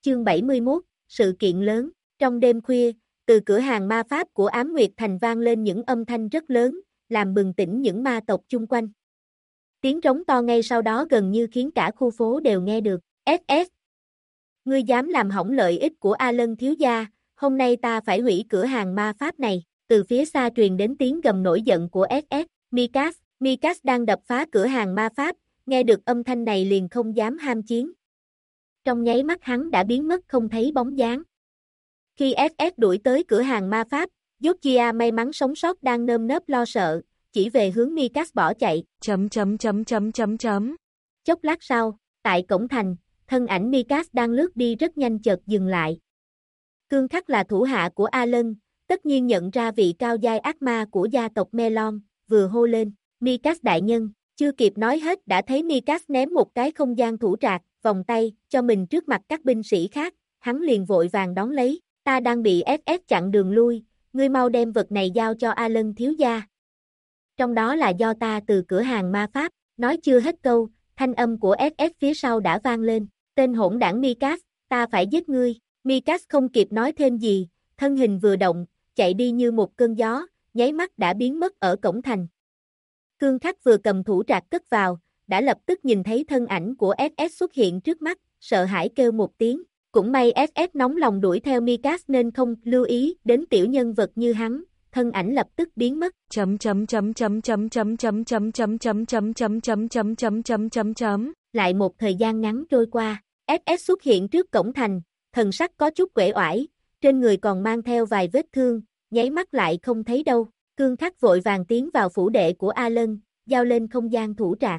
Chương 71, sự kiện lớn. Trong đêm khuya, từ cửa hàng ma pháp của Ám Nguyệt Thành vang lên những âm thanh rất lớn, làm bừng tỉnh những ma tộc chung quanh. Tiếng trống to ngay sau đó gần như khiến cả khu phố đều nghe được. SS. Ngươi dám làm hỏng lợi ích của A Lân thiếu gia, hôm nay ta phải hủy cửa hàng ma pháp này. Từ phía xa truyền đến tiếng gầm nổi giận của SS. Mikas đang đập phá cửa hàng ma pháp, nghe được âm thanh này liền không dám ham chiến. Trong nháy mắt hắn đã biến mất không thấy bóng dáng. Khi SS đuổi tới cửa hàng ma pháp, Georgia may mắn sống sót đang nơm nớp lo sợ, chỉ về hướng Mikas bỏ chạy. Chốc lát sau, tại cổng thành, thân ảnh Mikas đang lướt đi rất nhanh chợt dừng lại. Cương Khắc là thủ hạ của A Lân, tất nhiên nhận ra vị cao giai ác ma của gia tộc Melon, vừa hô lên, Mikas đại nhân, chưa kịp nói hết đã thấy Mikas ném một cái không gian thủ trạc, vòng tay, cho mình trước mặt các binh sĩ khác, hắn liền vội vàng đón lấy, ta đang bị SS chặn đường lui, ngươi mau đem vật này giao cho A Lân thiếu gia. Trong đó là do ta từ cửa hàng ma pháp, nói chưa hết câu, thanh âm của SS phía sau đã vang lên, tên hỗn đảng Mikas, ta phải giết ngươi. Mikas không kịp nói thêm gì, thân hình vừa động, chạy đi như một cơn gió, nháy mắt đã biến mất ở cổng thành. Cương Khắc vừa cầm thủ trạc cất vào, đã lập tức nhìn thấy thân ảnh của SS xuất hiện trước mắt, sợ hãi kêu một tiếng. Cũng may SS nóng lòng đuổi theo Mikas nên không lưu ý đến tiểu nhân vật như hắn, thân ảnh lập tức biến mất. Lại một thời gian ngắn trôi qua, SS xuất hiện trước cổng thành, thần sắc có chút uể oải, trên người còn mang theo vài vết thương, nháy mắt lại không thấy đâu. Cương Khắc vội vàng tiến vào phủ đệ của A Lân, giao lên không gian thủ trạc.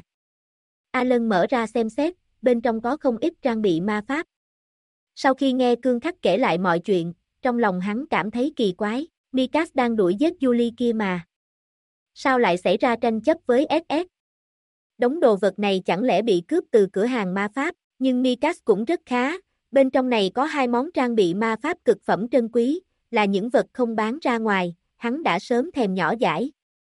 A Lân mở ra xem xét, bên trong có không ít trang bị ma pháp. Sau khi nghe Cương Khắc kể lại mọi chuyện, trong lòng hắn cảm thấy kỳ quái, Mikas đang đuổi giết Julie kia mà. Sao lại xảy ra tranh chấp với SS? Đống đồ vật này chẳng lẽ bị cướp từ cửa hàng ma pháp, nhưng Mikas cũng rất khá, bên trong này có 2 món trang bị ma pháp cực phẩm trân quý, là những vật không bán ra ngoài, hắn đã sớm thèm nhỏ dãi.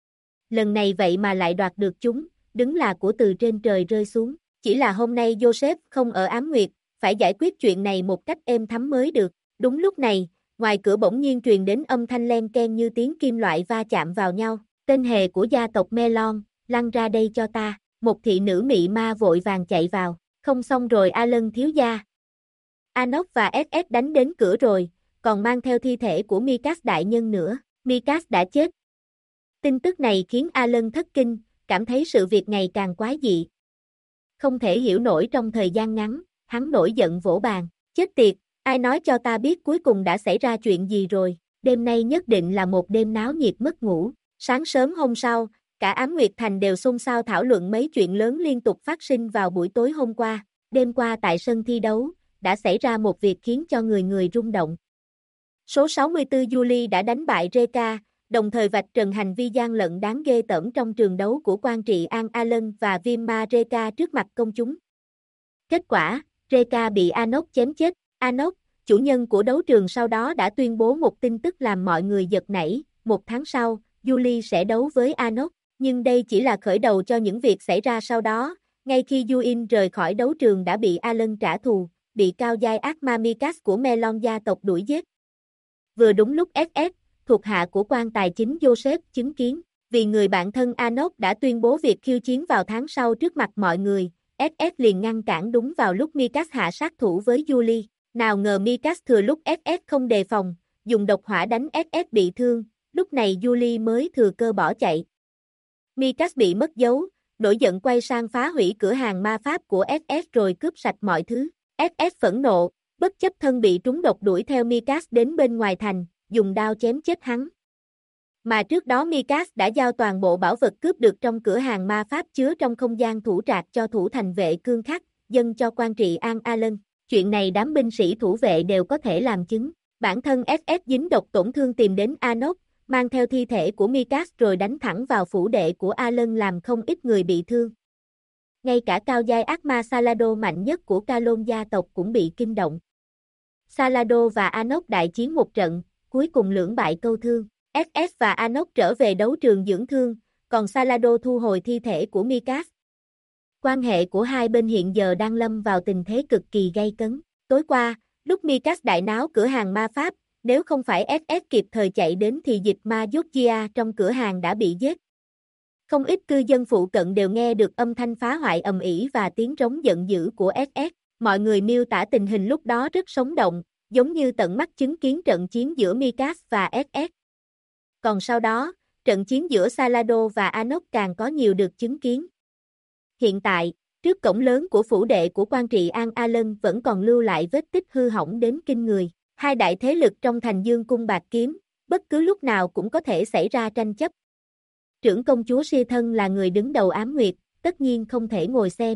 Lần này vậy mà lại đoạt được chúng, đứng là của từ trên trời rơi xuống, chỉ là hôm nay Joseph không ở Ám Nguyệt, phải giải quyết chuyện này một cách êm thấm mới được. Đúng lúc này, ngoài cửa bỗng nhiên truyền đến âm thanh len ken như tiếng kim loại va chạm vào nhau. Tên hề của gia tộc Melon, lăn ra đây cho ta. Một thị nữ mị ma vội vàng chạy vào. Không xong rồi A Lân thiếu gia. Anok và SS đánh đến cửa rồi, còn mang theo thi thể của Mikas đại nhân nữa. Mikas đã chết. Tin tức này khiến A Lân thất kinh, cảm thấy sự việc ngày càng quái dị. Không thể hiểu nổi trong thời gian ngắn, hắn nổi giận vỗ bàn. Chết tiệt, ai nói cho ta biết cuối cùng đã xảy ra chuyện gì rồi, đêm nay nhất định là một đêm náo nhiệt mất ngủ. Sáng sớm hôm sau, cả Ám Nguyệt Thành đều xôn xao thảo luận mấy chuyện lớn liên tục phát sinh vào buổi tối hôm qua. Đêm qua tại sân thi đấu, đã xảy ra một việc khiến cho người người rung động. Số 64 Julie đã đánh bại Reka, đồng thời vạch trần hành vi gian lận đáng ghê tởm trong trường đấu của quan trị An A Lân và Vilma Reka trước mặt công chúng. Kết quả, Reka bị Anok chém chết. Anok, chủ nhân của đấu trường sau đó đã tuyên bố một tin tức làm mọi người giật nảy, 1 tháng sau, Julie sẽ đấu với Anok, nhưng đây chỉ là khởi đầu cho những việc xảy ra sau đó, ngay khi Yuin rời khỏi đấu trường đã bị Alan trả thù, bị cao giai ác ma Mikas của Melon gia tộc đuổi giết. Vừa đúng lúc SS, thuộc hạ của quan tài chính Joseph chứng kiến, vì người bạn thân Anok đã tuyên bố việc khiêu chiến vào tháng sau trước mặt mọi người, SS liền ngăn cản đúng vào lúc Mikas hạ sát thủ với Julie. Nào ngờ Mikas thừa lúc SS không đề phòng, dùng độc hỏa đánh SS bị thương, lúc này Julie mới thừa cơ bỏ chạy. Mikas bị mất dấu, nổi giận quay sang phá hủy cửa hàng ma pháp của SS rồi cướp sạch mọi thứ. SS phẫn nộ, bất chấp thân bị trúng độc đuổi theo Mikas đến bên ngoài thành, dùng đao chém chết hắn. Mà trước đó Mikas đã giao toàn bộ bảo vật cướp được trong cửa hàng ma pháp chứa trong không gian thủ trạc cho thủ thành vệ Cương Khắc, dâng cho quan trị An Alan. Chuyện này đám binh sĩ thủ vệ đều có thể làm chứng. Bản thân SS dính độc tổn thương tìm đến Anok, mang theo thi thể của Mikas rồi đánh thẳng vào phủ đệ của Alan làm không ít người bị thương. Ngay cả cao giai ác ma Salado mạnh nhất của Kalon gia tộc cũng bị kinh động. Salado và Anok đại chiến một trận, cuối cùng lưỡng bại câu thương. SS và Anok trở về đấu trường dưỡng thương, còn Salado thu hồi thi thể của Mikas. Quan hệ của hai bên hiện giờ đang lâm vào tình thế cực kỳ gay cấn. Tối qua, Lúc Mikas đại náo cửa hàng ma pháp, nếu không phải SS kịp thời chạy đến thì dịch ma Georgia trong cửa hàng đã bị giết. Không ít cư dân phụ cận đều nghe được âm thanh phá hoại ầm ĩ và tiếng trống giận dữ của SS. Mọi người miêu tả tình hình lúc đó rất sống động, giống như tận mắt chứng kiến trận chiến giữa Mikas và SS. Còn sau đó, trận chiến giữa Salado và Anok càng có nhiều được chứng kiến. Hiện tại, trước cổng lớn của phủ đệ của quan trị An Alan vẫn còn lưu lại vết tích hư hỏng đến kinh người. Hai đại thế lực trong thành Dương cung bạc kiếm, bất cứ lúc nào cũng có thể xảy ra tranh chấp. Trưởng công chúa Si Thân là người đứng đầu Ám Nguyệt, tất nhiên không thể ngồi xem.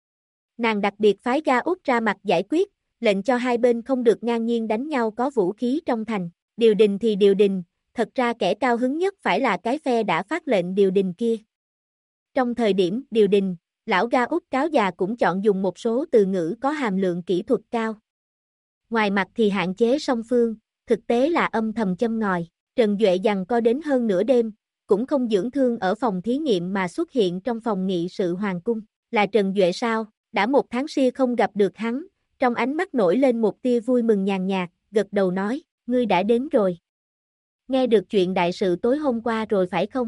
Nàng đặc biệt phái Ga Út ra mặt giải quyết, lệnh cho hai bên không được ngang nhiên đánh nhau có vũ khí trong thành. Điều đình thì điều đình, thật ra kẻ cao hứng nhất phải là cái phe đã phát lệnh điều đình kia. Trong thời điểm điều đình, lão Ga Út cáo già cũng chọn dùng một số từ ngữ có hàm lượng kỹ thuật cao. Ngoài mặt thì hạn chế song phương, thực tế là âm thầm châm ngòi. Trần Duệ giằng co đến hơn nửa đêm, cũng không dưỡng thương ở phòng thí nghiệm mà xuất hiện trong phòng nghị sự hoàng cung. Là Trần Duệ sao? Đã 1 tháng Sia không gặp được hắn, trong ánh mắt nổi lên một tia vui mừng nhàn nhạt, gật đầu nói, ngươi đã đến rồi. Nghe được chuyện đại sự tối hôm qua rồi phải không?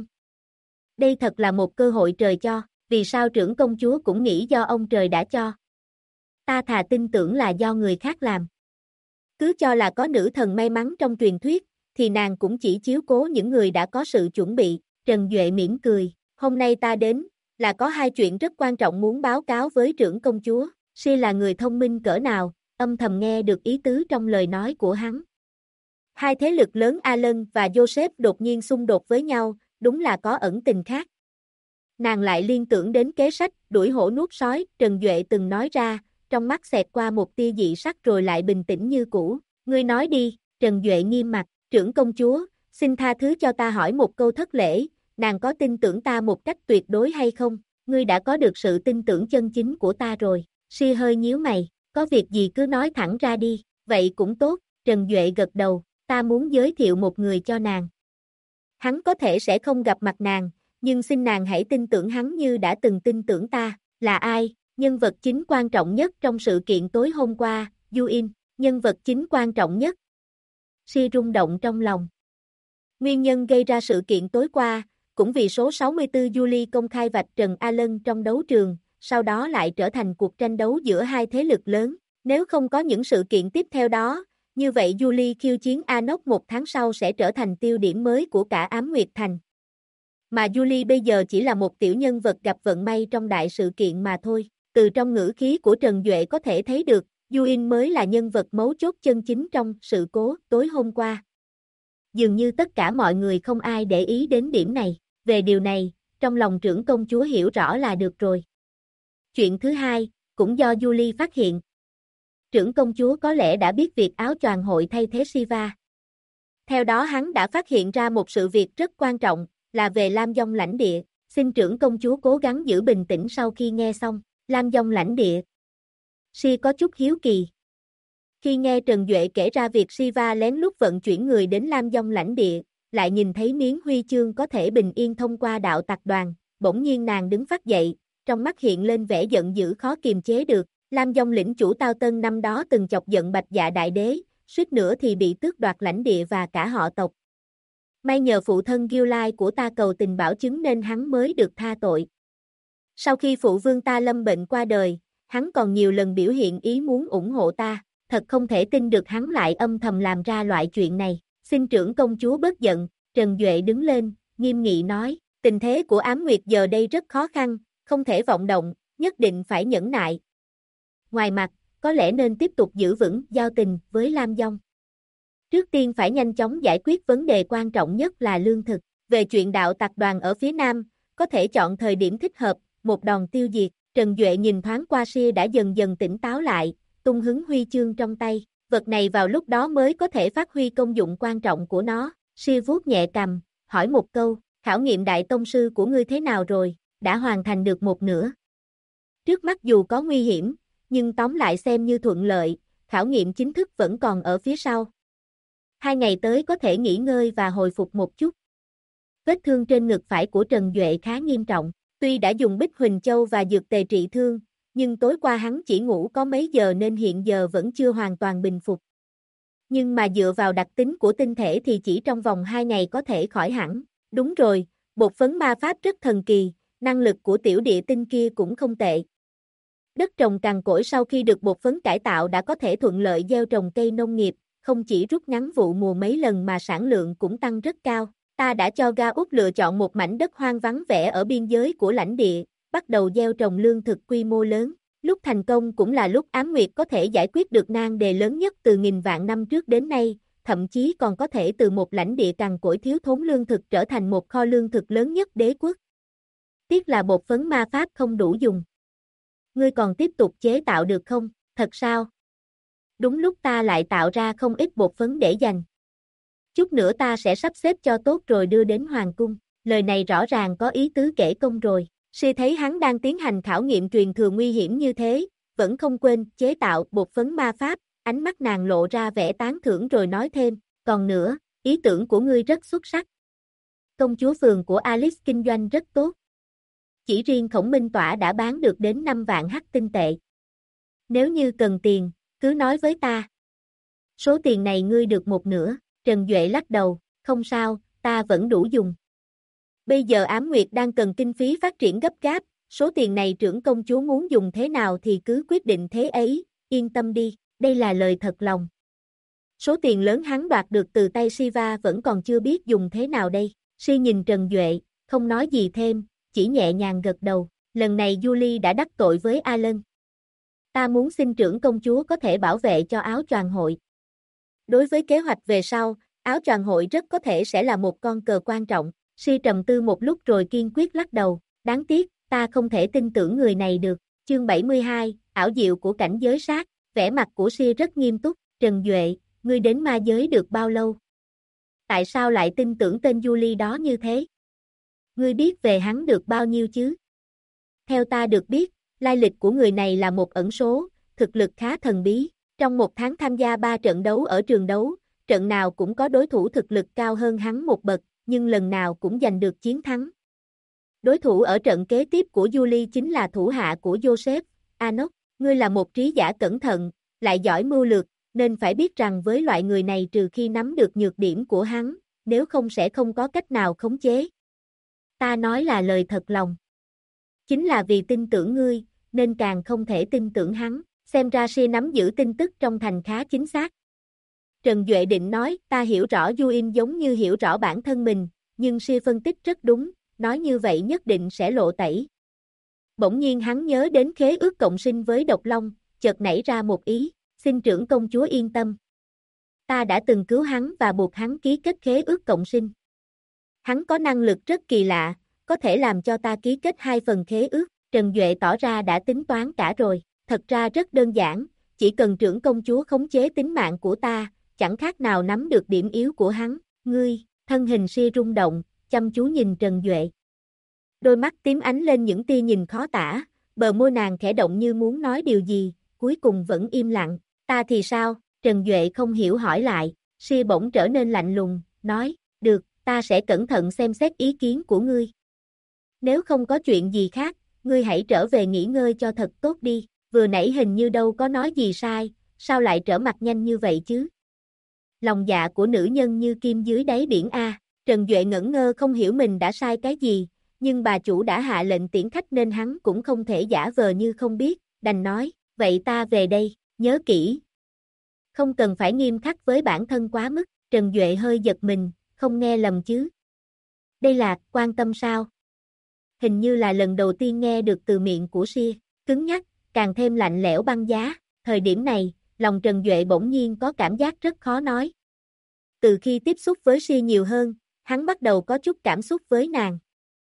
Đây thật là một cơ hội trời cho, vì sao trưởng công chúa cũng nghĩ do ông trời đã cho? Ta thà tin tưởng là do người khác làm. Cứ cho là có nữ thần may mắn trong truyền thuyết, thì nàng cũng chỉ chiếu cố những người đã có sự chuẩn bị. Trần Duệ mỉm cười, hôm nay ta đến, là có 2 chuyện rất quan trọng muốn báo cáo với trưởng công chúa. Si là người thông minh cỡ nào, âm thầm nghe được ý tứ trong lời nói của hắn. Hai thế lực lớn Alan và Joseph đột nhiên xung đột với nhau, đúng là có ẩn tình khác. Nàng lại liên tưởng đến kế sách đuổi hổ nuốt sói, Trần Duệ từng nói ra, trong mắt xẹt qua một tia dị sắc rồi lại bình tĩnh như cũ. Ngươi nói đi, Trần Duệ nghiêm mặt, trưởng công chúa, xin tha thứ cho ta hỏi một câu thất lễ, nàng có tin tưởng ta một cách tuyệt đối hay không? Ngươi đã có được sự tin tưởng chân chính của ta rồi. Si hơi nhíu mày, có việc gì cứ nói thẳng ra đi, vậy cũng tốt, Trần Duệ gật đầu, ta muốn giới thiệu một người cho nàng. Hắn có thể sẽ không gặp mặt nàng, nhưng xin nàng hãy tin tưởng hắn như đã từng tin tưởng ta. Là ai? Nhân vật chính quan trọng nhất trong sự kiện tối hôm qua, Yuin, nhân vật chính quan trọng nhất. Si rung động trong lòng. Nguyên nhân gây ra sự kiện tối qua, cũng vì số 64 Julie công khai vạch trần Alan trong đấu trường, sau đó lại trở thành cuộc tranh đấu giữa hai thế lực lớn. Nếu không có những sự kiện tiếp theo đó, như vậy Julie khiêu chiến Anok 1 tháng sau sẽ trở thành tiêu điểm mới của cả Ám Nguyệt Thành. Mà Julie bây giờ chỉ là một tiểu nhân vật gặp vận may trong đại sự kiện mà thôi. Từ trong ngữ khí của Trần Duệ có thể thấy được, Yuin mới là nhân vật mấu chốt chân chính trong sự cố tối hôm qua. Dường như tất cả mọi người không ai để ý đến điểm này. Về điều này, trong lòng trưởng công chúa hiểu rõ là được rồi. Chuyện thứ hai, cũng do Julie phát hiện. Trưởng công chúa có lẽ đã biết việc áo choàng hội thay thế Siva. Theo đó hắn đã phát hiện ra một sự việc rất quan trọng, là về Lam Dông lãnh địa. Xin trưởng công chúa cố gắng giữ bình tĩnh sau khi nghe xong. Lam Dông lãnh địa. Si có chút hiếu kỳ. Khi nghe Trần Duệ kể ra việc Siva lén lút vận chuyển người đến Lam Dông lãnh địa, lại nhìn thấy miếng huy chương có thể bình yên thông qua đạo tặc đoàn, bỗng nhiên nàng đứng phát dậy, trong mắt hiện lên vẻ giận dữ khó kiềm chế được. Lam Dông lĩnh chủ Tao Tân năm đó từng chọc giận Bạch Dạ Đại Đế, suýt nữa thì bị tước đoạt lãnh địa và cả họ tộc. May nhờ phụ thân Gilai của ta cầu tình bảo chứng nên hắn mới được tha tội. Sau khi phụ vương ta lâm bệnh qua đời, hắn còn nhiều lần biểu hiện ý muốn ủng hộ ta, thật không thể tin được hắn lại âm thầm làm ra loại chuyện này. Xin trưởng công chúa bớt giận, Trần Duệ đứng lên, nghiêm nghị nói, tình thế của Ám Nguyệt giờ đây rất khó khăn, không thể vọng động, nhất định phải nhẫn nại. Ngoài mặt, có lẽ nên tiếp tục giữ vững giao tình với Lam Dông. Trước tiên phải nhanh chóng giải quyết vấn đề quan trọng nhất là lương thực. Về chuyện đạo tặc đoàn ở phía Nam, có thể chọn thời điểm thích hợp, một đòn tiêu diệt. Trần Duệ nhìn thoáng qua Sia đã dần dần tỉnh táo lại, tung hứng huy chương trong tay. Vật này vào lúc đó mới có thể phát huy công dụng quan trọng của nó. Sia vuốt nhẹ cằm, hỏi một câu, khảo nghiệm đại tông sư của ngươi thế nào rồi, đã hoàn thành được một nửa. Trước mắt dù có nguy hiểm, nhưng tóm lại xem như thuận lợi, khảo nghiệm chính thức vẫn còn ở phía sau. 2 ngày tới có thể nghỉ ngơi và hồi phục một chút. Vết thương trên ngực phải của Trần Duệ khá nghiêm trọng, tuy đã dùng Bích Huỳnh Châu và dược tề trị thương, nhưng tối qua hắn chỉ ngủ có mấy giờ nên hiện giờ vẫn chưa hoàn toàn bình phục. Nhưng mà dựa vào đặc tính của tinh thể thì chỉ trong vòng 2 ngày có thể khỏi hẳn. Đúng rồi, bột phấn ma pháp rất thần kỳ, năng lực của tiểu địa tinh kia cũng không tệ. Đất trồng cằn cỗi sau khi được bột phấn cải tạo đã có thể thuận lợi gieo trồng cây nông nghiệp, không chỉ rút ngắn vụ mùa mấy lần mà sản lượng cũng tăng rất cao. Ta đã cho Ga Úc lựa chọn một mảnh đất hoang vắng vẻ ở biên giới của lãnh địa, bắt đầu gieo trồng lương thực quy mô lớn. Lúc thành công cũng là lúc Ám Nguyệt có thể giải quyết được nan đề lớn nhất từ nghìn vạn năm trước đến nay, thậm chí còn có thể từ một lãnh địa cằn cỗi thiếu thốn lương thực trở thành một kho lương thực lớn nhất đế quốc. Tiếc là bột phấn ma pháp không đủ dùng. Ngươi còn tiếp tục chế tạo được không? Thật sao? Đúng lúc ta lại tạo ra không ít bột phấn để dành. Chút nữa ta sẽ sắp xếp cho tốt rồi đưa đến hoàng cung. Lời này rõ ràng có ý tứ kể công rồi. Si thấy hắn đang tiến hành khảo nghiệm truyền thừa nguy hiểm như thế, vẫn không quên chế tạo bột phấn ma pháp, ánh mắt nàng lộ ra vẻ tán thưởng rồi nói thêm, còn nữa, ý tưởng của ngươi rất xuất sắc. Công chúa phường của Alice kinh doanh rất tốt. Chỉ riêng Khổng Minh Tỏa đã bán được đến 5 vạn hắc tinh tệ. Nếu như cần tiền, cứ nói với ta. Số tiền này ngươi được một nửa, Trần Duệ lắc đầu, không sao, ta vẫn đủ dùng. Bây giờ Ám Nguyệt đang cần kinh phí phát triển gấp gáp, số tiền này trưởng công chúa muốn dùng thế nào thì cứ quyết định thế ấy, yên tâm đi, đây là lời thật lòng. Số tiền lớn hắn đoạt được từ tay Siva vẫn còn chưa biết dùng thế nào đây. Si nhìn Trần Duệ, không nói gì thêm, chỉ nhẹ nhàng gật đầu, lần này Julie đã đắc tội với Alan. Ta muốn xin trưởng công chúa có thể bảo vệ cho áo choàng hội. Đối với kế hoạch về sau, áo choàng hội rất có thể sẽ là một con cờ quan trọng. Si trầm tư một lúc rồi kiên quyết lắc đầu, đáng tiếc, ta không thể tin tưởng người này được. Chương 72, ảo diệu của cảnh giới sát, vẻ mặt của Si rất nghiêm túc, Trần Duệ, ngươi đến ma giới được bao lâu? Tại sao lại tin tưởng tên Julie đó như thế? Ngươi biết về hắn được bao nhiêu chứ? Theo ta được biết, lai lịch của người này là một ẩn số, thực lực khá thần bí. Trong một tháng tham gia 3 trận đấu ở trường đấu, trận nào cũng có đối thủ thực lực cao hơn hắn một bậc, nhưng lần nào cũng giành được chiến thắng. Đối thủ ở trận kế tiếp của Julie chính là thủ hạ của Joseph, Anok. Ngươi là một trí giả cẩn thận, lại giỏi mưu lược, nên phải biết rằng với loại người này trừ khi nắm được nhược điểm của hắn, nếu không sẽ không có cách nào khống chế. Ta nói là lời thật lòng. Chính là vì tin tưởng ngươi, nên càng không thể tin tưởng hắn, xem ra Si nắm giữ tin tức trong thành khá chính xác. Trần Duệ định nói, ta hiểu rõ Yuin giống như hiểu rõ bản thân mình, nhưng Si phân tích rất đúng, nói như vậy nhất định sẽ lộ tẩy. Bỗng nhiên hắn nhớ đến khế ước cộng sinh với Độc Long, chợt nảy ra một ý, xin trưởng công chúa yên tâm. Ta đã từng cứu hắn và buộc hắn ký kết khế ước cộng sinh. Hắn có năng lực rất kỳ lạ, có thể làm cho ta ký kết 2 phần khế ước. Trần Duệ tỏ ra đã tính toán cả rồi, thật ra rất đơn giản, chỉ cần trưởng công chúa khống chế tính mạng của ta, chẳng khác nào nắm được điểm yếu của hắn. Ngươi, thân hình Si rung động, chăm chú nhìn Trần Duệ. Đôi mắt tím ánh lên những tia nhìn khó tả, bờ môi nàng khẽ động như muốn nói điều gì, cuối cùng vẫn im lặng. Ta thì sao? Trần Duệ không hiểu hỏi lại, Si bỗng trở nên lạnh lùng, nói, được, ta sẽ cẩn thận xem xét ý kiến của ngươi. Nếu không có chuyện gì khác, ngươi hãy trở về nghỉ ngơi cho thật tốt đi, vừa nãy hình như đâu có nói gì sai, sao lại trở mặt nhanh như vậy chứ? Lòng dạ của nữ nhân như kim dưới đáy biển A, Trần Duệ ngẩn ngơ không hiểu mình đã sai cái gì, nhưng bà chủ đã hạ lệnh tiễn khách nên hắn cũng không thể giả vờ như không biết, đành nói, vậy ta về đây, nhớ kỹ. Không cần phải nghiêm khắc với bản thân quá mức, Trần Duệ hơi giật mình, không nghe lầm chứ. Đây là, quan tâm sao? Hình như là lần đầu tiên nghe được từ miệng của Si, cứng nhắc, càng thêm lạnh lẽo băng giá, thời điểm này, lòng Trần Duệ bỗng nhiên có cảm giác rất khó nói. Từ khi tiếp xúc với Si nhiều hơn, hắn bắt đầu có chút cảm xúc với nàng.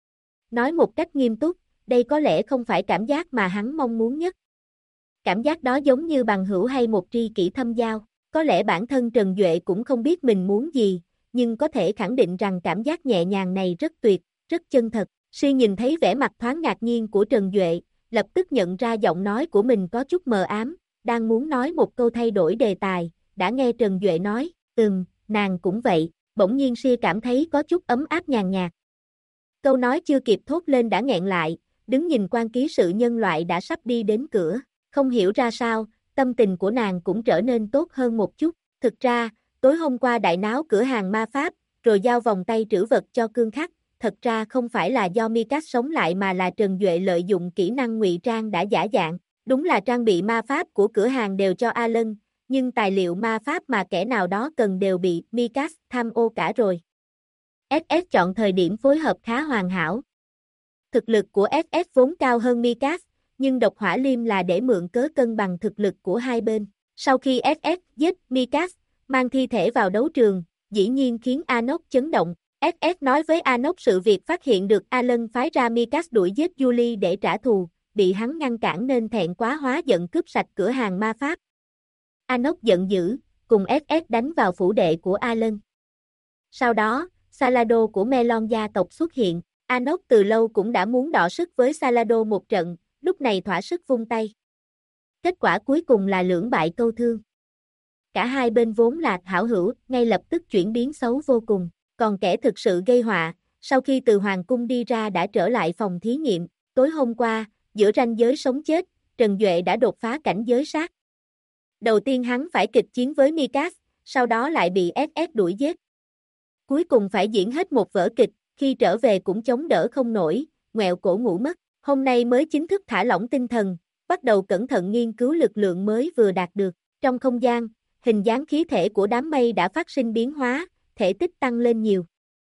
Nói một cách nghiêm túc, đây có lẽ không phải cảm giác mà hắn mong muốn nhất. Cảm giác đó giống như bằng hữu hay một tri kỷ thâm giao, có lẽ bản thân Trần Duệ cũng không biết mình muốn gì, nhưng có thể khẳng định rằng cảm giác nhẹ nhàng này rất tuyệt, rất chân thật. Si nhìn thấy vẻ mặt thoáng ngạc nhiên của Trần Duệ, lập tức nhận ra giọng nói của mình có chút mờ ám, đang muốn nói một câu thay đổi đề tài, đã nghe Trần Duệ nói, nàng cũng vậy, bỗng nhiên Si cảm thấy có chút ấm áp nhàn nhạt. Câu nói chưa kịp thốt lên đã nghẹn lại, đứng nhìn quan ký sự nhân loại đã sắp đi đến cửa. Không hiểu ra sao, tâm tình của nàng cũng trở nên tốt hơn một chút. Thực ra, tối hôm qua đại náo cửa hàng ma pháp, rồi giao vòng tay trữ vật cho Cương Khắc, thật ra không phải là do Mikas sống lại mà là Trần Duệ lợi dụng kỹ năng ngụy trang đã giả dạng. Đúng là trang bị ma pháp của cửa hàng đều cho Alan, nhưng tài liệu ma pháp mà kẻ nào đó cần đều bị Mikas tham ô cả rồi. SS chọn thời điểm phối hợp khá hoàn hảo. Thực lực của SS vốn cao hơn Mikas, nhưng độc hỏa liêm là để mượn cớ cân bằng thực lực của hai bên. Sau khi SS giết Mikas, mang thi thể vào đấu trường, dĩ nhiên khiến Anok chấn động. SS nói với Anok sự việc phát hiện được Alan phái ra Mikas đuổi giết Julie để trả thù, bị hắn ngăn cản nên thẹn quá hóa giận cướp sạch cửa hàng ma pháp. Anok giận dữ, cùng SS đánh vào phủ đệ của Alan. Sau đó, Salado của Melon gia tộc xuất hiện. Anok từ lâu cũng đã muốn đọ sức với Salado một trận, lúc này thỏa sức vung tay. Kết quả cuối cùng là lưỡng bại câu thương. Cả hai bên vốn là hảo hữu, ngay lập tức chuyển biến xấu vô cùng. Còn kẻ thực sự gây họa, sau khi từ Hoàng cung đi ra đã trở lại phòng thí nghiệm. Tối hôm qua, giữa ranh giới sống chết, Trần Duệ đã đột phá cảnh giới sát. Đầu tiên hắn phải kịch chiến với Mikas, sau đó lại bị SS đuổi giết. Cuối cùng phải diễn hết một vở kịch, khi trở về cũng chống đỡ không nổi, ngoẹo cổ ngủ mất. Hôm nay mới chính thức thả lỏng tinh thần, bắt đầu cẩn thận nghiên cứu lực lượng mới vừa đạt được. Trong không gian, hình dáng khí thể của đám mây đã phát sinh biến hóa, thể tích tăng lên nhiều.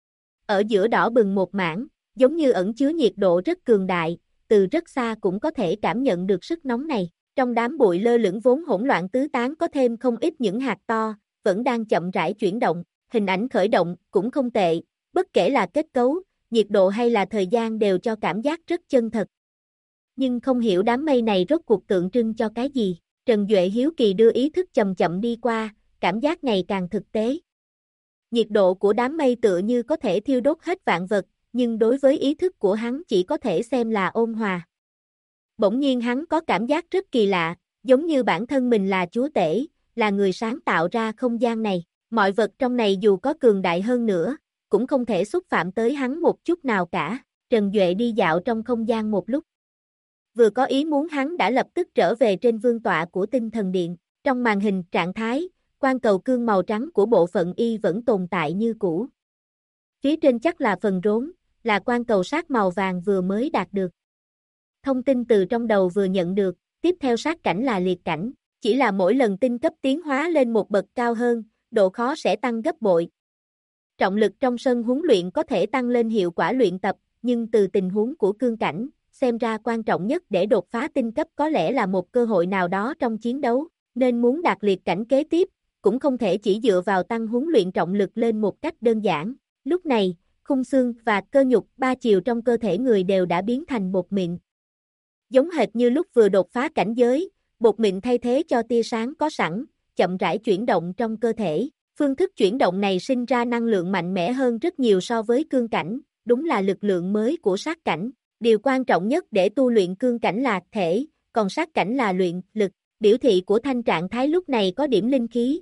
Ở giữa đỏ bừng một mảng, giống như ẩn chứa nhiệt độ rất cường đại, từ rất xa cũng có thể cảm nhận được sức nóng này. Trong đám bụi lơ lửng vốn hỗn loạn tứ tán có thêm không ít những hạt to, vẫn đang chậm rãi chuyển động. Hình ảnh khởi động cũng không tệ, bất kể là kết cấu, nhiệt độ hay là thời gian đều cho cảm giác rất chân thật. Nhưng không hiểu đám mây này rốt cuộc tượng trưng cho cái gì. Trần Duệ hiếu kỳ đưa ý thức chậm chậm đi qua, cảm giác ngày càng thực tế. Nhiệt độ của đám mây tựa như có thể thiêu đốt hết vạn vật, nhưng đối với ý thức của hắn chỉ có thể xem là ôn hòa. Bỗng nhiên hắn có cảm giác rất kỳ lạ, giống như bản thân mình là chúa tể, là người sáng tạo ra không gian này. Mọi vật trong này dù có cường đại hơn nữa, cũng không thể xúc phạm tới hắn một chút nào cả. Trần Duệ đi dạo trong không gian một lúc. Vừa có ý muốn hắn đã lập tức trở về trên vương tọa của tinh thần điện. Trong màn hình trạng thái, quan cầu cương màu trắng của bộ phận Y vẫn tồn tại như cũ. Phía trên chắc là phần rốn, là quan cầu sát màu vàng vừa mới đạt được. Thông tin từ trong đầu vừa nhận được, tiếp theo sát cảnh là liệt cảnh. Chỉ là mỗi lần tinh cấp tiến hóa lên một bậc cao hơn, độ khó sẽ tăng gấp bội. Trọng lực trong sân huấn luyện có thể tăng lên hiệu quả luyện tập, nhưng từ tình huống của cương cảnh, xem ra quan trọng nhất để đột phá tinh cấp có lẽ là một cơ hội nào đó trong chiến đấu, nên muốn đạt liệt cảnh kế tiếp, cũng không thể chỉ dựa vào tăng huấn luyện trọng lực lên một cách đơn giản. Lúc này, khung xương và cơ nhục ba chiều trong cơ thể người đều đã biến thành bột mịn. Giống hệt như lúc vừa đột phá cảnh giới, bột mịn thay thế cho tia sáng có sẵn, chậm rãi chuyển động trong cơ thể. Phương thức chuyển động này sinh ra năng lượng mạnh mẽ hơn rất nhiều so với cương cảnh, đúng là lực lượng mới của sát cảnh. Điều quan trọng nhất để tu luyện cương cảnh là thể, còn sát cảnh là luyện lực. Biểu thị của thanh trạng thái lúc này có điểm linh khí,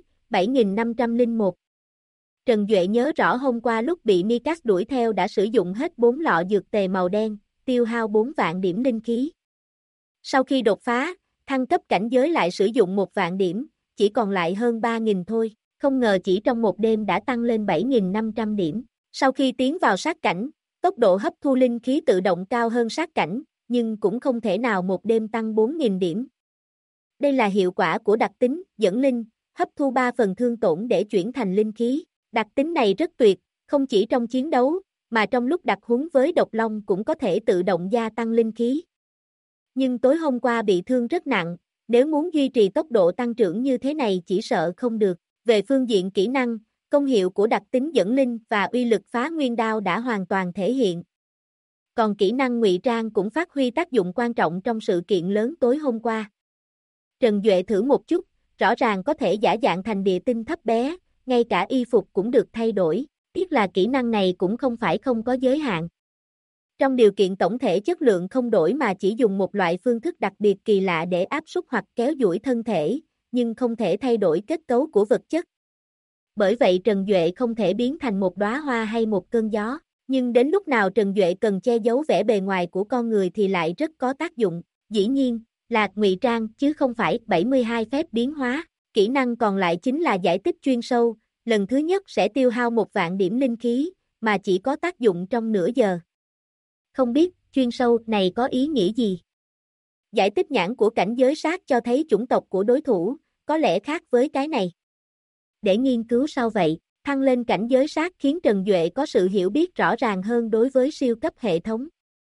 7501. Trần Duệ nhớ rõ hôm qua lúc bị Mikas đuổi theo đã sử dụng hết 4 lọ dược tề màu đen, tiêu hao 4 vạn điểm linh khí. Sau khi đột phá, thăng cấp cảnh giới lại sử dụng 1 vạn điểm, chỉ còn lại hơn 3.000 thôi, không ngờ chỉ trong một đêm đã tăng lên 7.500 điểm. Sau khi tiến vào sát cảnh, tốc độ hấp thu linh khí tự động cao hơn sát cảnh, nhưng cũng không thể nào một đêm tăng 4.000 điểm. Đây là hiệu quả của đặc tính dẫn linh, hấp thu 3 phần thương tổn để chuyển thành linh khí. Đặc tính này rất tuyệt, không chỉ trong chiến đấu, mà trong lúc đặc huấn với độc long cũng có thể tự động gia tăng linh khí. Nhưng tối hôm qua bị thương rất nặng, nếu muốn duy trì tốc độ tăng trưởng như thế này chỉ sợ không được. Về phương diện kỹ năng, công hiệu của đặc tính dẫn linh và uy lực phá nguyên đao đã hoàn toàn thể hiện. Còn kỹ năng ngụy trang cũng phát huy tác dụng quan trọng trong sự kiện lớn tối hôm qua. Trần Duệ thử một chút, rõ ràng có thể giả dạng thành địa tinh thấp bé, ngay cả y phục cũng được thay đổi, tiếc là kỹ năng này cũng không phải không có giới hạn. Trong điều kiện tổng thể chất lượng không đổi mà chỉ dùng một loại phương thức đặc biệt kỳ lạ để áp suất hoặc kéo duỗi thân thể, nhưng không thể thay đổi kết cấu của vật chất. Bởi vậy Trần Duệ không thể biến thành một đóa hoa hay một cơn gió. Nhưng đến lúc nào Trần Duệ cần che giấu vẻ bề ngoài của con người thì lại rất có tác dụng. Dĩ nhiên, là ngụy trang chứ không phải 72 phép biến hóa. Kỹ năng còn lại chính là giải tích chuyên sâu, lần thứ nhất sẽ tiêu hao 1.000 điểm linh khí, mà chỉ có tác dụng trong nửa giờ. Không biết, chuyên sâu này có ý nghĩa gì? Giải tích nhãn của cảnh giới sát cho thấy chủng tộc của đối thủ, có lẽ khác với cái này. Để nghiên cứu sau vậy, thăng lên cảnh giới sát khiến Trần Duệ có sự hiểu biết rõ ràng hơn đối với siêu cấp hệ thống.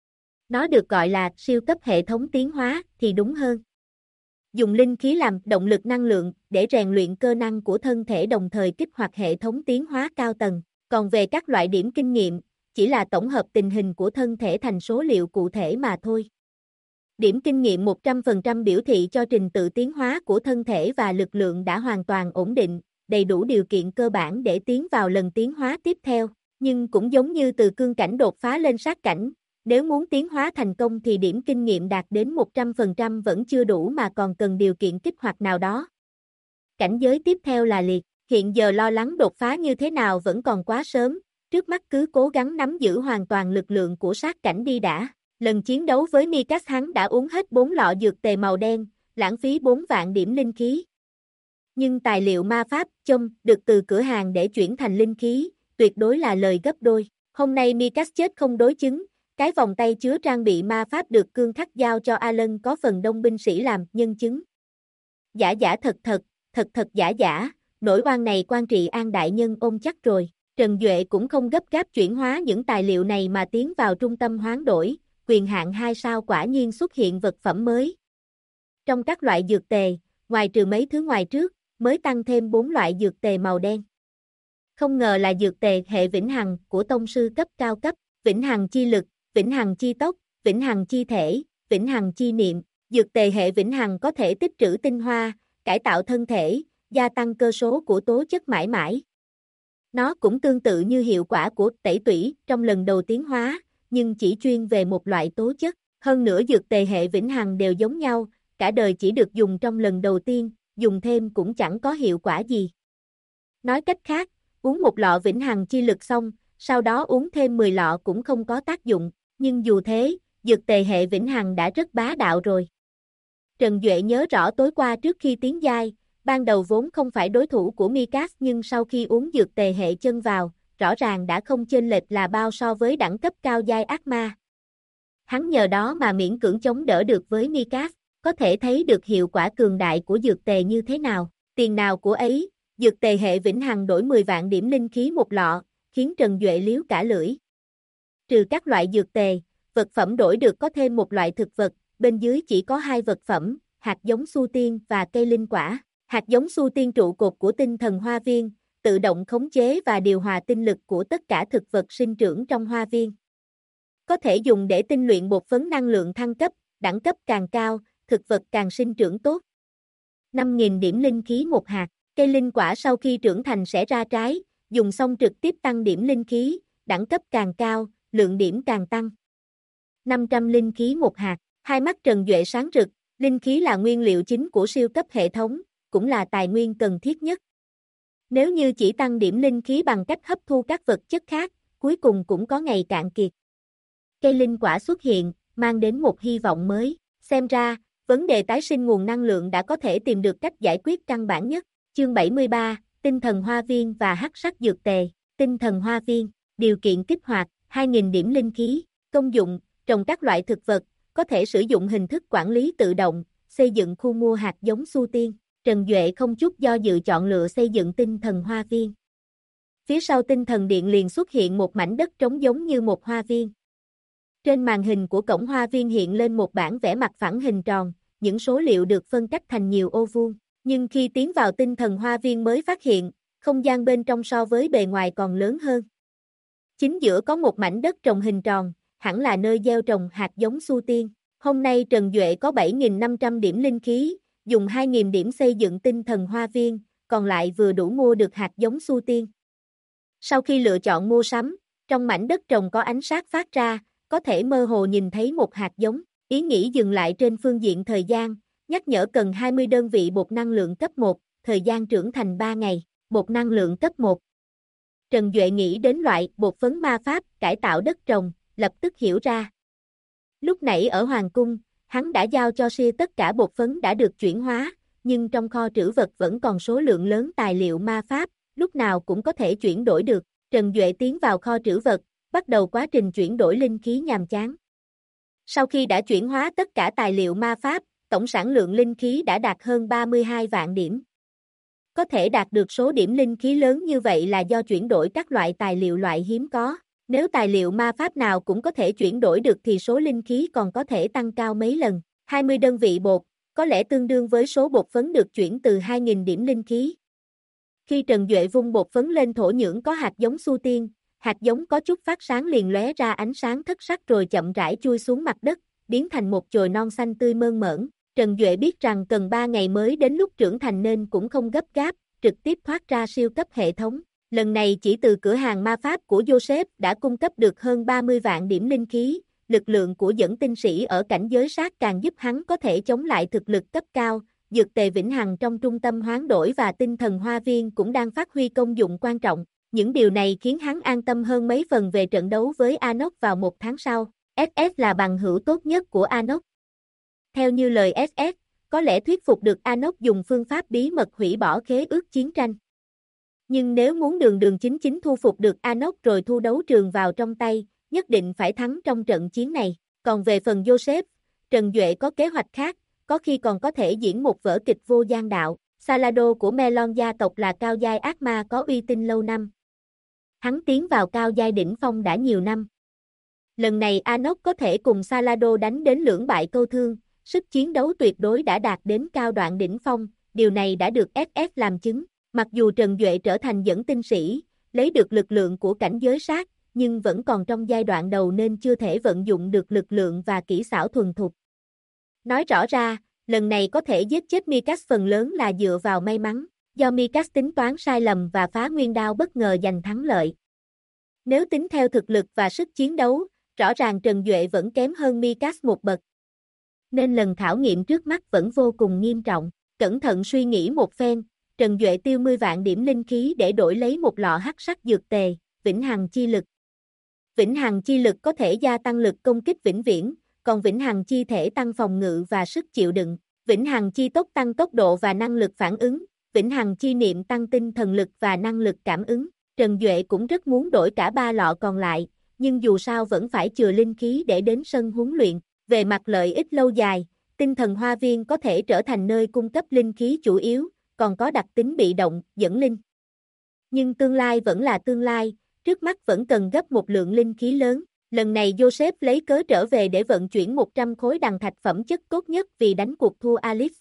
Nó được gọi là siêu cấp hệ thống tiến hóa thì đúng hơn. Dùng linh khí làm động lực năng lượng để rèn luyện cơ năng của thân thể đồng thời kích hoạt hệ thống tiến hóa cao tầng. Còn về các loại điểm kinh nghiệm, chỉ là tổng hợp tình hình của thân thể thành số liệu cụ thể mà thôi. Điểm kinh nghiệm 100% biểu thị cho trình tự tiến hóa của thân thể và lực lượng đã hoàn toàn ổn định, đầy đủ điều kiện cơ bản để tiến vào lần tiến hóa tiếp theo. Nhưng cũng giống như từ cương cảnh đột phá lên sát cảnh, nếu muốn tiến hóa thành công thì điểm kinh nghiệm đạt đến 100% vẫn chưa đủ mà còn cần điều kiện kích hoạt nào đó. Cảnh giới tiếp theo là liệt. Hiện giờ lo lắng đột phá như thế nào vẫn còn quá sớm, trước mắt cứ cố gắng nắm giữ hoàn toàn lực lượng của sát cảnh đi đã. Lần chiến đấu với Mikas hắn đã uống hết 4 lọ dược tề màu đen, lãng phí 4 vạn điểm linh khí. Nhưng tài liệu ma pháp, châm, được từ cửa hàng để chuyển thành linh khí, tuyệt đối là lời gấp đôi. Hôm nay Mikas chết không đối chứng, cái vòng tay chứa trang bị ma pháp được cương khắc giao cho Alan có phần đông binh sĩ làm nhân chứng. Giả giả thật thật, thật thật giả giả, nỗi oan này quan trị an đại nhân ôm chắc rồi. Trần Duệ cũng không gấp gáp chuyển hóa những tài liệu này mà tiến vào trung tâm hoán đổi, quyền hạn 2 sao quả nhiên xuất hiện vật phẩm mới. Trong các loại dược tề, ngoài trừ mấy thứ ngoài trước, mới tăng thêm 4 loại dược tề màu đen. Không ngờ là dược tề hệ vĩnh hằng của tông sư cấp cao cấp, vĩnh hằng chi lực, vĩnh hằng chi tốc, vĩnh hằng chi thể, vĩnh hằng chi niệm. Dược tề hệ vĩnh hằng có thể tích trữ tinh hoa, cải tạo thân thể, gia tăng cơ số của tố chất mãi mãi. Nó cũng tương tự như hiệu quả của tẩy tủy trong lần đầu tiến hóa, nhưng chỉ chuyên về một loại tố chất. Hơn nữa dược tề hệ vĩnh hằng đều giống nhau, cả đời chỉ được dùng trong lần đầu tiên, dùng thêm cũng chẳng có hiệu quả gì. Nói cách khác, uống một lọ vĩnh hằng chi lực xong, sau đó uống thêm 10 lọ cũng không có tác dụng, nhưng dù thế, dược tề hệ vĩnh hằng đã rất bá đạo rồi. Trần Duệ nhớ rõ tối qua trước khi tiến giai, ban đầu vốn không phải đối thủ của Mikas nhưng sau khi uống dược tề hệ chân vào, rõ ràng đã không chênh lệch là bao so với đẳng cấp cao giai ác ma. Hắn nhờ đó mà miễn cưỡng chống đỡ được với Mikas, có thể thấy được hiệu quả cường đại của dược tề như thế nào. Tiền nào của ấy, dược tề hệ vĩnh hằng đổi 10 vạn điểm linh khí một lọ, khiến Trần Duệ liếu cả lưỡi. Trừ các loại dược tề, vật phẩm đổi được có thêm một loại thực vật, bên dưới chỉ có 2 vật phẩm, hạt giống su tiên và cây linh quả. Hạt giống su tiên trụ cột của tinh thần hoa viên, tự động khống chế và điều hòa tinh lực của tất cả thực vật sinh trưởng trong hoa viên. Có thể dùng để tinh luyện bột phấn năng lượng thăng cấp, đẳng cấp càng cao, thực vật càng sinh trưởng tốt. 5.000 điểm linh khí một hạt, cây linh quả sau khi trưởng thành sẽ ra trái, dùng xong trực tiếp tăng điểm linh khí, đẳng cấp càng cao, lượng điểm càng tăng. 500 linh khí một hạt, hai mắt Trần Duệ sáng rực, linh khí là nguyên liệu chính của siêu cấp hệ thống, cũng là tài nguyên cần thiết nhất. Nếu như chỉ tăng điểm linh khí bằng cách hấp thu các vật chất khác, cuối cùng cũng có ngày cạn kiệt. Cây linh quả xuất hiện, mang đến một hy vọng mới. Xem ra, vấn đề tái sinh nguồn năng lượng đã có thể tìm được cách giải quyết căn bản nhất. Chương 73, Tinh thần hoa viên và hắc sắc dược tề. Tinh thần hoa viên, điều kiện kích hoạt, 2.000 điểm linh khí. Công dụng, trồng các loại thực vật, có thể sử dụng hình thức quản lý tự động, xây dựng khu mua hạt giống su tiên. Trần Duệ không chút do dự chọn lựa xây dựng tinh thần hoa viên. Phía sau tinh thần điện liền xuất hiện một mảnh đất trống giống như một hoa viên. Trên màn hình của cổng hoa viên hiện lên một bảng vẽ mặt phẳng hình tròn, những số liệu được phân cách thành nhiều ô vuông. Nhưng khi tiến vào tinh thần hoa viên mới phát hiện, không gian bên trong so với bề ngoài còn lớn hơn. Chính giữa có một mảnh đất trồng hình tròn, hẳn là nơi gieo trồng hạt giống su tiên. Hôm nay Trần Duệ có 7.500 điểm linh khí, dùng 2.000 điểm xây dựng tinh thần hoa viên, còn lại vừa đủ mua được hạt giống su tiên. Sau khi lựa chọn mua sắm, trong mảnh đất trồng có ánh sáng phát ra, có thể mơ hồ nhìn thấy một hạt giống. Ý nghĩ dừng lại trên phương diện thời gian, nhắc nhở cần 20 đơn vị bột năng lượng cấp 1, thời gian trưởng thành 3 ngày, bột năng lượng cấp 1. Trần Duệ nghĩ đến loại bột phấn ma pháp cải tạo đất trồng, lập tức hiểu ra. Lúc nãy ở Hoàng Cung, hắn đã giao cho Sia tất cả bột phấn đã được chuyển hóa, nhưng trong kho trữ vật vẫn còn số lượng lớn tài liệu ma pháp, lúc nào cũng có thể chuyển đổi được. Trần Duệ tiến vào kho trữ vật, bắt đầu quá trình chuyển đổi linh khí nhàm chán. Sau khi đã chuyển hóa tất cả tài liệu ma pháp, tổng sản lượng linh khí đã đạt hơn 32 vạn điểm. Có thể đạt được số điểm linh khí lớn như vậy là do chuyển đổi các loại tài liệu loại hiếm có. Nếu tài liệu ma pháp nào cũng có thể chuyển đổi được thì số linh khí còn có thể tăng cao mấy lần. 20 đơn vị bột, có lẽ tương đương với số bột phấn được chuyển từ 2.000 điểm linh khí. Khi Trần Duệ vung bột phấn lên thổ nhưỡng có hạt giống su tiên, hạt giống có chút phát sáng liền lóe ra ánh sáng thất sắc rồi chậm rãi chui xuống mặt đất, biến thành một chồi non xanh tươi mơn mởn. Trần Duệ biết rằng cần 3 ngày mới đến lúc trưởng thành nên cũng không gấp gáp, trực tiếp thoát ra siêu cấp hệ thống. Lần này chỉ từ cửa hàng ma pháp của Joseph đã cung cấp được hơn 30 vạn điểm linh khí, lực lượng của dẫn tinh sĩ ở cảnh giới sát càng giúp hắn có thể chống lại thực lực cấp cao, dược tề vĩnh hằng trong trung tâm hoán đổi và tinh thần hoa viên cũng đang phát huy công dụng quan trọng. Những điều này khiến hắn an tâm hơn mấy phần về trận đấu với Anok vào 1 tháng sau. SS là bằng hữu tốt nhất của Anok. Theo như lời SS, có lẽ thuyết phục được Anok dùng phương pháp bí mật hủy bỏ khế ước chiến tranh. Nhưng nếu muốn đường đường chính chính thu phục được Anok rồi thu đấu trường vào trong tay, nhất định phải thắng trong trận chiến này. Còn về phần Joseph, Trần Duệ có kế hoạch khác, có khi còn có thể diễn một vở kịch vô gian đạo. Salado của Melon gia tộc là cao giai ác ma có uy tín lâu năm. Hắn tiến vào cao giai đỉnh phong đã nhiều năm. Lần này Anok có thể cùng Salado đánh đến lưỡng bại câu thương, sức chiến đấu tuyệt đối đã đạt đến cao đoạn đỉnh phong, điều này đã được SS làm chứng. Mặc dù Trần Duệ trở thành dẫn tinh sĩ, lấy được lực lượng của cảnh giới sát, nhưng vẫn còn trong giai đoạn đầu nên chưa thể vận dụng được lực lượng và kỹ xảo thuần thục. Nói rõ ra, lần này có thể giết chết Mikas phần lớn là dựa vào may mắn, do Mikas tính toán sai lầm và phá nguyên đao bất ngờ giành thắng lợi. Nếu tính theo thực lực và sức chiến đấu, rõ ràng Trần Duệ vẫn kém hơn Mikas một bậc. Nên lần khảo nghiệm trước mắt vẫn vô cùng nghiêm trọng. Cẩn thận suy nghĩ một phen, Trần Duệ tiêu 10 vạn điểm linh khí để đổi lấy một lọ hắc sắc dược tề, vĩnh hằng chi lực. Vĩnh hằng chi lực có thể gia tăng lực công kích vĩnh viễn, còn vĩnh hằng chi thể tăng phòng ngự và sức chịu đựng. Vĩnh hằng chi tốc tăng tốc độ và năng lực phản ứng, vĩnh hằng chi niệm tăng tinh thần lực và năng lực cảm ứng. Trần Duệ cũng rất muốn đổi cả 3 lọ còn lại, nhưng dù sao vẫn phải chừa linh khí để đến sân huấn luyện. Về mặt lợi ích lâu dài, tinh thần hoa viên có thể trở thành nơi cung cấp linh khí chủ yếu, còn có đặc tính bị động, dẫn linh. Nhưng tương lai vẫn là tương lai, trước mắt vẫn cần gấp một lượng linh khí lớn. Lần này Joseph lấy cớ trở về để vận chuyển 100 khối đằng thạch phẩm chất tốt nhất vì đánh cuộc thua Alice.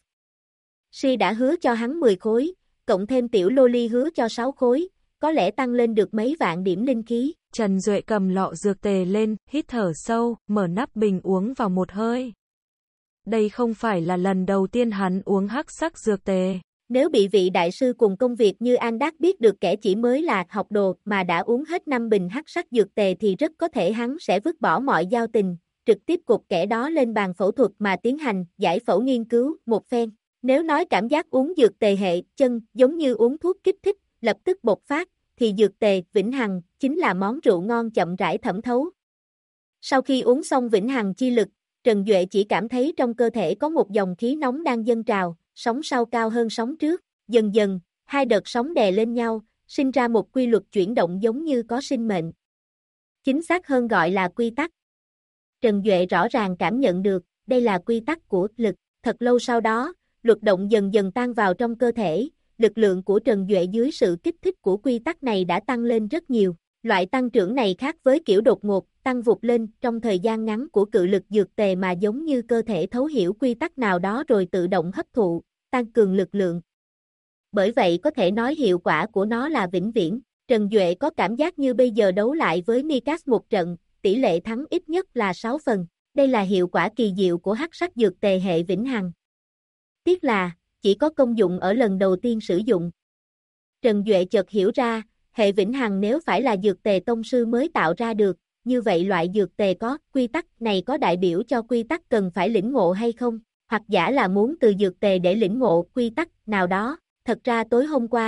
Si đã hứa cho hắn 10 khối, cộng thêm tiểu Loli hứa cho 6 khối, có lẽ tăng lên được mấy vạn điểm linh khí. Trần Duệ cầm lọ dược tề lên, hít thở sâu, mở nắp bình uống vào một hơi. Đây không phải là lần đầu tiên hắn uống hắc sắc dược tề. Nếu bị vị đại sư cùng công việc như An Đắc biết được kẻ chỉ mới là học đồ mà đã uống hết 5 bình hắc sắc dược tề thì rất có thể hắn sẽ vứt bỏ mọi giao tình, trực tiếp cột kẻ đó lên bàn phẫu thuật mà tiến hành giải phẫu nghiên cứu một phen. Nếu nói cảm giác uống dược tề hệ chân giống như uống thuốc kích thích, lập tức bộc phát, thì dược tề vĩnh hằng chính là món rượu ngon chậm rãi thẩm thấu. Sau khi uống xong vĩnh hằng chi lực, Trần Duệ chỉ cảm thấy trong cơ thể có một dòng khí nóng đang dâng trào, sóng sau cao hơn sóng trước, dần dần, hai đợt sóng đè lên nhau, sinh ra một quy luật chuyển động giống như có sinh mệnh. Chính xác hơn gọi là quy tắc. Trần Duệ rõ ràng cảm nhận được, đây là quy tắc của lực. Thật lâu sau đó, luật động dần dần tan vào trong cơ thể, lực lượng của Trần Duệ dưới sự kích thích của quy tắc này đã tăng lên rất nhiều. Loại tăng trưởng này khác với kiểu đột ngột, tăng vụt lên trong thời gian ngắn của cự lực dược tề mà giống như cơ thể thấu hiểu quy tắc nào đó rồi tự động hấp thụ, tăng cường lực lượng. Bởi vậy có thể nói hiệu quả của nó là vĩnh viễn. Trần Duệ có cảm giác như bây giờ đấu lại với Mikas một trận, tỷ lệ thắng ít nhất là 6 phần. Đây là hiệu quả kỳ diệu của hắc sắc dược tề hệ vĩnh hằng. Tiếc là, chỉ có công dụng ở lần đầu tiên sử dụng. Trần Duệ chợt hiểu ra, hệ vĩnh hằng nếu phải là dược tề tông sư mới tạo ra được, như vậy loại dược tề có quy tắc này có đại biểu cho quy tắc cần phải lĩnh ngộ hay không, hoặc giả là muốn từ dược tề để lĩnh ngộ quy tắc nào đó. Thật ra tối hôm qua,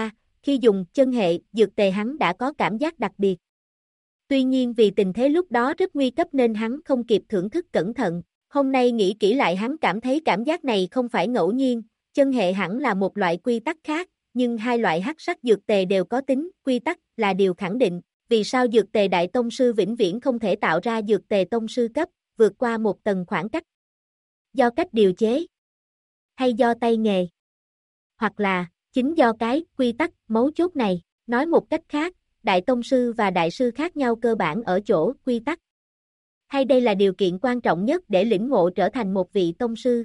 Khi dùng chân hệ dược tề hắn đã có cảm giác đặc biệt. Tuy nhiên vì tình thế lúc đó rất nguy cấp nên hắn không kịp thưởng thức cẩn thận. Hôm nay nghĩ kỹ lại hắn cảm thấy cảm giác này không phải ngẫu nhiên, chân hệ hẳn là một loại quy tắc khác, nhưng hai loại hắc sắc dược tề đều có tính, quy tắc là điều khẳng định. Vì sao dược tề đại tông sư vĩnh viễn không thể tạo ra dược tề tông sư cấp, vượt qua một tầng khoảng cách? Do cách điều chế? Hay do tay nghề? Hoặc là, chính do cái quy tắc mấu chốt này? Nói một cách khác, đại tông sư và đại sư khác nhau cơ bản ở chỗ quy tắc. Hay đây là điều kiện quan trọng nhất để lĩnh ngộ trở thành một vị tông sư?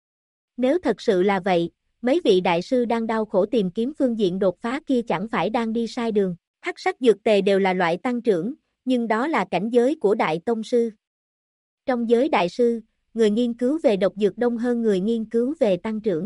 Nếu thật sự là vậy, mấy vị đại sư đang đau khổ tìm kiếm phương diện đột phá kia chẳng phải đang đi sai đường. Hắc sắc dược tề đều là loại tăng trưởng, nhưng đó là cảnh giới của đại tông sư. Trong giới đại sư, người nghiên cứu về độc dược đông hơn người nghiên cứu về tăng trưởng.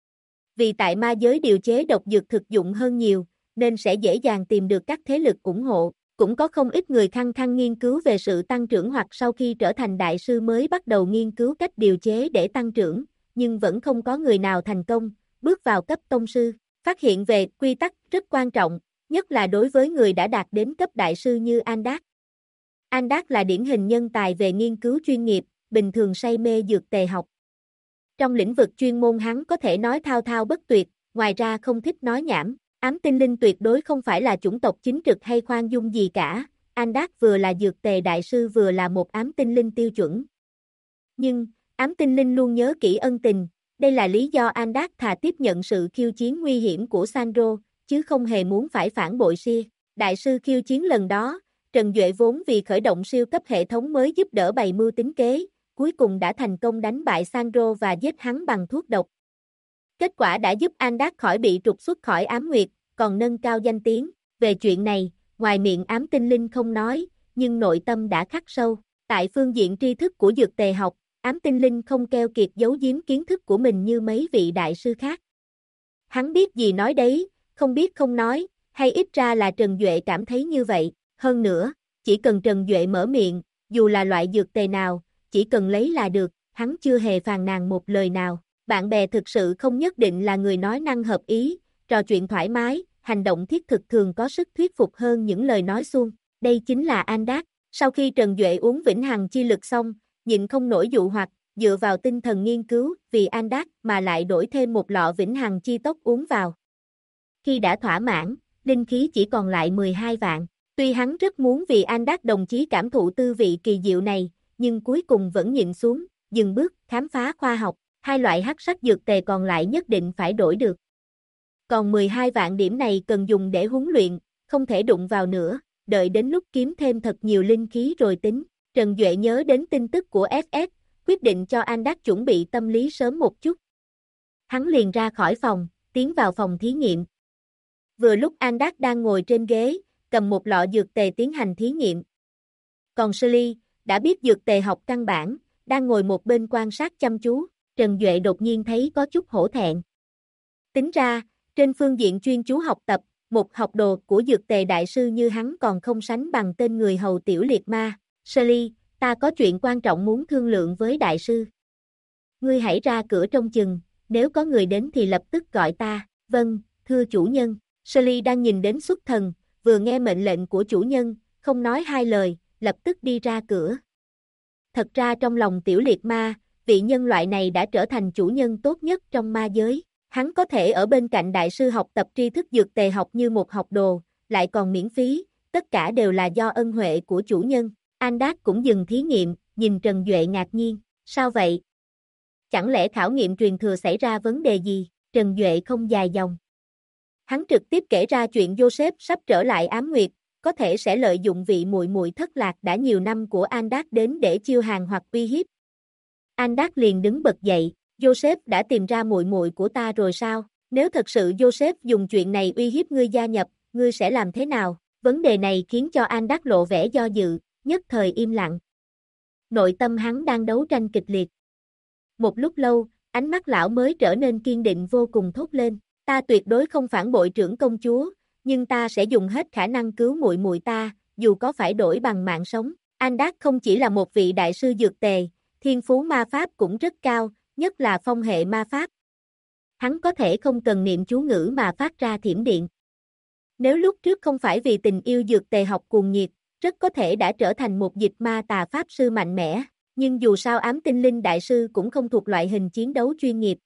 Vì tại ma giới điều chế độc dược thực dụng hơn nhiều, nên sẽ dễ dàng tìm được các thế lực ủng hộ. Cũng có không ít người khăng khăng nghiên cứu về sự tăng trưởng hoặc sau khi trở thành đại sư mới bắt đầu nghiên cứu cách điều chế để tăng trưởng, nhưng vẫn không có người nào thành công, bước vào cấp tông sư. Phát hiện về quy tắc rất quan trọng, nhất là đối với người đã đạt đến cấp đại sư như Andak. Andak là điển hình nhân tài về nghiên cứu chuyên nghiệp, bình thường say mê dược tề học. Trong lĩnh vực chuyên môn hắn có thể nói thao thao bất tuyệt, ngoài ra không thích nói nhảm. Ám tinh linh tuyệt đối không phải là chủng tộc chính trực hay khoan dung gì cả, Andak vừa là dược tề đại sư vừa là một ám tinh linh tiêu chuẩn. Nhưng, ám tinh linh luôn nhớ kỹ ân tình, đây là lý do Andak thà tiếp nhận sự khiêu chiến nguy hiểm của Sandro, chứ không hề muốn phải phản bội Sia. Đại sư khiêu chiến lần đó, Trần Duệ vốn vì khởi động siêu cấp hệ thống mới giúp đỡ bày mưu tính kế, cuối cùng đã thành công đánh bại Sandro và giết hắn bằng thuốc độc. Kết quả đã giúp Andak khỏi bị trục xuất khỏi ám nguyệt, còn nâng cao danh tiếng. Về chuyện này, ngoài miệng ám tinh linh không nói, nhưng nội tâm đã khắc sâu. Tại phương diện tri thức của dược tề học, ám tinh linh không keo kiệt giấu giếm kiến thức của mình như mấy vị đại sư khác. Hắn biết gì nói đấy, không biết không nói, hay ít ra là Trần Duệ cảm thấy như vậy. Hơn nữa, chỉ cần Trần Duệ mở miệng, dù là loại dược tề nào, chỉ cần lấy là được, hắn chưa hề phàn nàn một lời nào. Bạn bè thực sự không nhất định là người nói năng hợp ý, trò chuyện thoải mái, hành động thiết thực thường có sức thuyết phục hơn những lời nói suông. Đây chính là Andak. Sau khi Trần Duệ uống vĩnh hằng chi lực xong, nhịn không nổi dụ hoặc, dựa vào tinh thần nghiên cứu vì Andak mà lại đổi thêm một lọ vĩnh hằng chi tốc uống vào. Khi đã thỏa mãn, linh khí chỉ còn lại 12 vạn. Tuy hắn rất muốn vì Andak đồng chí cảm thụ tư vị kỳ diệu này, nhưng cuối cùng vẫn nhịn xuống, dừng bước, khám phá khoa học. Hai loại hắc sắc dược tề còn lại nhất định phải đổi được. Còn 12 vạn điểm này cần dùng để huấn luyện, không thể đụng vào nữa, đợi đến lúc kiếm thêm thật nhiều linh khí rồi tính. Trần Duệ nhớ đến tin tức của SS, quyết định cho Andak chuẩn bị tâm lý sớm một chút. Hắn liền ra khỏi phòng, tiến vào phòng thí nghiệm. Vừa lúc Andak đang ngồi trên ghế, cầm một lọ dược tề tiến hành thí nghiệm. Còn Sully, đã biết dược tề học căn bản, đang ngồi một bên quan sát chăm chú. Trần Duệ đột nhiên thấy có chút hổ thẹn. Tính ra, trên phương diện chuyên chú học tập, một học đồ của dược tề đại sư như hắn còn không sánh bằng tên người hầu tiểu liệt ma. Sully, ta có chuyện quan trọng muốn thương lượng với đại sư. Ngươi hãy ra cửa trông chừng, nếu có người đến thì lập tức gọi ta. Vâng, thưa chủ nhân. Sully đang nhìn đến xuất thần, vừa nghe mệnh lệnh của chủ nhân, không nói hai lời, lập tức đi ra cửa. Thật ra trong lòng tiểu liệt ma, vị nhân loại này đã trở thành chủ nhân tốt nhất trong ma giới. Hắn có thể ở bên cạnh đại sư học tập tri thức dược tề học như một học đồ, lại còn miễn phí, tất cả đều là do ân huệ của chủ nhân. Andak cũng dừng thí nghiệm, nhìn Trần Duệ ngạc nhiên. Sao vậy? Chẳng lẽ khảo nghiệm truyền thừa xảy ra vấn đề gì? Trần Duệ không dài dòng. Hắn trực tiếp kể ra chuyện Joseph sắp trở lại ám nguyệt, có thể sẽ lợi dụng vị muội muội thất lạc đã nhiều năm của Andak đến để chiêu hàng hoặc uy hiếp. Andak liền đứng bật dậy, Joseph đã tìm ra muội muội của ta rồi sao? Nếu thật sự Joseph dùng chuyện này uy hiếp ngươi gia nhập, ngươi sẽ làm thế nào? Vấn đề này khiến cho Andak lộ vẻ do dự, nhất thời im lặng. Nội tâm hắn đang đấu tranh kịch liệt. Một lúc lâu, ánh mắt lão mới trở nên kiên định vô cùng thốt lên, ta tuyệt đối không phản bội trưởng công chúa, nhưng ta sẽ dùng hết khả năng cứu muội muội ta, dù có phải đổi bằng mạng sống. Andak không chỉ là một vị đại sư dược tề, thiên phú ma pháp cũng rất cao, nhất là phong hệ ma pháp. Hắn có thể không cần niệm chú ngữ mà phát ra thiểm điện. Nếu lúc trước không phải vì tình yêu dược tề học cuồng nhiệt, rất có thể đã trở thành một dịch ma tà pháp sư mạnh mẽ, nhưng dù sao ám tinh linh đại sư cũng không thuộc loại hình chiến đấu chuyên nghiệp.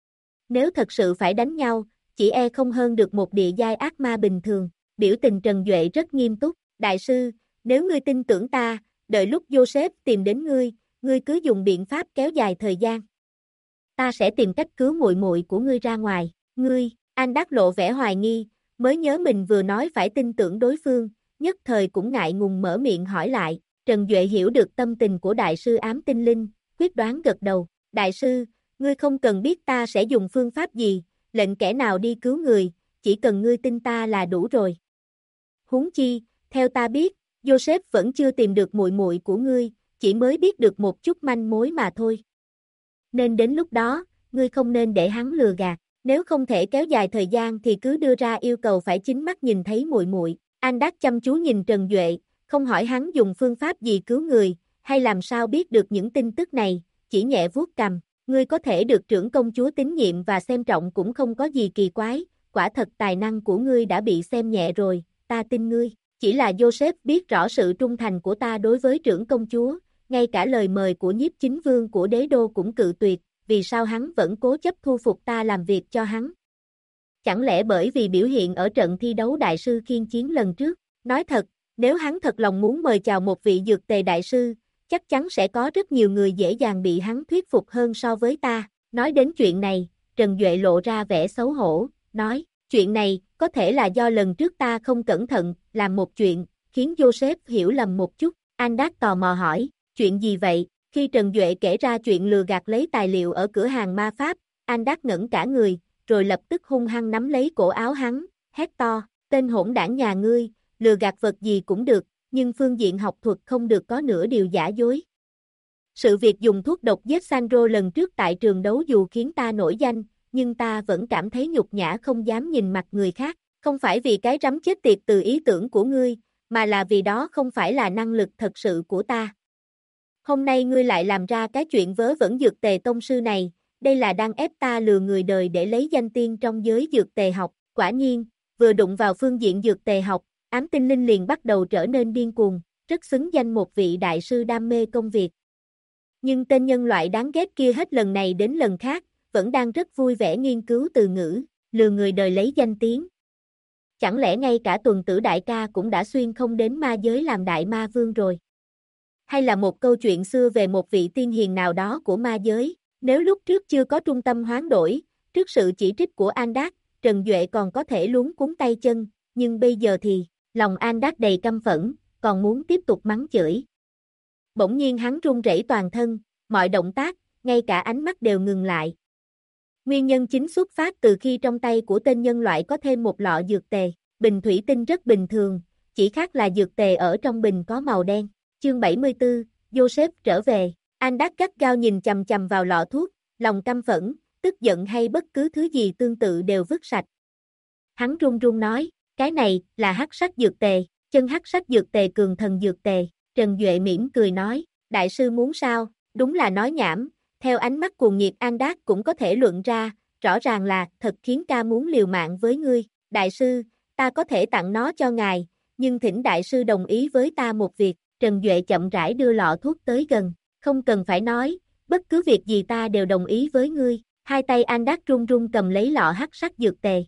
Nếu thật sự phải đánh nhau, chỉ e không hơn được một địa giai ác ma bình thường. Biểu tình Trần Duệ rất nghiêm túc, đại sư, nếu ngươi tin tưởng ta, đợi lúc Joseph tìm đến ngươi cứ dùng biện pháp kéo dài thời gian. Ta sẽ tìm cách cứu muội muội của ngươi ra ngoài. Ngươi, Anh đắc lộ vẻ hoài nghi, mới nhớ mình vừa nói phải tin tưởng đối phương, nhất thời cũng ngại ngùng mở miệng hỏi lại. Trần Duệ hiểu được tâm tình của đại sư ám tinh linh, quyết đoán gật đầu. Đại sư, ngươi không cần biết ta sẽ dùng phương pháp gì, lệnh kẻ nào đi cứu người, chỉ cần ngươi tin ta là đủ rồi. Huống chi, theo ta biết, Joseph vẫn chưa tìm được muội muội của ngươi, chỉ mới biết được một chút manh mối mà thôi. Nên đến lúc đó, ngươi không nên để hắn lừa gạt, nếu không thể kéo dài thời gian thì cứ đưa ra yêu cầu phải chính mắt nhìn thấy muội muội. Anh Đắc chăm chú nhìn Trần Duệ, không hỏi hắn dùng phương pháp gì cứu người, hay làm sao biết được những tin tức này, chỉ nhẹ vuốt cằm. Ngươi có thể được trưởng công chúa tín nhiệm và xem trọng cũng không có gì kỳ quái, quả thật tài năng của ngươi đã bị xem nhẹ rồi, ta tin ngươi. Chỉ là Joseph biết rõ sự trung thành của ta đối với trưởng công chúa, ngay cả lời mời của nhiếp chính vương của đế đô cũng cự tuyệt, vì sao hắn vẫn cố chấp thu phục ta làm việc cho hắn? Chẳng lẽ bởi vì biểu hiện ở trận thi đấu đại sư khiên chiến lần trước? Nói thật, nếu hắn thật lòng muốn mời chào một vị dược tề đại sư, chắc chắn sẽ có rất nhiều người dễ dàng bị hắn thuyết phục hơn so với ta. Nói đến chuyện này, Trần Duệ lộ ra vẻ xấu hổ, nói, chuyện này, có thể là do lần trước ta không cẩn thận, làm một chuyện, khiến Joseph hiểu lầm một chút. Anh Đắc tò mò hỏi, chuyện gì vậy? Khi Trần Duệ kể ra chuyện lừa gạt lấy tài liệu ở cửa hàng ma pháp, anh Đắc ngẩn cả người, rồi lập tức hung hăng nắm lấy cổ áo hắn, hét to, tên hỗn đảng nhà ngươi, lừa gạt vật gì cũng được, nhưng phương diện học thuật không được có nửa điều giả dối. Sự việc dùng thuốc độc giết Sandro lần trước tại trường đấu dù khiến ta nổi danh, nhưng ta vẫn cảm thấy nhục nhã không dám nhìn mặt người khác, không phải vì cái rắm chết tiệt từ ý tưởng của ngươi, mà là vì đó không phải là năng lực thật sự của ta. Hôm nay ngươi lại làm ra cái chuyện vớ vẩn dược tề tông sư này, đây là đang ép ta lừa người đời để lấy danh tiên trong giới dược tề học. Quả nhiên, vừa đụng vào phương diện dược tề học, ám tinh linh liền bắt đầu trở nên điên cuồng, rất xứng danh một vị đại sư đam mê công việc. Nhưng tên nhân loại đáng ghét kia hết lần này đến lần khác, vẫn đang rất vui vẻ nghiên cứu từ ngữ, lừa người đời lấy danh tiếng. Chẳng lẽ ngay cả Tuần Tử đại ca cũng đã xuyên không đến ma giới làm đại ma vương rồi? Hay là một câu chuyện xưa về một vị tiên hiền nào đó của ma giới? Nếu lúc trước chưa có trung tâm hoán đổi, trước sự chỉ trích của An Đát, Trần Duệ còn có thể luống cuống tay chân, nhưng bây giờ thì, lòng An Đát đầy căm phẫn, còn muốn tiếp tục mắng chửi. Bỗng nhiên hắn run rẩy toàn thân, mọi động tác, ngay cả ánh mắt đều ngừng lại. Nguyên nhân chính xuất phát từ khi trong tay của tên nhân loại có thêm một lọ dược tề, bình thủy tinh rất bình thường, chỉ khác là dược tề ở trong bình có màu đen. Chương 74, Joseph trở về. An Đắc gắt gao nhìn chằm chằm vào lọ thuốc, lòng căm phẫn, tức giận hay bất cứ thứ gì tương tự đều vứt sạch. Hắn run run nói, cái này là hắc sắc dược tề, chân hắc sắc dược tề cường thần dược tề. Trần Duệ mỉm cười nói, đại sư muốn sao, đúng là nói nhảm, theo ánh mắt cuồng nhiệt An Đắc cũng có thể luận ra, rõ ràng là thật khiến ca muốn liều mạng với ngươi. Đại sư, ta có thể tặng nó cho ngài, nhưng thỉnh đại sư đồng ý với ta một việc. Trần Duệ chậm rãi đưa lọ thuốc tới gần, không cần phải nói, bất cứ việc gì ta đều đồng ý với ngươi. Hai tay An Đắc run run cầm lấy lọ hắc sắc dược tề.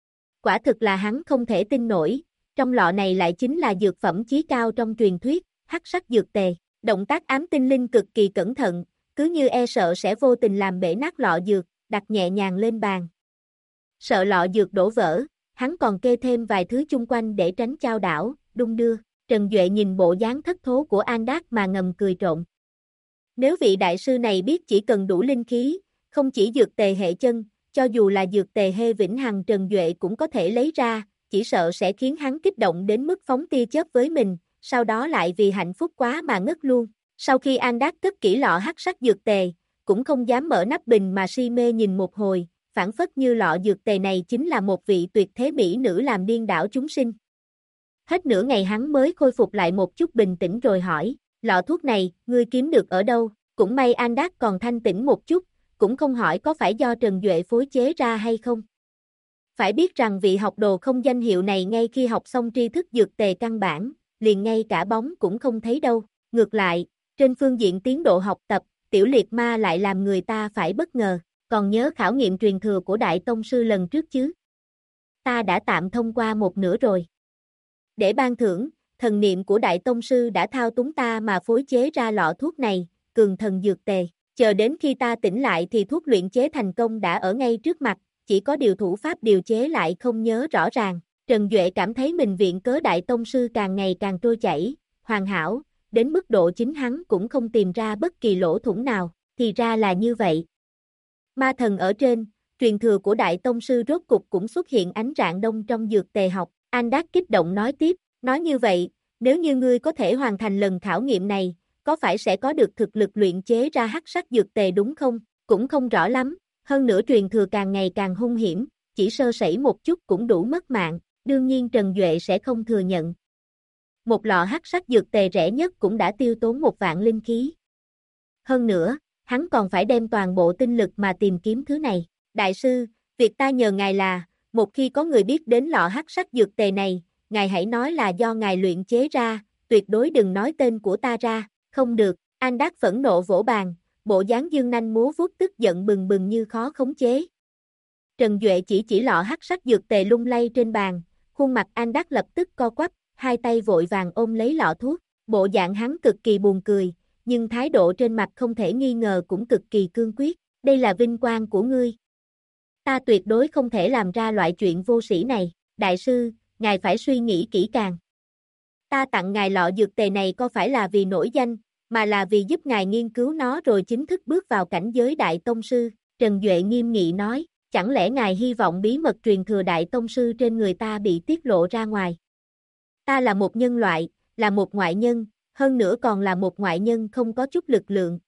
Quả thực là hắn không thể tin nổi, trong lọ này lại chính là dược phẩm chí cao trong truyền thuyết, hắc sắc dược tề. Động tác ám tinh linh cực kỳ cẩn thận, cứ như e sợ sẽ vô tình làm bể nát lọ dược, đặt nhẹ nhàng lên bàn. Sợ lọ dược đổ vỡ, hắn còn kê thêm vài thứ chung quanh để tránh chao đảo, đung đưa. Trần Duệ nhìn bộ dáng thất thố của An Đát mà ngầm cười trộn. Nếu vị đại sư này biết chỉ cần đủ linh khí, không chỉ dược tề hệ chân, cho dù là dược tề hê vĩnh hằng Trần Duệ cũng có thể lấy ra, chỉ sợ sẽ khiến hắn kích động đến mức phóng tia chớp với mình, sau đó lại vì hạnh phúc quá mà ngất luôn. Sau khi An Đát cất kỹ lọ hắc sắc dược tề, cũng không dám mở nắp bình mà si mê nhìn một hồi, phảng phất như lọ dược tề này chính là một vị tuyệt thế mỹ nữ làm điên đảo chúng sinh. Hết nửa ngày hắn mới khôi phục lại một chút bình tĩnh rồi hỏi, lọ thuốc này, ngươi kiếm được ở đâu? Cũng may An Đát còn thanh tĩnh một chút, cũng không hỏi có phải do Trần Duệ phối chế ra hay không. Phải biết rằng vị học đồ không danh hiệu này ngay khi học xong tri thức dược tề căn bản, liền ngay cả bóng cũng không thấy đâu. Ngược lại, trên phương diện tiến độ học tập, Tiểu Liệt Ma lại làm người ta phải bất ngờ. Còn nhớ khảo nghiệm truyền thừa của Đại Tông Sư lần trước chứ? Ta đã tạm thông qua một nửa rồi. Để ban thưởng, thần niệm của Đại Tông Sư đã thao túng ta mà phối chế ra lọ thuốc này, cường thần dược tề. Chờ đến khi ta tỉnh lại thì thuốc luyện chế thành công đã ở ngay trước mặt, chỉ có điều thủ pháp điều chế lại không nhớ rõ ràng. Trần Duệ cảm thấy mình viện cớ Đại Tông Sư càng ngày càng trôi chảy, hoàn hảo, đến mức độ chính hắn cũng không tìm ra bất kỳ lỗ thủng nào, thì ra là như vậy. Ma thần ở trên, truyền thừa của Đại Tông Sư rốt cục cũng xuất hiện ánh rạng đông trong dược tề học. Andak kích động nói tiếp, nói như vậy, nếu như ngươi có thể hoàn thành lần khảo nghiệm này, có phải sẽ có được thực lực luyện chế ra hắc sắc dược tề đúng không? Cũng không rõ lắm, hơn nữa truyền thừa càng ngày càng hung hiểm, chỉ sơ sẩy một chút cũng đủ mất mạng, đương nhiên Trần Duệ sẽ không thừa nhận. Một lọ hắc sắc dược tề rẻ nhất cũng đã tiêu tốn 1.000 linh khí. Hơn nữa, hắn còn phải đem toàn bộ tinh lực mà tìm kiếm thứ này. Đại sư, việc ta nhờ ngài là, một khi có người biết đến lọ hắc sắc dược tề này, ngài hãy nói là do ngài luyện chế ra, tuyệt đối đừng nói tên của ta ra, không được. Andak phẫn nộ vỗ bàn, bộ dáng dương nanh múa vuốt tức giận bừng bừng như khó khống chế. Trần Duệ chỉ lọ hắc sắc dược tề lung lay trên bàn, khuôn mặt Andak lập tức co quắp, hai tay vội vàng ôm lấy lọ thuốc, bộ dạng hắn cực kỳ buồn cười, nhưng thái độ trên mặt không thể nghi ngờ cũng cực kỳ cương quyết, đây là vinh quang của ngươi. Ta tuyệt đối không thể làm ra loại chuyện vô sĩ này, đại sư, ngài phải suy nghĩ kỹ càng. Ta tặng ngài lọ dược tề này có phải là vì nổi danh, mà là vì giúp ngài nghiên cứu nó rồi chính thức bước vào cảnh giới Đại Tông Sư, Trần Duệ nghiêm nghị nói, chẳng lẽ ngài hy vọng bí mật truyền thừa Đại Tông Sư trên người ta bị tiết lộ ra ngoài? Ta là một nhân loại, là một ngoại nhân, hơn nữa còn là một ngoại nhân không có chút lực lượng.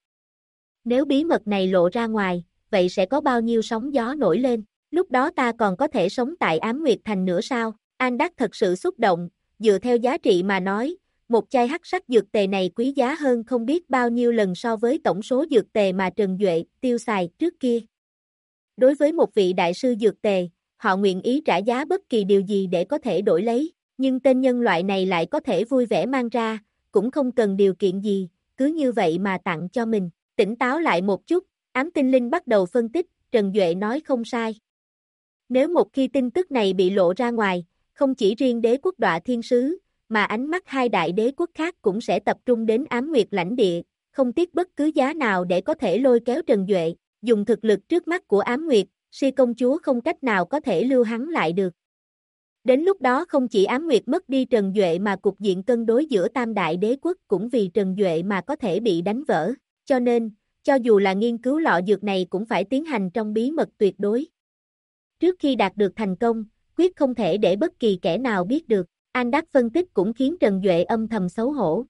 Nếu bí mật này lộ ra ngoài, vậy sẽ có bao nhiêu sóng gió nổi lên, lúc đó ta còn có thể sống tại Ám Nguyệt Thành nữa sao? Andak thật sự xúc động, dựa theo giá trị mà nói, một chai hắc sắc dược tề này quý giá hơn không biết bao nhiêu lần so với tổng số dược tề mà Trần Duệ tiêu xài trước kia. Đối với một vị đại sư dược tề, họ nguyện ý trả giá bất kỳ điều gì để có thể đổi lấy, nhưng tên nhân loại này lại có thể vui vẻ mang ra, cũng không cần điều kiện gì, cứ như vậy mà tặng cho mình. Tỉnh táo lại một chút, Ám Tinh Linh bắt đầu phân tích, Trần Duệ nói không sai. Nếu một khi tin tức này bị lộ ra ngoài, không chỉ riêng đế quốc Đọa Thiên Sứ, mà ánh mắt hai đại đế quốc khác cũng sẽ tập trung đến Ám Nguyệt lãnh địa, không tiếc bất cứ giá nào để có thể lôi kéo Trần Duệ, dùng thực lực trước mắt của Ám Nguyệt, Si công chúa không cách nào có thể lưu hắn lại được. Đến lúc đó không chỉ Ám Nguyệt mất đi Trần Duệ mà cục diện cân đối giữa tam đại đế quốc cũng vì Trần Duệ mà có thể bị đánh vỡ, cho nên, cho dù là nghiên cứu lọ dược này cũng phải tiến hành trong bí mật tuyệt đối. Trước khi đạt được thành công, quyết không thể để bất kỳ kẻ nào biết được. Andak phân tích cũng khiến Trần Duệ âm thầm xấu hổ.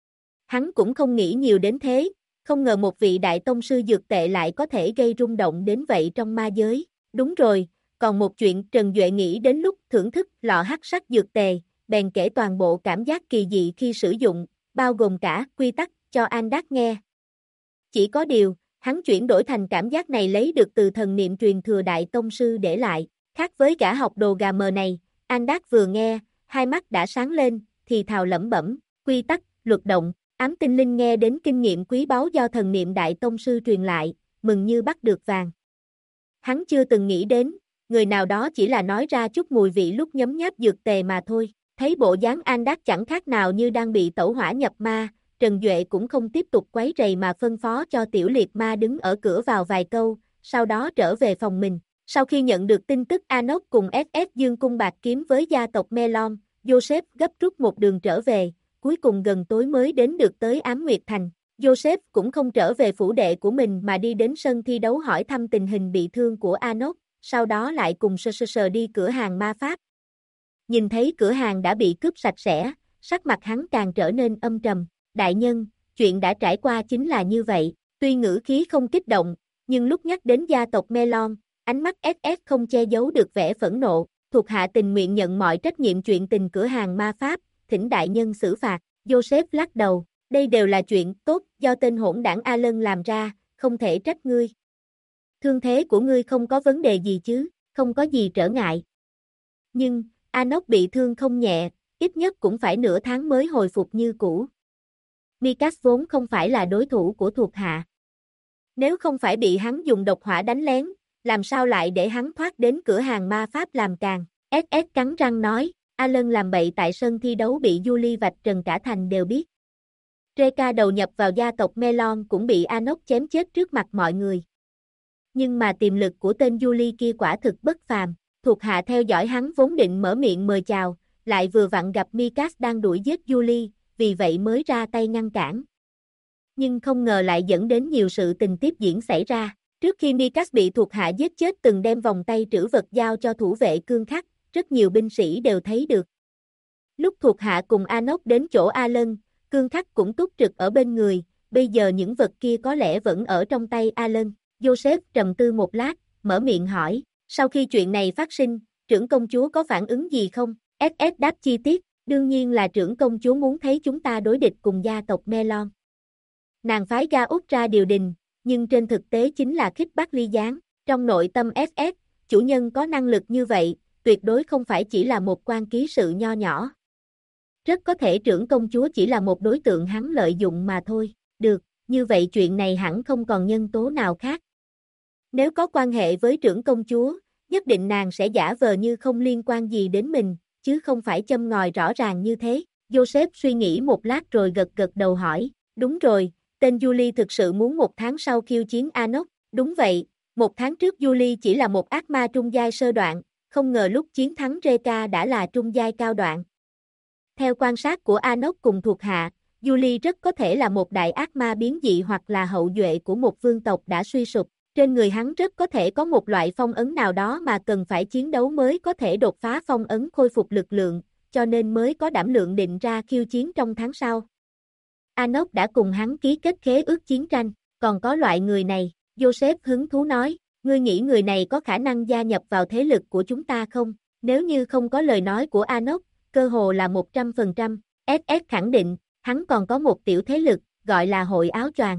Hắn cũng không nghĩ nhiều đến thế, không ngờ một vị đại tông sư dược tệ lại có thể gây rung động đến vậy trong ma giới. Đúng rồi, còn một chuyện Trần Duệ nghĩ đến lúc thưởng thức lọ hắc sắc dược tề, bèn kể toàn bộ cảm giác kỳ dị khi sử dụng, bao gồm cả quy tắc cho Andak nghe. Chỉ có điều, hắn chuyển đổi thành cảm giác này lấy được từ thần niệm truyền thừa đại tông sư để lại. Khác với gã học đồ gà mờ này, Andak vừa nghe, hai mắt đã sáng lên, thì thào lẩm bẩm, quy tắc, luật động. Ám Tinh Linh nghe đến kinh nghiệm quý báu do thần niệm đại tông sư truyền lại, mừng như bắt được vàng. Hắn chưa từng nghĩ đến, người nào đó chỉ là nói ra chút mùi vị lúc nhấm nháp dược tề mà thôi. Thấy bộ dáng Andak chẳng khác nào như đang bị tẩu hỏa nhập ma, Trần Duệ cũng không tiếp tục quấy rầy mà phân phó cho Tiểu Liệt Ma đứng ở cửa vào vài câu, sau đó trở về phòng mình. Sau khi nhận được tin tức Anok cùng SS Dương cung bạc kiếm với gia tộc Melon, Joseph gấp rút một đường trở về, cuối cùng gần tối mới đến được tới Ám Nguyệt Thành. Joseph cũng không trở về phủ đệ của mình mà đi đến sân thi đấu hỏi thăm tình hình bị thương của Anok, sau đó lại cùng sờ đi cửa hàng ma pháp. Nhìn thấy cửa hàng đã bị cướp sạch sẽ, sắc mặt hắn càng trở nên âm trầm. Đại nhân, chuyện đã trải qua chính là như vậy, tuy ngữ khí không kích động, nhưng lúc nhắc đến gia tộc Melon, ánh mắt SS không che giấu được vẻ phẫn nộ, thuộc hạ tình nguyện nhận mọi trách nhiệm chuyện tình cửa hàng ma pháp, thỉnh đại nhân xử phạt. Joseph lắc đầu, đây đều là chuyện tốt do tên hỗn đảng Alan làm ra, không thể trách ngươi. Thương thế của ngươi không có vấn đề gì chứ, không có gì trở ngại. Nhưng, Anoc bị thương không nhẹ, ít nhất cũng phải nửa tháng mới hồi phục như cũ. Mikas vốn không phải là đối thủ của thuộc hạ. Nếu không phải bị hắn dùng độc hỏa đánh lén, làm sao lại để hắn thoát đến cửa hàng ma pháp làm càng. SS cắn răng nói, Alan làm bậy tại sân thi đấu bị Julie vạch trần cả thành đều biết. Reka đầu nhập vào gia tộc Melon cũng bị Anoc chém chết trước mặt mọi người. Nhưng mà tiềm lực của tên Julie kia quả thực bất phàm, thuộc hạ theo dõi hắn vốn định mở miệng mời chào, lại vừa vặn gặp Mikas đang đuổi giết Julie, vì vậy mới ra tay ngăn cản. Nhưng không ngờ lại dẫn đến nhiều sự tình tiếp diễn xảy ra. Trước khi Mikas bị thuộc hạ giết chết từng đem vòng tay trữ vật giao cho thủ vệ cương khắc, rất nhiều binh sĩ đều thấy được. Lúc thuộc hạ cùng Anoc đến chỗ Alan, cương khắc cũng túc trực ở bên người, bây giờ những vật kia có lẽ vẫn ở trong tay Alan. Joseph trầm tư một lát, mở miệng hỏi, sau khi chuyện này phát sinh, trưởng công chúa có phản ứng gì không? SS đáp chi tiết, đương nhiên là trưởng công chúa muốn thấy chúng ta đối địch cùng gia tộc Melon. Nàng phái Gaut ra điều đình, nhưng trên thực tế chính là khích bác ly gián. Trong nội tâm SS, chủ nhân có năng lực như vậy, tuyệt đối không phải chỉ là một quan ký sự nho nhỏ. Rất có thể trưởng công chúa chỉ là một đối tượng hắn lợi dụng mà thôi. Được, như vậy chuyện này hẳn không còn nhân tố nào khác. Nếu có quan hệ với trưởng công chúa, nhất định nàng sẽ giả vờ như không liên quan gì đến mình, chứ không phải châm ngòi rõ ràng như thế. Joseph suy nghĩ một lát rồi gật gật đầu hỏi, đúng rồi, tên Julie thực sự muốn một tháng sau khiêu chiến Anoc. Đúng vậy, một tháng trước Julie chỉ là một ác ma trung giai sơ đoạn, không ngờ lúc chiến thắng Reka đã là trung giai cao đoạn. Theo quan sát của Anoc cùng thuộc hạ, Julie rất có thể là một đại ác ma biến dị hoặc là hậu duệ của một vương tộc đã suy sụp. Trên người hắn rất có thể có một loại phong ấn nào đó mà cần phải chiến đấu mới có thể đột phá phong ấn khôi phục lực lượng, cho nên mới có đảm lượng định ra khiêu chiến trong tháng sau. Anoc đã cùng hắn ký kết khế ước chiến tranh, còn có loại người này, Joseph hứng thú nói, ngươi nghĩ người này có khả năng gia nhập vào thế lực của chúng ta không? Nếu như không có lời nói của Anoc, cơ hồ là 100%, SS khẳng định, hắn còn có một tiểu thế lực, gọi là hội áo choàng.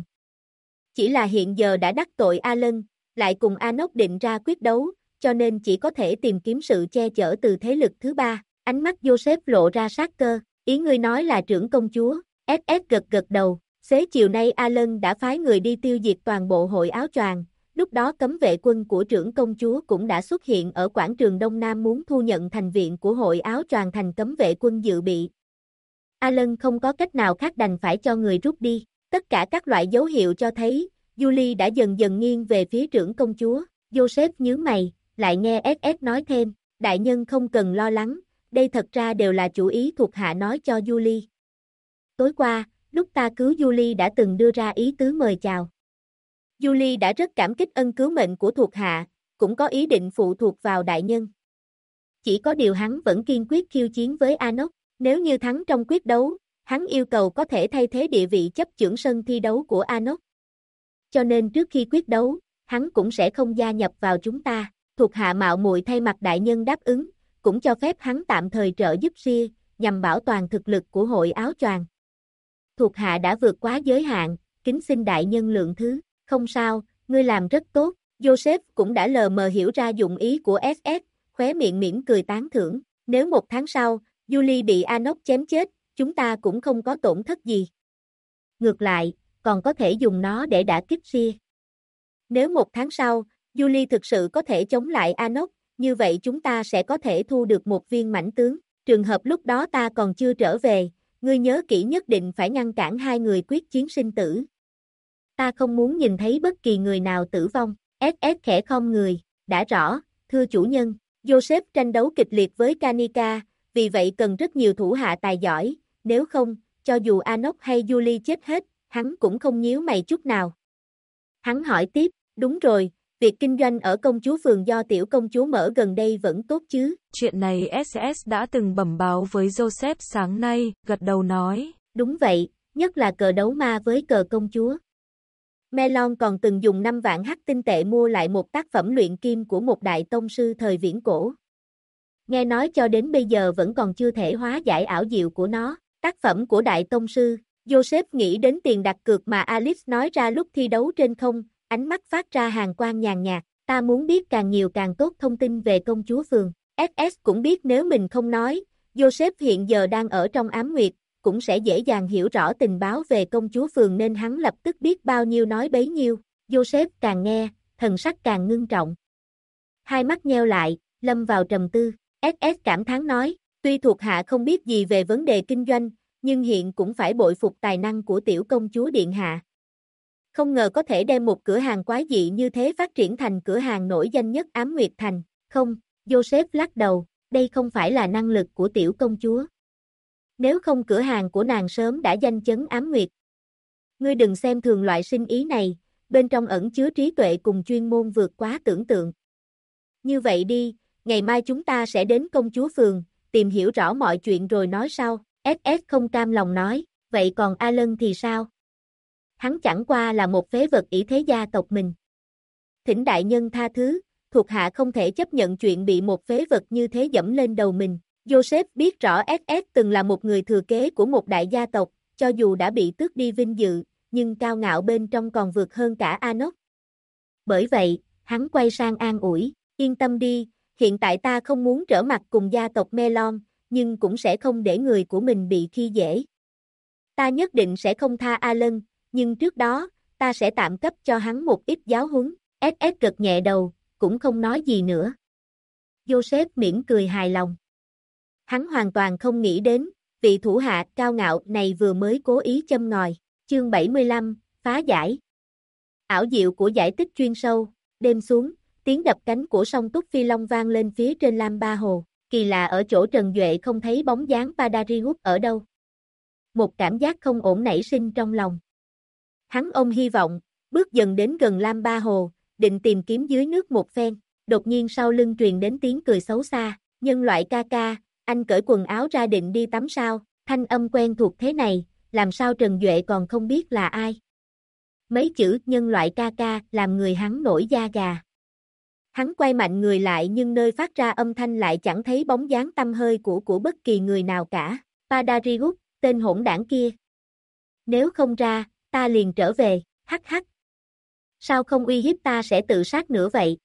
Chỉ là hiện giờ đã đắc tội Alan, lại cùng Anoc định ra quyết đấu, cho nên chỉ có thể tìm kiếm sự che chở từ thế lực thứ ba. Ánh mắt Joseph lộ ra sát cơ, ý ngươi nói là trưởng công chúa. SS gật gật đầu, xế chiều nay Alan đã phái người đi tiêu diệt toàn bộ hội áo choàng, lúc đó cấm vệ quân của trưởng công chúa cũng đã xuất hiện ở quảng trường Đông Nam muốn thu nhận thành viện của hội áo choàng thành cấm vệ quân dự bị. Alan không có cách nào khác đành phải cho người rút đi, tất cả các loại dấu hiệu cho thấy, Julie đã dần dần nghiêng về phía trưởng công chúa. Joseph nhướng mày, lại nghe SS nói thêm, đại nhân không cần lo lắng, đây thật ra đều là chủ ý thuộc hạ nói cho Julie. Tối qua, lúc ta cứu Julie đã từng đưa ra ý tứ mời chào. Julie đã rất cảm kích ân cứu mệnh của thuộc hạ, cũng có ý định phụ thuộc vào đại nhân. Chỉ có điều hắn vẫn kiên quyết khiêu chiến với Anoc, nếu như thắng trong quyết đấu, hắn yêu cầu có thể thay thế địa vị chấp chưởng sân thi đấu của Anoc. Cho nên trước khi quyết đấu, hắn cũng sẽ không gia nhập vào chúng ta. Thuộc hạ mạo muội thay mặt đại nhân đáp ứng, cũng cho phép hắn tạm thời trợ giúp Ria, nhằm bảo toàn thực lực của hội áo choàng. Thuộc hạ đã vượt quá giới hạn, kính xin đại nhân lượng thứ. Không sao, ngươi làm rất tốt. Joseph cũng đã lờ mờ hiểu ra dụng ý của SS, khóe miệng mỉm cười tán thưởng. Nếu một tháng sau, Julie bị Anoc chém chết, chúng ta cũng không có tổn thất gì. Ngược lại, còn có thể dùng nó để đả kích Ria. Nếu một tháng sau, Julie thực sự có thể chống lại Anoc, như vậy chúng ta sẽ có thể thu được một viên mãnh tướng. Trường hợp lúc đó ta còn chưa trở về, ngươi nhớ kỹ nhất định phải ngăn cản hai người quyết chiến sinh tử. Ta không muốn nhìn thấy bất kỳ người nào tử vong. SS khẽ khom người, đã rõ, thưa chủ nhân. Joseph tranh đấu kịch liệt với Kanika, vì vậy cần rất nhiều thủ hạ tài giỏi, nếu không, cho dù Anoc hay Julie chết hết, hắn cũng không nhíu mày chút nào. Hắn hỏi tiếp, đúng rồi, việc kinh doanh ở công chúa phường do tiểu công chúa mở gần đây vẫn tốt chứ? Chuyện này SS đã từng bẩm báo với Joseph sáng nay, gật đầu nói. Đúng vậy, nhất là cờ đấu ma với cờ công chúa. Melon còn từng dùng 5 vạn hắc tinh tệ mua lại một tác phẩm luyện kim của một đại tông sư thời viễn cổ. Nghe nói cho đến bây giờ vẫn còn chưa thể hóa giải ảo diệu của nó. Tác phẩm của đại tông sư, Joseph nghĩ đến tiền đặt cược mà Alice nói ra lúc thi đấu trên không, ánh mắt phát ra hàn quang nhàn nhạt. Ta muốn biết càng nhiều càng tốt thông tin về công chúa phường. SS cũng biết nếu mình không nói, Joseph hiện giờ đang ở trong ám nguyệt, cũng sẽ dễ dàng hiểu rõ tình báo về công chúa phường nên hắn lập tức biết bao nhiêu nói bấy nhiêu. Joseph càng nghe, thần sắc càng ngưng trọng. Hai mắt nheo lại, lâm vào trầm tư. SS cảm thán nói, tuy thuộc hạ không biết gì về vấn đề kinh doanh, nhưng hiện cũng phải bội phục tài năng của tiểu công chúa điện hạ. Không ngờ có thể đem một cửa hàng quái dị như thế phát triển thành cửa hàng nổi danh nhất Ám Nguyệt Thành. Không, Joseph lắc đầu, đây không phải là năng lực của tiểu công chúa. Nếu không cửa hàng của nàng sớm đã danh chấn Ám Nguyệt. Ngươi đừng xem thường loại sinh ý này, bên trong ẩn chứa trí tuệ cùng chuyên môn vượt quá tưởng tượng. Như vậy đi, ngày mai chúng ta sẽ đến công chúa phường, tìm hiểu rõ mọi chuyện rồi nói sau. SS không cam lòng nói, vậy còn Alan thì sao? Hắn chẳng qua là một phế vật ỷ thế gia tộc mình. Thỉnh đại nhân tha thứ, thuộc hạ không thể chấp nhận chuyện bị một phế vật như thế dẫm lên đầu mình. Joseph biết rõ SS từng là một người thừa kế của một đại gia tộc, cho dù đã bị tước đi vinh dự, nhưng cao ngạo bên trong còn vượt hơn cả Anos. Bởi vậy, hắn quay sang an ủi, yên tâm đi, hiện tại ta không muốn trở mặt cùng gia tộc Melon, nhưng cũng sẽ không để người của mình bị khi dễ. Ta nhất định sẽ không tha Alan, nhưng trước đó, ta sẽ tạm cấp cho hắn một ít giáo huấn. SS gật nhẹ đầu, cũng không nói gì nữa. Joseph mỉm cười hài lòng. Hắn hoàn toàn không nghĩ đến, vị thủ hạ cao ngạo này vừa mới cố ý châm ngòi. Chương 75, phá giải. Ảo diệu của giải tích chuyên sâu, đêm xuống, tiếng đập cánh của song Túc Phi Long vang lên phía trên Lam Ba Hồ. Kỳ lạ ở chỗ Trần Duệ không thấy bóng dáng Padarius ở đâu. Một cảm giác không ổn nảy sinh trong lòng. Hắn ôm hy vọng, bước dần đến gần Lam Ba Hồ, định tìm kiếm dưới nước một phen. Đột nhiên sau lưng truyền đến tiếng cười xấu xa, nhân loại ca ca, anh cởi quần áo ra định đi tắm sao, thanh âm quen thuộc thế này, làm sao Trần Duệ còn không biết là ai. Mấy chữ nhân loại ca ca làm người hắn nổi da gà. Hắn quay mạnh người lại nhưng nơi phát ra âm thanh lại chẳng thấy bóng dáng tăm hơi của bất kỳ người nào cả. Padarius, tên hỗn đảng kia. Nếu không ra, ta liền trở về, hắc hắc. Sao không uy hiếp ta sẽ tự sát nữa vậy?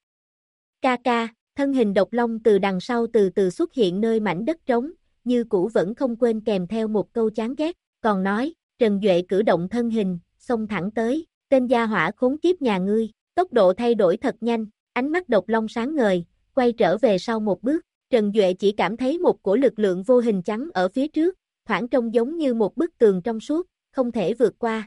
Ca ca, thân hình độc long từ đằng sau từ từ xuất hiện nơi mảnh đất trống, như cũ vẫn không quên kèm theo một câu chán ghét, còn nói, Trần Duệ cử động thân hình, xông thẳng tới, tên gia hỏa khốn kiếp nhà ngươi, tốc độ thay đổi thật nhanh, ánh mắt độc long sáng ngời, quay trở về sau một bước, Trần Duệ chỉ cảm thấy một cổ lực lượng vô hình trắng ở phía trước, thoảng trông giống như một bức tường trong suốt, không thể vượt qua.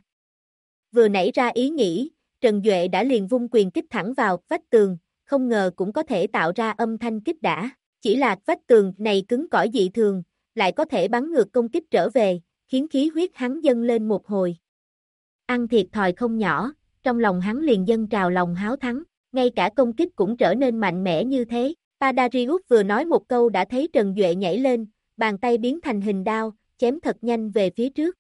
Vừa nảy ra ý nghĩ, Trần Duệ đã liền vung quyền kích thẳng vào vách tường, không ngờ cũng có thể tạo ra âm thanh kích đã, chỉ là vách tường này cứng cỏi dị thường, lại có thể bắn ngược công kích trở về, khiến khí huyết hắn dâng lên một hồi. Ăn thiệt thòi không nhỏ, trong lòng hắn liền dâng trào lòng háo thắng, ngay cả công kích cũng trở nên mạnh mẽ như thế. Padarius vừa nói một câu đã thấy Trần Duệ nhảy lên, bàn tay biến thành hình đao, chém thật nhanh về phía trước.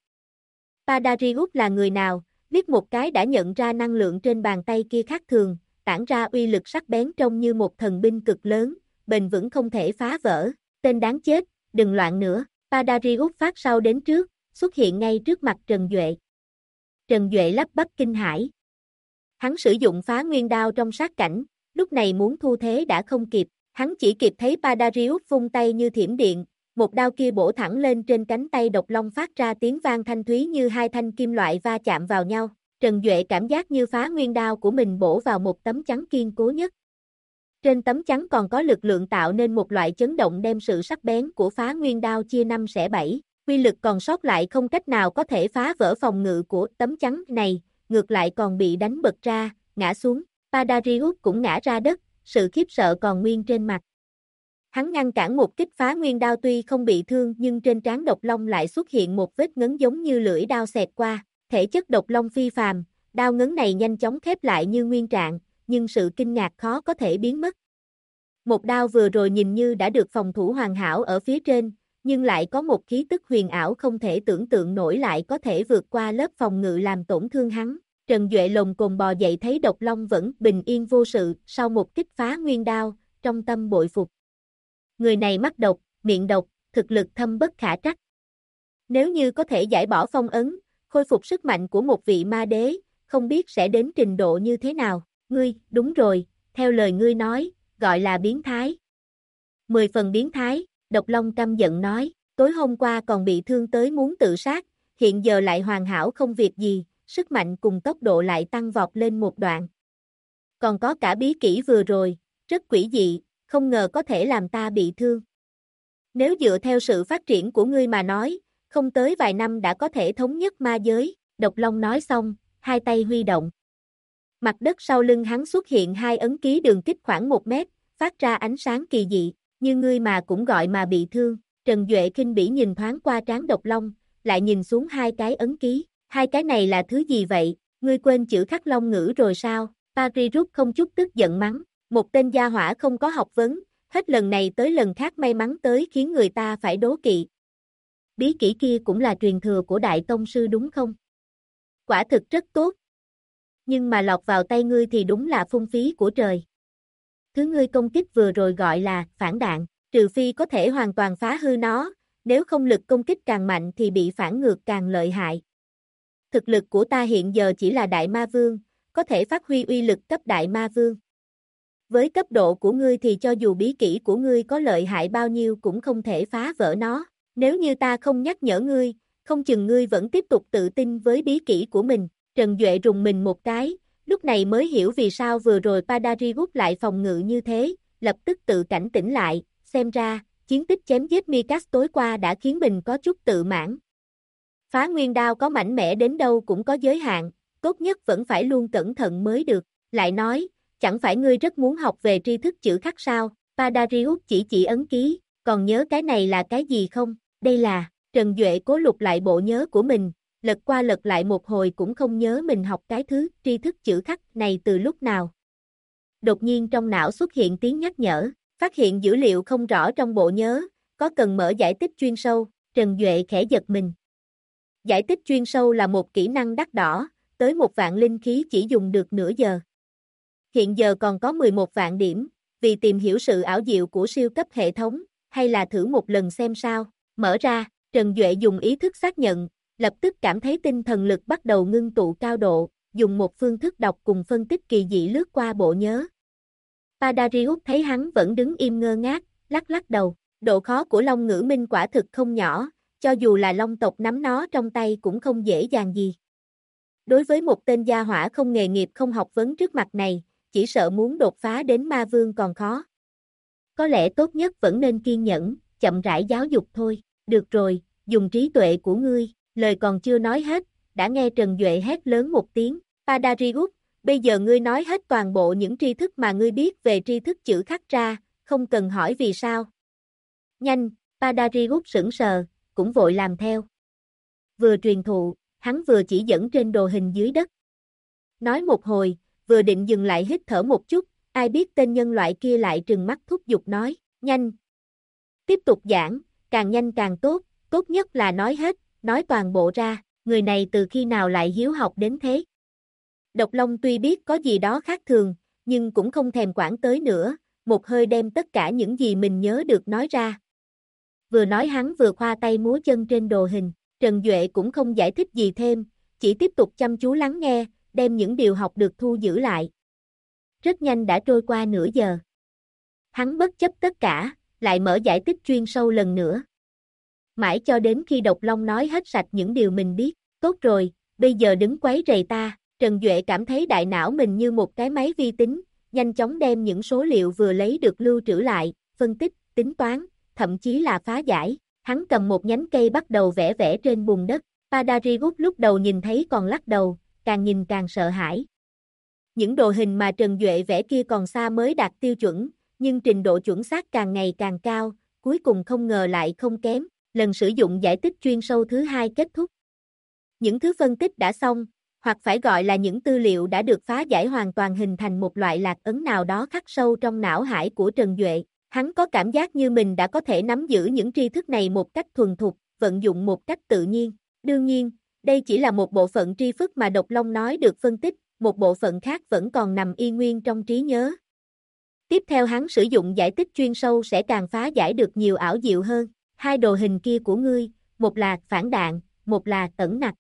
Padarius là người nào, liếc một cái đã nhận ra năng lượng trên bàn tay kia khác thường, tản ra uy lực sắc bén trông như một thần binh cực lớn, bền vững không thể phá vỡ. Tên đáng chết, đừng loạn nữa. Padarius phát sau đến trước, xuất hiện ngay trước mặt Trần Duệ. Trần Duệ lắp bắp kinh hãi. Hắn sử dụng phá nguyên đao trong sát cảnh, lúc này muốn thu thế đã không kịp, hắn chỉ kịp thấy Padarius vung tay như thiểm điện, một đao kia bổ thẳng lên trên cánh tay độc long phát ra tiếng vang thanh thúy như hai thanh kim loại va chạm vào nhau. Trần Duệ cảm giác như phá nguyên đao của mình bổ vào một tấm chắn kiên cố nhất. Trên tấm chắn còn có lực lượng tạo nên một loại chấn động đem sự sắc bén của phá nguyên đao chia 5 xẻ 7. Quy lực còn sót lại không cách nào có thể phá vỡ phòng ngự của tấm chắn này, ngược lại còn bị đánh bật ra, ngã xuống. Padarius cũng ngã ra đất, sự khiếp sợ còn nguyên trên mặt. Hắn ngăn cản một kích phá nguyên đao tuy không bị thương nhưng trên trán độc long lại xuất hiện một vết ngấn giống như lưỡi đao xẹt qua. Thể chất độc long phi phàm, đao ngấn này nhanh chóng khép lại như nguyên trạng, nhưng sự kinh ngạc khó có thể biến mất. Một đao vừa rồi nhìn như đã được phòng thủ hoàn hảo ở phía trên, nhưng lại có một khí tức huyền ảo không thể tưởng tượng nổi lại có thể vượt qua lớp phòng ngự làm tổn thương hắn. Trần Duệ lồng cồn bò dậy thấy độc long vẫn bình yên vô sự sau một kích phá nguyên đao, trong tâm bội phục. Người này mắt độc, miệng độc, thực lực thâm bất khả trắc. Nếu như có thể giải bỏ phong ấn, khôi phục sức mạnh của một vị ma đế, không biết sẽ đến trình độ như thế nào. Ngươi, đúng rồi, theo lời ngươi nói, gọi là biến thái. 10 phần biến thái, Độc Long căm giận nói, tối hôm qua còn bị thương tới muốn tự sát, hiện giờ lại hoàn hảo không việc gì, sức mạnh cùng tốc độ lại tăng vọt lên một đoạn. Còn có cả bí kỹ vừa rồi, rất quỷ dị, không ngờ có thể làm ta bị thương. Nếu dựa theo sự phát triển của ngươi mà nói, không tới vài năm đã có thể thống nhất ma giới, Độc Long nói xong, hai tay huy động. Mặt đất sau lưng hắn xuất hiện hai ấn ký đường kính khoảng 1 mét, phát ra ánh sáng kỳ dị, như ngươi mà cũng gọi mà bị thương. Trần Duệ khinh bỉ nhìn thoáng qua trán Độc Long, lại nhìn xuống hai cái ấn ký. Hai cái này là thứ gì vậy, ngươi quên chữ khắc long ngữ rồi sao? Parirut không chút tức giận mắng, một tên gia hỏa không có học vấn, hết lần này tới lần khác may mắn tới khiến người ta phải đố kỵ. Bí kỹ kia cũng là truyền thừa của Đại Tông Sư đúng không? Quả thực rất tốt. Nhưng mà lọt vào tay ngươi thì đúng là phung phí của trời. Thứ ngươi công kích vừa rồi gọi là phản đạn, trừ phi có thể hoàn toàn phá hư nó, nếu không lực công kích càng mạnh thì bị phản ngược càng lợi hại. Thực lực của ta hiện giờ chỉ là Đại Ma Vương, có thể phát huy uy lực cấp Đại Ma Vương. Với cấp độ của ngươi thì cho dù bí kỹ của ngươi có lợi hại bao nhiêu cũng không thể phá vỡ nó. Nếu như ta không nhắc nhở ngươi, không chừng ngươi vẫn tiếp tục tự tin với bí kỹ của mình. Trần Duệ rùng mình một cái, lúc này mới hiểu vì sao vừa rồi Padaribus lại phòng ngự như thế, lập tức tự cảnh tỉnh lại, xem ra, chiến tích chém giết Mikas tối qua đã khiến mình có chút tự mãn. Phá nguyên đao có mạnh mẽ đến đâu cũng có giới hạn, tốt nhất vẫn phải luôn cẩn thận mới được. Lại nói, chẳng phải ngươi rất muốn học về tri thức chữ khắc sao? Padaribus chỉ ấn ký, còn nhớ cái này là cái gì không? Đây là, Trần Duệ cố lục lại bộ nhớ của mình, lật qua lật lại một hồi cũng không nhớ mình học cái thứ tri thức chữ khắc này từ lúc nào. Đột nhiên trong não xuất hiện tiếng nhắc nhở, phát hiện dữ liệu không rõ trong bộ nhớ, có cần mở giải tích chuyên sâu, Trần Duệ khẽ giật mình. Giải tích chuyên sâu là một kỹ năng đắt đỏ, tới 1 vạn linh khí chỉ dùng được nửa giờ. Hiện giờ còn có 11 vạn điểm, vì tìm hiểu sự ảo diệu của siêu cấp hệ thống, hay là thử một lần xem sao. Mở ra, Trần Duệ dùng ý thức xác nhận, lập tức cảm thấy tinh thần lực bắt đầu ngưng tụ cao độ, dùng một phương thức đọc cùng phân tích kỳ dị lướt qua bộ nhớ. Padaribus thấy hắn vẫn đứng im ngơ ngác, lắc lắc đầu, độ khó của Long ngữ minh quả thực không nhỏ, cho dù là Long tộc nắm nó trong tay cũng không dễ dàng gì. Đối với một tên gia hỏa không nghề nghiệp không học vấn trước mặt này, chỉ sợ muốn đột phá đến ma vương còn khó. Có lẽ tốt nhất vẫn nên kiên nhẫn, chậm rãi giáo dục thôi. Được rồi, dùng trí tuệ của ngươi. Lời còn chưa nói hết, đã nghe Trần Duệ hét lớn một tiếng. Padaribus, bây giờ ngươi nói hết toàn bộ những tri thức mà ngươi biết về tri thức chữ khắc ra, không cần hỏi vì sao. Nhanh, Padaribus sững sờ, cũng vội làm theo. Vừa truyền thụ, hắn vừa chỉ dẫn trên đồ hình dưới đất. Nói một hồi, vừa định dừng lại hít thở một chút, ai biết tên nhân loại kia lại trừng mắt thúc giục nói, nhanh. Tiếp tục giảng, càng nhanh càng tốt, tốt nhất là nói hết, nói toàn bộ ra, người này từ khi nào lại hiếu học đến thế. Độc Long tuy biết có gì đó khác thường, nhưng cũng không thèm quản tới nữa, một hơi đem tất cả những gì mình nhớ được nói ra. Vừa nói hắn vừa khoa tay múa chân trên đồ hình, Trần Duệ cũng không giải thích gì thêm, chỉ tiếp tục chăm chú lắng nghe, đem những điều học được thu giữ lại. Rất nhanh đã trôi qua nửa giờ. Hắn bất chấp tất cả, lại mở giải tích chuyên sâu lần nữa. Mãi cho đến khi Độc Long nói hết sạch những điều mình biết, tốt rồi, bây giờ đứng quấy rầy ta, Trần Duệ cảm thấy đại não mình như một cái máy vi tính, nhanh chóng đem những số liệu vừa lấy được lưu trữ lại, phân tích, tính toán, thậm chí là phá giải. Hắn cầm một nhánh cây bắt đầu vẽ vẽ trên bùn đất, Padaribus lúc đầu nhìn thấy còn lắc đầu, càng nhìn càng sợ hãi. Những đồ hình mà Trần Duệ vẽ kia còn xa mới đạt tiêu chuẩn, nhưng trình độ chuẩn xác càng ngày càng cao, cuối cùng không ngờ lại không kém. Lần sử dụng giải tích chuyên sâu thứ 2 kết thúc. Những thứ phân tích đã xong, hoặc phải gọi là những tư liệu đã được phá giải hoàn toàn hình thành một loại lạc ấn nào đó khắc sâu trong não hải của Trần Duệ. Hắn có cảm giác như mình đã có thể nắm giữ những tri thức này một cách thuần thục, vận dụng một cách tự nhiên. Đương nhiên, đây chỉ là một bộ phận tri thức mà Độc Long nói được phân tích, một bộ phận khác vẫn còn nằm y nguyên trong trí nhớ. Tiếp theo hắn sử dụng giải tích chuyên sâu sẽ càng phá giải được nhiều ảo diệu hơn. Hai đồ hình kia của ngươi, một là phản đạn, một là tẩn nặc.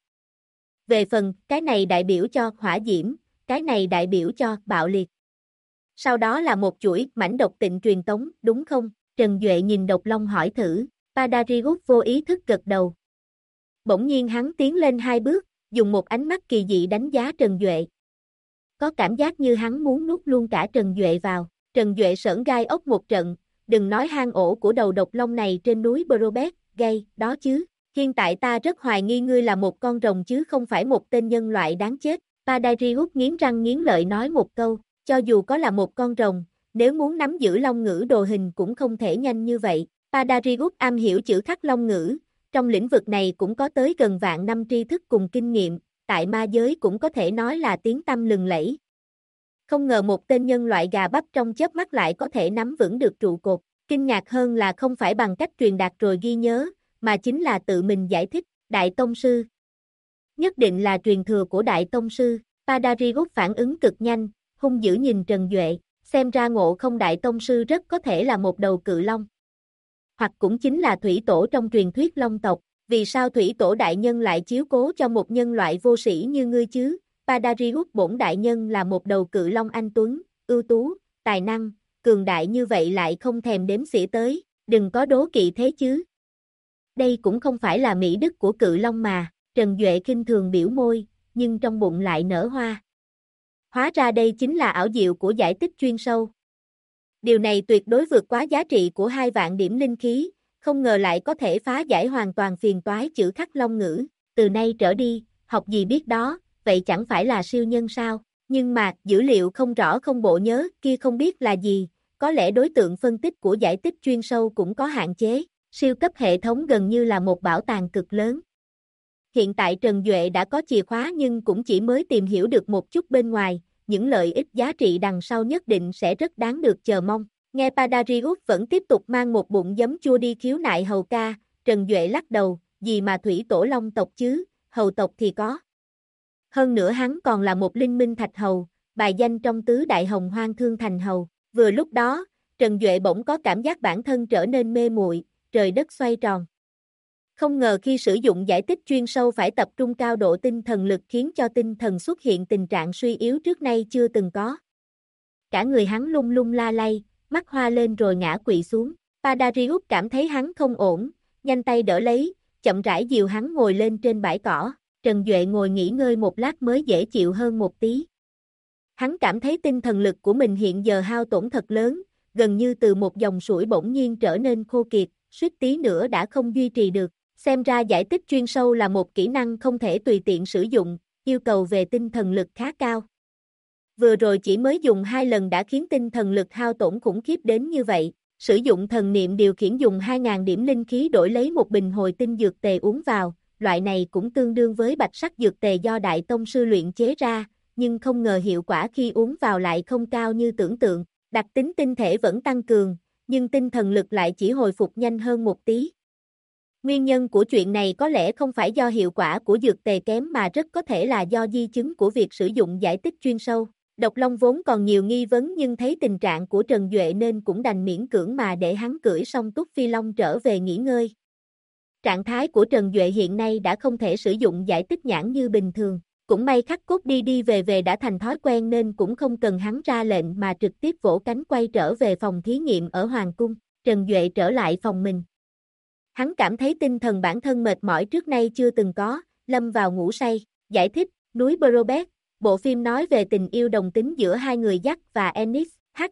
Về phần, cái này đại biểu cho hỏa diễm, cái này đại biểu cho bạo liệt. Sau đó là một chuỗi mảnh độc tịnh truyền tống, đúng không? Trần Duệ nhìn Độc Long hỏi thử, Padariyus vô ý thức gật đầu. Bỗng nhiên hắn tiến lên 2 bước, dùng một ánh mắt kỳ dị đánh giá Trần Duệ. Có cảm giác như hắn muốn nuốt luôn cả Trần Duệ vào. Trần Duệ sởn gai ốc một trận, đừng nói hang ổ của đầu Độc Long này trên núi Brobeck, gây, đó chứ. Hiện tại ta rất hoài nghi ngươi là một con rồng chứ không phải một tên nhân loại đáng chết. Padariyus nghiến răng nghiến lợi nói một câu, cho dù có là một con rồng, nếu muốn nắm giữ long ngữ đồ hình cũng không thể nhanh như vậy. Padariyus am hiểu chữ khắc long ngữ, trong lĩnh vực này cũng có tới gần vạn năm tri thức cùng kinh nghiệm, tại ma giới cũng có thể nói là tiếng tăm lừng lẫy. Không ngờ một tên nhân loại gà bắp trong chớp mắt lại có thể nắm vững được trụ cột, kinh ngạc hơn là không phải bằng cách truyền đạt rồi ghi nhớ, mà chính là tự mình giải thích, Đại Tông Sư. Nhất định là truyền thừa của Đại Tông Sư, Padariyus phản ứng cực nhanh, hung dữ nhìn Trần Duệ, xem ra Ngộ Không Đại Tông Sư rất có thể là một đầu cự long. Hoặc cũng chính là thủy tổ trong truyền thuyết long tộc, vì sao thủy tổ đại nhân lại chiếu cố cho một nhân loại vô sĩ như ngươi chứ? Padariyus bổn đại nhân là một đầu cự long anh tuấn, ưu tú, tài năng, cường đại như vậy lại không thèm đếm xỉa tới, đừng có đố kỵ thế chứ. Đây cũng không phải là mỹ đức của cự long mà, Trần Duệ khinh thường biểu môi, nhưng trong bụng lại nở hoa. Hóa ra đây chính là ảo diệu của giải tích chuyên sâu. Điều này tuyệt đối vượt quá giá trị của 2 vạn điểm linh khí, không ngờ lại có thể phá giải hoàn toàn phiền toái chữ khắc long ngữ, từ nay trở đi, học gì biết đó, vậy chẳng phải là siêu nhân sao, nhưng mà, dữ liệu không rõ không bộ nhớ, kia không biết là gì, có lẽ đối tượng phân tích của giải tích chuyên sâu cũng có hạn chế, siêu cấp hệ thống gần như là một bảo tàng cực lớn. Hiện tại Trần Duệ đã có chìa khóa nhưng cũng chỉ mới tìm hiểu được một chút bên ngoài, những lợi ích giá trị đằng sau nhất định sẽ rất đáng được chờ mong. Nghe Padariyus vẫn tiếp tục mang một bụng giấm chua đi khiếu nại hầu ca, Trần Duệ lắc đầu, gì mà thủy tổ long tộc chứ, hầu tộc thì có. Hơn nữa hắn còn là một linh minh thạch hầu, bài danh trong tứ đại hồng hoang thương thành hầu. Vừa lúc đó, Trần Duệ bỗng có cảm giác bản thân trở nên mê muội, trời đất xoay tròn. Không ngờ khi sử dụng giải tích chuyên sâu phải tập trung cao độ tinh thần lực khiến cho tinh thần xuất hiện tình trạng suy yếu trước nay chưa từng có. Cả người hắn lung lung la lay, mắt hoa lên rồi ngã quỵ xuống. Padariyus cảm thấy hắn không ổn, nhanh tay đỡ lấy, chậm rãi dìu hắn ngồi lên trên bãi cỏ. Trần Duệ ngồi nghỉ ngơi một lát mới dễ chịu hơn một tí. Hắn cảm thấy tinh thần lực của mình hiện giờ hao tổn thật lớn, gần như từ một dòng sủi bỗng nhiên trở nên khô kiệt, suýt tí nữa đã không duy trì được. Xem ra giải tích chuyên sâu là một kỹ năng không thể tùy tiện sử dụng, yêu cầu về tinh thần lực khá cao. Vừa rồi chỉ mới dùng 2 lần đã khiến tinh thần lực hao tổn khủng khiếp đến như vậy, sử dụng thần niệm điều khiển dùng 2.000 điểm linh khí đổi lấy một bình hồi tinh dược tề uống vào, loại này cũng tương đương với bạch sắc dược tề do Đại Tông Sư luyện chế ra, nhưng không ngờ hiệu quả khi uống vào lại không cao như tưởng tượng, đặc tính tinh thể vẫn tăng cường, nhưng tinh thần lực lại chỉ hồi phục nhanh hơn một tí. Nguyên nhân của chuyện này có lẽ không phải do hiệu quả của dược tề kém mà rất có thể là do di chứng của việc sử dụng giải tích chuyên sâu. Độc Long vốn còn nhiều nghi vấn nhưng thấy tình trạng của Trần Duệ nên cũng đành miễn cưỡng mà để hắn cưỡi song túc phi long trở về nghỉ ngơi. Trạng thái của Trần Duệ hiện nay đã không thể sử dụng giải tích nhãn như bình thường. Cũng may khắc cốt đi đi về về đã thành thói quen nên cũng không cần hắn ra lệnh mà trực tiếp vỗ cánh quay trở về phòng thí nghiệm ở Hoàng Cung. Trần Duệ trở lại phòng mình. Hắn cảm thấy tinh thần bản thân mệt mỏi trước nay chưa từng có, lâm vào ngủ say. Giải thích, núi Brobeck, bộ phim nói về tình yêu đồng tính giữa hai người Jack và Ennis.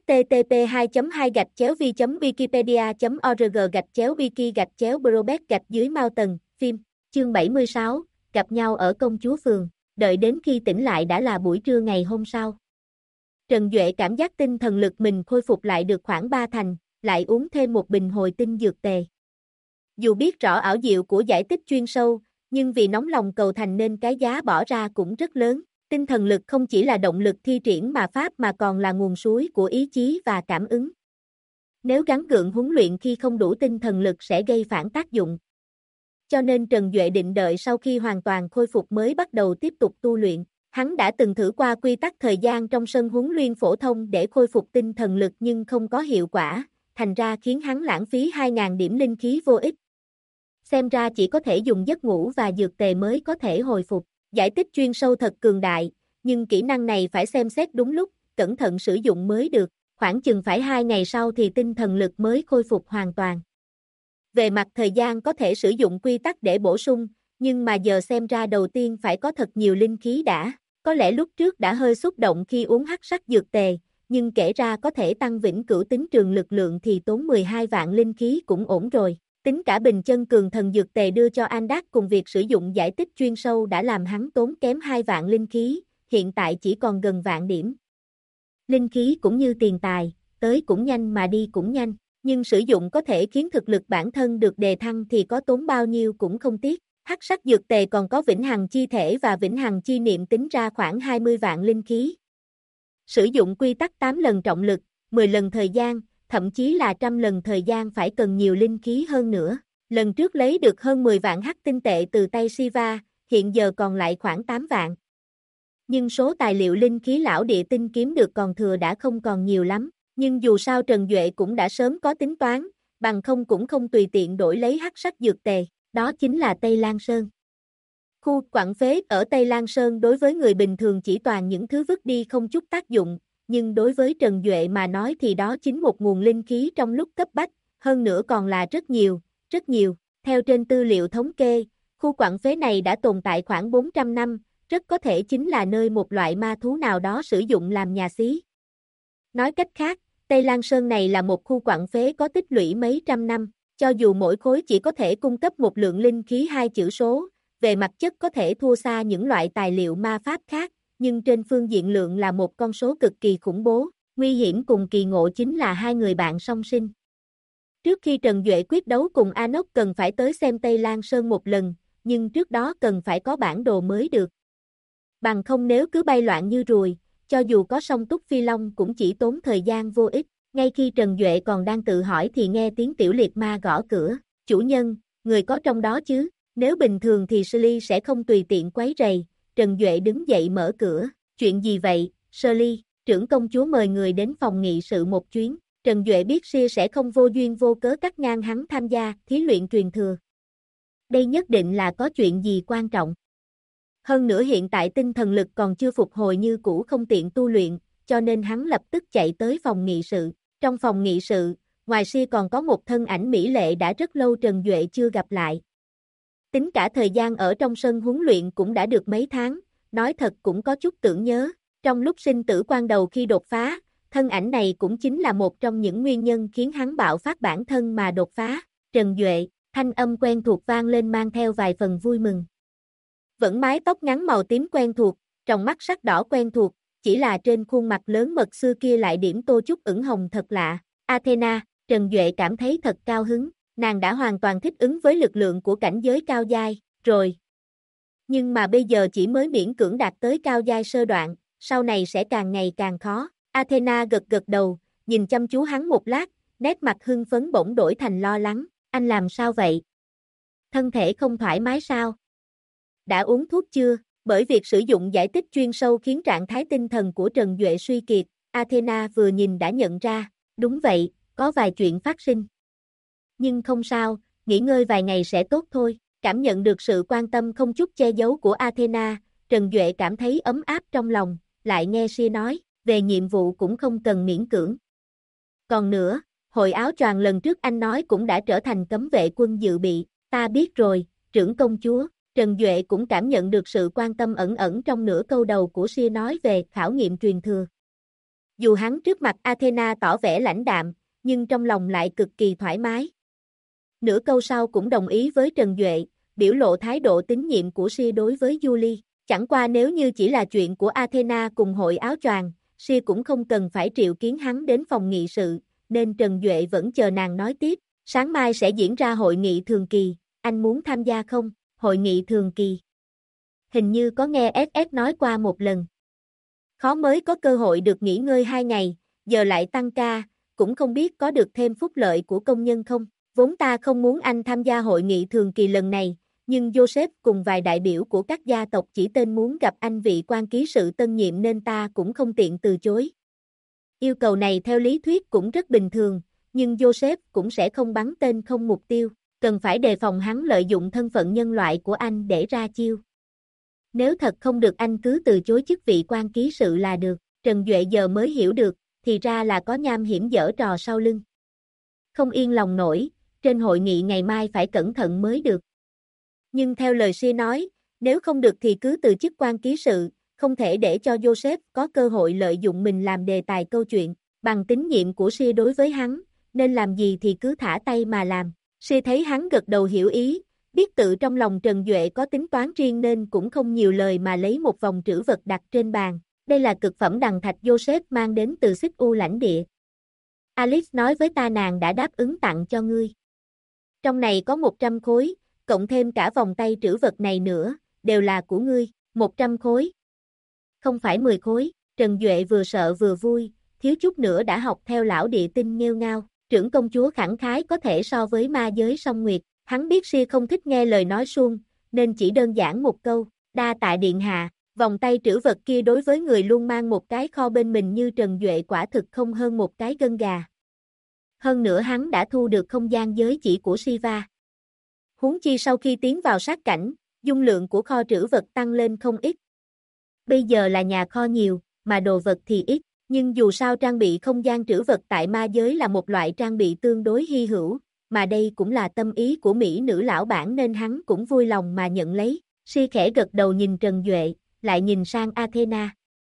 http://v.wikipedia.org/wiki/brobeck-mountain, phim, chương 76, gặp nhau ở công chúa phường, đợi đến khi tỉnh lại đã là buổi trưa ngày hôm sau. Trần Duệ cảm giác tinh thần lực mình khôi phục lại được khoảng 3 thành, lại uống thêm một bình hồi tinh dược tề. Dù biết rõ ảo diệu của giải tích chuyên sâu, nhưng vì nóng lòng cầu thành nên cái giá bỏ ra cũng rất lớn. Tinh thần lực không chỉ là động lực thi triển mà pháp mà còn là nguồn suối của ý chí và cảm ứng. Nếu gắng gượng huấn luyện khi không đủ tinh thần lực sẽ gây phản tác dụng. Cho nên Trần Duệ định đợi sau khi hoàn toàn khôi phục mới bắt đầu tiếp tục tu luyện. Hắn đã từng thử qua quy tắc thời gian trong sân huấn luyện phổ thông để khôi phục tinh thần lực nhưng không có hiệu quả, thành ra khiến hắn lãng phí 2.000 điểm linh khí vô ích. Xem ra chỉ có thể dùng giấc ngủ và dược tề mới có thể hồi phục. Giải tích chuyên sâu thật cường đại, nhưng kỹ năng này phải xem xét đúng lúc, cẩn thận sử dụng mới được. khoảng chừng phải 2 ngày sau thì tinh thần lực mới khôi phục hoàn toàn. Về mặt thời gian có thể sử dụng quy tắc để bổ sung, nhưng mà giờ xem ra đầu tiên phải có thật nhiều linh khí đã. Có lẽ lúc trước đã hơi xúc động khi uống hắc sắc dược tề, nhưng kể ra có thể tăng vĩnh cửu tính trường lực lượng thì tốn 12 vạn linh khí cũng ổn rồi. Tính cả bình chân cường thần dược tề đưa cho Andak cùng việc sử dụng giải tích chuyên sâu đã làm hắn tốn kém 2 vạn linh khí, hiện tại chỉ còn gần vạn điểm. Linh khí cũng như tiền tài, tới cũng nhanh mà đi cũng nhanh, nhưng sử dụng có thể khiến thực lực bản thân được đề thăng thì có tốn bao nhiêu cũng không tiếc. Hắc sắc dược tề còn có vĩnh hằng chi thể và vĩnh hằng chi niệm tính ra khoảng 20 vạn linh khí. Sử dụng quy tắc 8 lần trọng lực, 10 lần thời gian, thậm chí là 100 lần thời gian phải cần nhiều linh khí hơn nữa. Lần trước lấy được hơn 10 vạn hắc tinh tệ từ tay Siva, hiện giờ còn lại khoảng 8 vạn. Nhưng số tài liệu linh khí lão địa tinh kiếm được còn thừa đã không còn nhiều lắm, nhưng dù sao Trần Duệ cũng đã sớm có tính toán, bằng không cũng không tùy tiện đổi lấy hắc sắc dược tề, đó chính là Tây Lan Sơn. Khu quặng phế ở Tây Lan Sơn đối với người bình thường chỉ toàn những thứ vứt đi không chút tác dụng, nhưng đối với Trần Duệ mà nói thì đó chính một nguồn linh khí trong lúc cấp bách, hơn nữa còn là rất nhiều, rất nhiều. Theo trên tư liệu thống kê, khu quặng phế này đã tồn tại khoảng 400 năm, rất có thể chính là nơi một loại ma thú nào đó sử dụng làm nhà xí. Nói cách khác, Tây Lan Sơn này là một khu quặng phế có tích lũy mấy trăm năm, cho dù mỗi khối chỉ có thể cung cấp một lượng linh khí 2 chữ số, về mặt chất có thể thua xa những loại tài liệu ma pháp khác, nhưng trên phương diện lượng là một con số cực kỳ khủng bố, nguy hiểm cùng kỳ ngộ chính là hai người bạn song sinh. Trước khi Trần Duệ quyết đấu cùng Anok cần phải tới xem Tây Lan Sơn một lần, nhưng trước đó cần phải có bản đồ mới được. Bằng không nếu cứ bay loạn như ruồi, cho dù có song túc phi long cũng chỉ tốn thời gian vô ích. Ngay khi Trần Duệ còn đang tự hỏi thì nghe tiếng tiểu liệt ma gõ cửa. Chủ nhân, người có trong đó chứ? Nếu bình thường thì Shirley sẽ không tùy tiện quấy rầy. Trần Duệ đứng dậy mở cửa. Chuyện gì vậy, Shirley? Trưởng công chúa mời người đến phòng nghị sự một chuyến. Trần Duệ biết Sia sẽ không vô duyên vô cớ cắt ngang hắn tham gia thí luyện truyền thừa. Đây nhất định là có chuyện gì quan trọng. Hơn nữa hiện tại tinh thần lực còn chưa phục hồi như cũ không tiện tu luyện, cho nên hắn lập tức chạy tới phòng nghị sự. Trong phòng nghị sự, ngoài Sia còn có một thân ảnh mỹ lệ đã rất lâu Trần Duệ chưa gặp lại. Tính cả thời gian ở trong sân huấn luyện cũng đã được mấy tháng, nói thật cũng có chút tưởng nhớ. Trong lúc sinh tử quan đầu khi đột phá, thân ảnh này cũng chính là một trong những nguyên nhân khiến hắn bạo phát bản thân mà đột phá. Trần Duệ, thanh âm quen thuộc vang lên mang theo vài phần vui mừng. Vẫn mái tóc ngắn màu tím quen thuộc, tròng mắt sắc đỏ quen thuộc, chỉ là trên khuôn mặt lớn mật xưa kia lại điểm tô chút ửng hồng thật lạ. Athena, Trần Duệ cảm thấy thật cao hứng, nàng đã hoàn toàn thích ứng với lực lượng của cảnh giới cao giai, rồi. Nhưng mà bây giờ chỉ mới miễn cưỡng đạt tới cao giai sơ đoạn, sau này sẽ càng ngày càng khó. Athena gật gật đầu, nhìn chăm chú hắn một lát, nét mặt hưng phấn bỗng đổi thành lo lắng. Anh làm sao vậy? Thân thể không thoải mái sao? Đã uống thuốc chưa? Bởi việc sử dụng giải tích chuyên sâu khiến trạng thái tinh thần của Trần Duệ suy kiệt, Athena vừa nhìn đã nhận ra, đúng vậy, có vài chuyện phát sinh. Nhưng không sao, nghỉ ngơi vài ngày sẽ tốt thôi. Cảm nhận được sự quan tâm không chút che giấu của Athena, Trần Duệ cảm thấy ấm áp trong lòng, lại nghe Sia nói, về nhiệm vụ cũng không cần miễn cưỡng. Còn nữa, hội áo choàng lần trước anh nói cũng đã trở thành cấm vệ quân dự bị, ta biết rồi, trưởng công chúa. Trần Duệ cũng cảm nhận được sự quan tâm ẩn ẩn trong nửa câu đầu của Sia nói về khảo nghiệm truyền thừa. Dù hắn trước mặt Athena tỏ vẻ lãnh đạm, nhưng trong lòng lại cực kỳ thoải mái. Nửa câu sau cũng đồng ý với Trần Duệ, biểu lộ thái độ tín nhiệm của Sia đối với Julie. Chẳng qua nếu như chỉ là chuyện của Athena cùng hội áo choàng, Sia cũng không cần phải triệu kiến hắn đến phòng nghị sự, nên Trần Duệ vẫn chờ nàng nói tiếp. Sáng mai sẽ diễn ra hội nghị thường kỳ, anh muốn tham gia không? Hội nghị thường kỳ. Hình như có nghe SS nói qua một lần. Khó mới có cơ hội được nghỉ ngơi 2 ngày, giờ lại tăng ca, cũng không biết có được thêm phúc lợi của công nhân không. Vốn ta không muốn anh tham gia hội nghị thường kỳ lần này, nhưng Joseph cùng vài đại biểu của các gia tộc chỉ tên muốn gặp anh vị quan ký sự tân nhiệm nên ta cũng không tiện từ chối. Yêu cầu này theo lý thuyết cũng rất bình thường, nhưng Joseph cũng sẽ không bắn tên không mục tiêu. Cần phải đề phòng hắn lợi dụng thân phận nhân loại của anh để ra chiêu. Nếu thật không được anh cứ từ chối chức vị quan ký sự là được. Trần Duệ giờ mới hiểu được, thì ra là có nham hiểm giở trò sau lưng. Không yên lòng nổi, trên hội nghị ngày mai phải cẩn thận mới được. Nhưng theo lời Sia nói, nếu không được thì cứ từ chức quan ký sự, không thể để cho Joseph có cơ hội lợi dụng mình làm đề tài câu chuyện. Bằng tín nhiệm của Sia đối với hắn, nên làm gì thì cứ thả tay mà làm. Sia thấy hắn gật đầu hiểu ý, biết tự trong lòng Trần Duệ có tính toán riêng nên cũng không nhiều lời mà lấy một vòng trữ vật đặt trên bàn. Đây là cực phẩm đằng thạch Joseph mang đến từ Xích U lãnh địa. Alice nói với ta nàng đã đáp ứng tặng cho ngươi. Trong này có 100 khối, cộng thêm cả vòng tay trữ vật này nữa, đều là của ngươi, 100 khối. Không phải 10 khối, Trần Duệ vừa sợ vừa vui, thiếu chút nữa đã học theo lão địa tinh nghêu ngao, trưởng công chúa khẳng khái có thể so với ma giới song nguyệt, hắn biết Sia không thích nghe lời nói suông, nên chỉ đơn giản một câu, đa tạ điện hạ, vòng tay trữ vật kia đối với người luôn mang một cái kho bên mình như Trần Duệ quả thực không hơn một cái gân gà. Hơn nữa hắn đã thu được không gian giới chỉ của Siva. Huống chi sau khi tiến vào sát cảnh, dung lượng của kho trữ vật tăng lên không ít. Bây giờ là nhà kho nhiều, mà đồ vật thì ít, nhưng dù sao trang bị không gian trữ vật tại ma giới là một loại trang bị tương đối hy hữu, mà đây cũng là tâm ý của Mỹ nữ lão bản nên hắn cũng vui lòng mà nhận lấy. Si khẽ gật đầu nhìn Trần Duệ, lại nhìn sang Athena.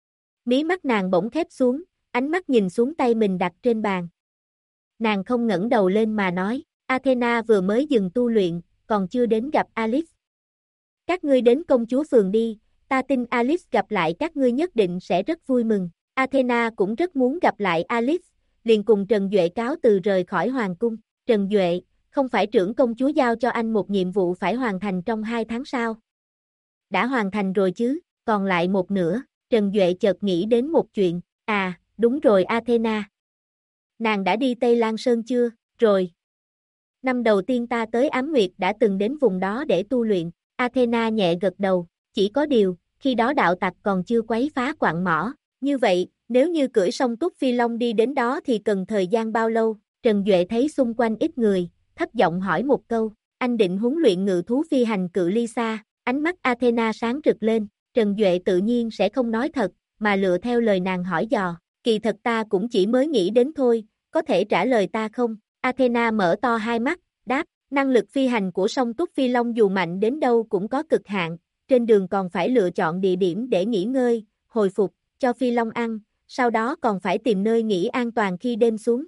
Mí mắt nàng bỗng khép xuống, ánh mắt nhìn xuống tay mình đặt trên bàn. Nàng không ngẩng đầu lên mà nói, Athena vừa mới dừng tu luyện, còn chưa đến gặp Alice. Các ngươi đến công chúa phường đi, ta tin Alice gặp lại các ngươi nhất định sẽ rất vui mừng. Athena cũng rất muốn gặp lại Alice, liền cùng Trần Duệ cáo từ rời khỏi hoàng cung. Trần Duệ, không phải trưởng công chúa giao cho anh một nhiệm vụ phải hoàn thành trong 2 tháng sao? Đã hoàn thành rồi chứ, còn lại một nửa. Trần Duệ chợt nghĩ đến một chuyện, đúng rồi Athena. Nàng đã đi Tây Lan Sơn chưa? Rồi. Năm đầu tiên ta tới Ám Nguyệt đã từng đến vùng đó để tu luyện. Athena nhẹ gật đầu, chỉ có điều, khi đó đạo tặc còn chưa quấy phá quặng mỏ. Như vậy, nếu như cưỡi sông Túc Phi Long đi đến đó thì cần thời gian bao lâu? Trần Duệ thấy xung quanh ít người, thấp giọng hỏi một câu, anh định huấn luyện ngự thú phi hành cự ly xa, ánh mắt Athena sáng rực lên, Trần Duệ tự nhiên sẽ không nói thật, mà lựa theo lời nàng hỏi dò, kỳ thật ta cũng chỉ mới nghĩ đến thôi, có thể trả lời ta không? Athena mở to hai mắt, đáp, năng lực phi hành của sông Túc Phi Long dù mạnh đến đâu cũng có cực hạn, trên đường còn phải lựa chọn địa điểm để nghỉ ngơi, hồi phục, cho Phi Long ăn, sau đó còn phải tìm nơi nghỉ an toàn khi đêm xuống.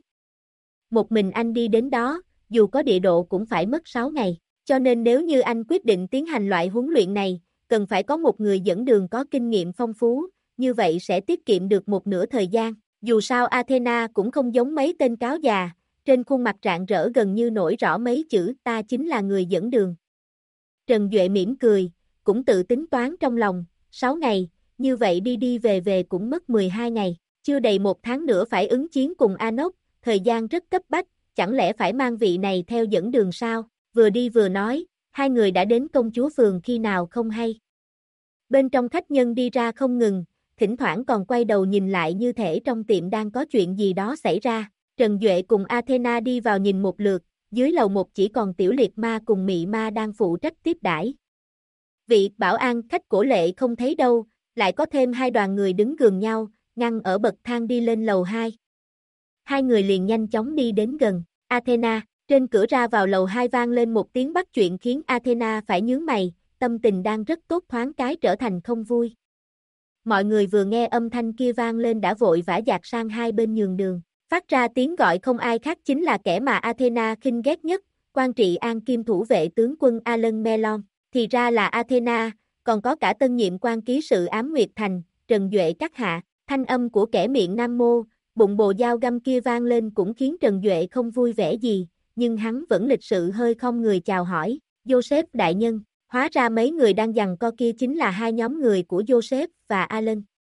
Một mình anh đi đến đó, dù có địa độ cũng phải mất 6 ngày, cho nên nếu như anh quyết định tiến hành loại huấn luyện này, cần phải có một người dẫn đường có kinh nghiệm phong phú, như vậy sẽ tiết kiệm được một nửa thời gian. Dù sao Athena cũng không giống mấy tên cáo già, trên khuôn mặt rạng rỡ gần như nổi rõ mấy chữ ta chính là người dẫn đường. Trần Duệ mỉm cười, cũng tự tính toán trong lòng, 6 ngày, như vậy đi đi về về cũng mất 12 ngày, chưa đầy 1 tháng nữa phải ứng chiến cùng Anok, thời gian rất cấp bách, chẳng lẽ phải mang vị này theo dẫn đường sao? Vừa đi vừa nói, hai người đã đến công chúa phường khi nào không hay. Bên trong khách nhân đi ra không ngừng, thỉnh thoảng còn quay đầu nhìn lại như thể trong tiệm đang có chuyện gì đó xảy ra. Trần Duệ cùng Athena đi vào nhìn một lượt, dưới lầu một chỉ còn Tiểu Liệt Ma cùng Mị Ma đang phụ trách tiếp đãi. Vị bảo an khách cổ lệ không thấy đâu, lại có thêm 2 đoàn người đứng gần nhau, ngăn ở bậc thang đi lên lầu 2. Hai người liền nhanh chóng đi đến gần. Athena, trên cửa ra vào lầu 2 vang lên một tiếng bắt chuyện khiến Athena phải nhướng mày, tâm tình đang rất tốt thoáng cái trở thành không vui. Mọi người vừa nghe âm thanh kia vang lên đã vội vã dạt sang hai bên nhường đường. Phát ra tiếng gọi không ai khác chính là kẻ mà Athena khinh ghét nhất, quan trị an kim thủ vệ tướng quân Alan Melon. Thì ra là Athena, còn có cả tân nhiệm quan ký sự Ám Nguyệt Thành, Trần Duệ các hạ. Thanh âm của kẻ miệng nam mô, bụng bồ dao găm kia vang lên cũng khiến Trần Duệ không vui vẻ gì, nhưng hắn vẫn lịch sự hơi không người chào hỏi, Joseph đại nhân, hóa ra mấy người đang giằng co kia chính là hai nhóm người của Joseph và Alan.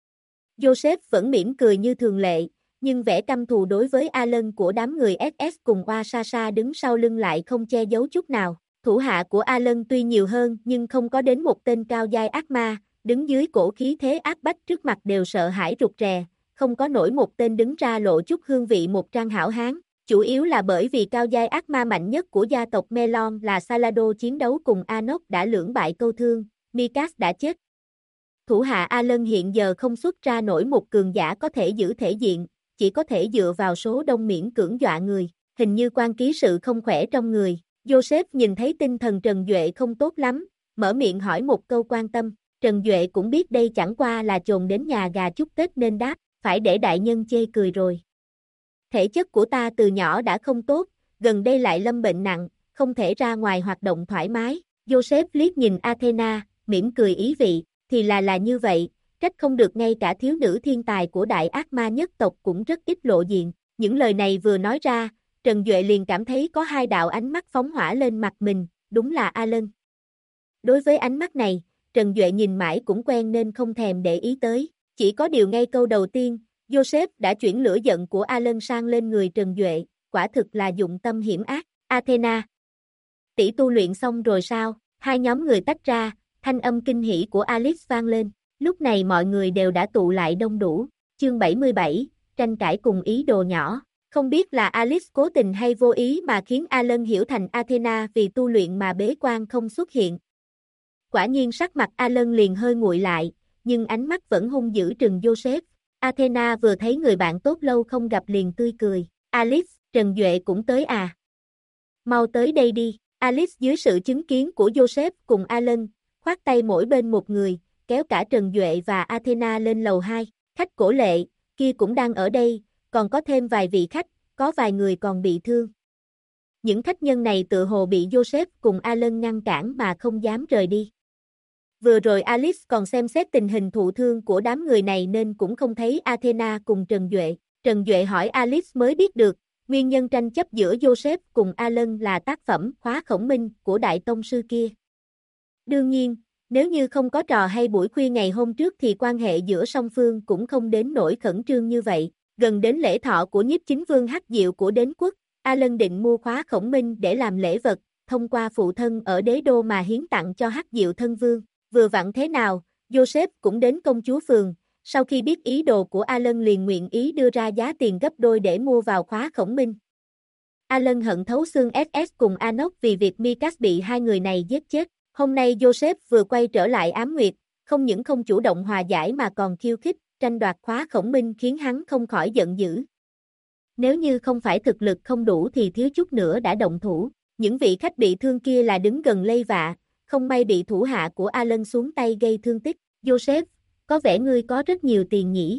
Joseph vẫn mỉm cười như thường lệ, nhưng vẻ căm thù đối với Alan của đám người SS cùng Oasasa đứng sau lưng lại không che giấu chút nào. Thủ hạ của Alan tuy nhiều hơn nhưng không có đến một tên cao giai ác ma, đứng dưới cổ khí thế áp bách trước mặt đều sợ hãi rụt rè, không có nổi một tên đứng ra lộ chút hương vị một trang hảo hán. Chủ yếu là bởi vì cao giai ác ma mạnh nhất của gia tộc Melon là Salado chiến đấu cùng Anok đã lưỡng bại câu thương, Mikas đã chết. Thủ hạ Alan hiện giờ không xuất ra nổi một cường giả có thể giữ thể diện, chỉ có thể dựa vào số đông miễn cưỡng dọa người, hình như quan ký sự không khỏe trong người. Joseph nhìn thấy tinh thần Trần Duệ không tốt lắm, mở miệng hỏi một câu quan tâm. Trần Duệ cũng biết đây chẳng qua là chồn đến nhà gà chúc Tết nên đáp, phải để đại nhân chê cười rồi. Thể chất của ta từ nhỏ đã không tốt, gần đây lại lâm bệnh nặng, không thể ra ngoài hoạt động thoải mái. Joseph liếc nhìn Athena, mỉm cười ý vị, thì là như vậy, trách không được ngay cả thiếu nữ thiên tài của đại ác ma nhất tộc cũng rất ít lộ diện. Những lời này vừa nói ra, Trần Duệ liền cảm thấy có hai đạo ánh mắt phóng hỏa lên mặt mình, đúng là Alan. Đối với ánh mắt này, Trần Duệ nhìn mãi cũng quen nên không thèm để ý tới. Chỉ có điều ngay câu đầu tiên, Joseph đã chuyển lửa giận của Alan sang lên người Trần Duệ, quả thực là dụng tâm hiểm ác. Athena, tỷ tu luyện xong rồi sao? Hai nhóm người tách ra, thanh âm kinh hỉ của Alice vang lên. Lúc này mọi người đều đã tụ lại đông đủ. Chương 77, tranh cãi cùng ý đồ nhỏ. Không biết là Alice cố tình hay vô ý mà khiến Alan hiểu thành Athena vì tu luyện mà bế quan không xuất hiện. Quả nhiên sắc mặt Alan liền hơi nguội lại, nhưng ánh mắt vẫn hung dữ trừng Joseph. Athena vừa thấy người bạn tốt lâu không gặp liền tươi cười. Alice, Trần Duệ cũng tới à? Mau tới đây đi. Alice dưới sự chứng kiến của Joseph cùng Alan, khoát tay mỗi bên một người, kéo cả Trần Duệ và Athena lên lầu 2. Khách cổ lệ, kia cũng đang ở đây, còn có thêm vài vị khách, có vài người còn bị thương. Những khách nhân này tự hồ bị Joseph cùng Alan ngăn cản mà không dám rời đi. Vừa rồi Alice còn xem xét tình hình thụ thương của đám người này nên cũng không thấy Athena cùng Trần Duệ. Trần Duệ hỏi Alice mới biết được, nguyên nhân tranh chấp giữa Joseph cùng Alan là tác phẩm Khóa Khổng Minh của Đại Tông Sư kia. Đương nhiên, nếu như không có trò hay buổi khuya ngày hôm trước thì quan hệ giữa song phương cũng không đến nỗi khẩn trương như vậy. Gần đến lễ thọ của nhiếp chính vương Hắc Diệu của Đế quốc, Alan định mua Khóa Khổng Minh để làm lễ vật, thông qua phụ thân ở đế đô mà hiến tặng cho Hắc Diệu thân vương. Vừa vặn thế nào, Joseph cũng đến công chúa phường, sau khi biết ý đồ của Alan liền nguyện ý đưa ra giá tiền gấp đôi để mua vào Khóa Khổng Minh. Alan hận thấu xương SS cùng Anok vì việc Mikas bị hai người này giết chết. Hôm nay Joseph vừa quay trở lại Ám Nguyệt, không những không chủ động hòa giải mà còn khiêu khích, tranh đoạt Khóa Khổng Minh khiến hắn không khỏi giận dữ. Nếu như không phải thực lực không đủ thì thiếu chút nữa đã động thủ. Những vị khách bị thương kia là đứng gần lây vạ, không may bị thủ hạ của Alan xuống tay gây thương tích. Joseph, có vẻ ngươi có rất nhiều tiền nhỉ?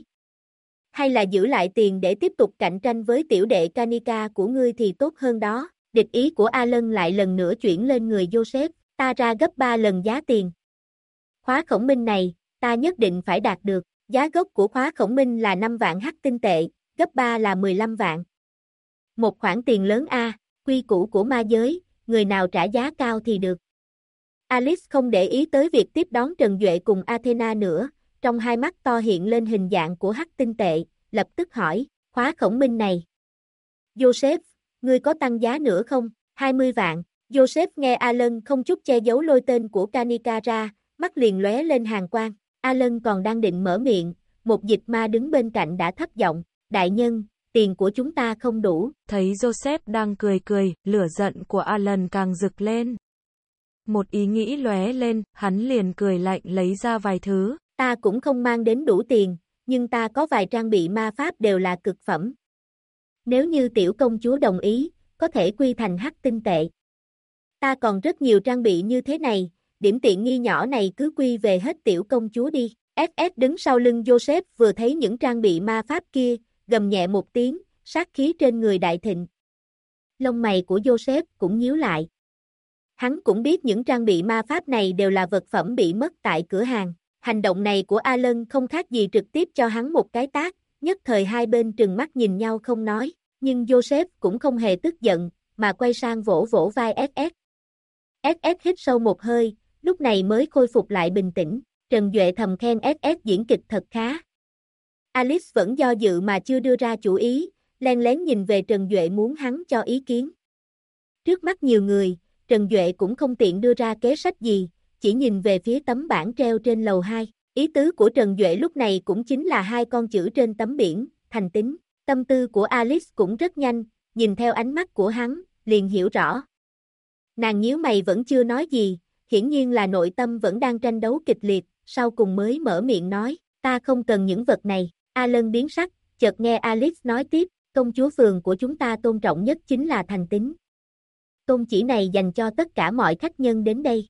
Hay là giữ lại tiền để tiếp tục cạnh tranh với tiểu đệ Kanika của ngươi thì tốt hơn đó. Địch ý của Alan lại lần nữa chuyển lên người Joseph, ta ra gấp 3 lần giá tiền. Khóa Khổng Minh này, ta nhất định phải đạt được. Giá gốc của Khóa Khổng Minh là 5 vạn hắc tinh tệ, gấp 3 là 15 vạn. Một khoản tiền lớn a, quy củ của ma giới, người nào trả giá cao thì được. Alice không để ý tới việc tiếp đón Trần Duệ cùng Athena nữa, trong hai mắt to hiện lên hình dạng của hắc tinh tệ, lập tức hỏi, Khóa Khổng Minh này. Joseph, ngươi có tăng giá nữa không? 20 vạn. Joseph nghe Alan không chút che giấu lôi tên của Kanika ra, mắt liền lóe lên hàn quang. Alan còn đang định mở miệng, một dịch ma đứng bên cạnh đã thấp giọng, đại nhân, tiền của chúng ta không đủ. Thấy Joseph đang cười cười, lửa giận của Alan càng rực lên. Một ý nghĩ lóe lên, hắn liền cười lạnh lấy ra vài thứ. Ta cũng không mang đến đủ tiền, nhưng ta có vài trang bị ma pháp đều là cực phẩm. Nếu như tiểu công chúa đồng ý, có thể quy thành hắc tinh tệ. Ta còn rất nhiều trang bị như thế này, điểm tiện nghi nhỏ này cứ quy về hết tiểu công chúa đi. SS đứng sau lưng Joseph vừa thấy những trang bị ma pháp kia, gầm nhẹ một tiếng, sát khí trên người đại thịnh. Lông mày của Joseph cũng nhíu lại. Hắn cũng biết những trang bị ma pháp này đều là vật phẩm bị mất tại cửa hàng. Hành động này của Alan không khác gì trực tiếp cho hắn một cái tát, nhất thời hai bên trừng mắt nhìn nhau không nói, nhưng Joseph cũng không hề tức giận, mà quay sang vỗ vỗ vai SS. SS hít sâu một hơi, lúc này mới khôi phục lại bình tĩnh, Trần Duệ thầm khen SS diễn kịch thật khá. Alice vẫn do dự mà chưa đưa ra chủ ý, len lén nhìn về Trần Duệ muốn hắn cho ý kiến. Trước mắt nhiều người, Trần Duệ cũng không tiện đưa ra kế sách gì, chỉ nhìn về phía tấm bảng treo trên lầu 2. Ý tứ của Trần Duệ lúc này cũng chính là hai con chữ trên tấm biển, thành tính. Tâm tư của Alice cũng rất nhanh, nhìn theo ánh mắt của hắn, liền hiểu rõ. Nàng nhíu mày vẫn chưa nói gì, hiển nhiên là nội tâm vẫn đang tranh đấu kịch liệt, sau cùng mới mở miệng nói, ta không cần những vật này. Alan biến sắc, chợt nghe Alice nói tiếp, công chúa phường của chúng ta tôn trọng nhất chính là thành tín. Tôn chỉ này dành cho tất cả mọi khách nhân đến đây.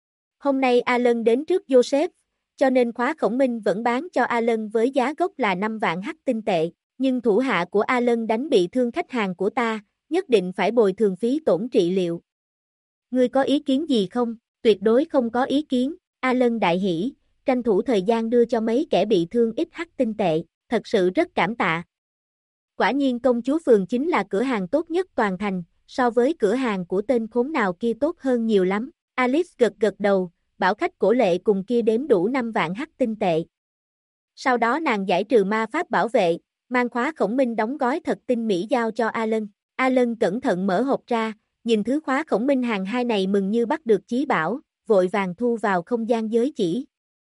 Hôm nay Alan đến trước Joseph, cho nên khóa khổng minh vẫn bán cho Alan với giá gốc là 5 vạn hắc tinh tệ, nhưng thủ hạ của Alan đánh bị thương khách hàng của ta, nhất định phải bồi thường phí tổn trị liệu. Ngươi có ý kiến gì không? Tuyệt đối không có ý kiến, Alan đại hỉ, tranh thủ thời gian đưa cho mấy kẻ bị thương ít hắc tinh tệ, thật sự rất cảm tạ. Quả nhiên công chúa phường chính là cửa hàng tốt nhất toàn thành, so với cửa hàng của tên khốn nào kia tốt hơn nhiều lắm. Alice gật gật đầu, bảo khách cổ lệ cùng kia đếm đủ 5 vạn hắc tinh tệ. Sau đó nàng giải trừ ma pháp bảo vệ, mang khóa khổng minh đóng gói thật tinh mỹ giao cho Alan. Alan cẩn thận mở hộp ra, nhìn thứ khóa khổng minh hàng 2 này mừng như bắt được chí bảo, vội vàng thu vào không gian giới chỉ.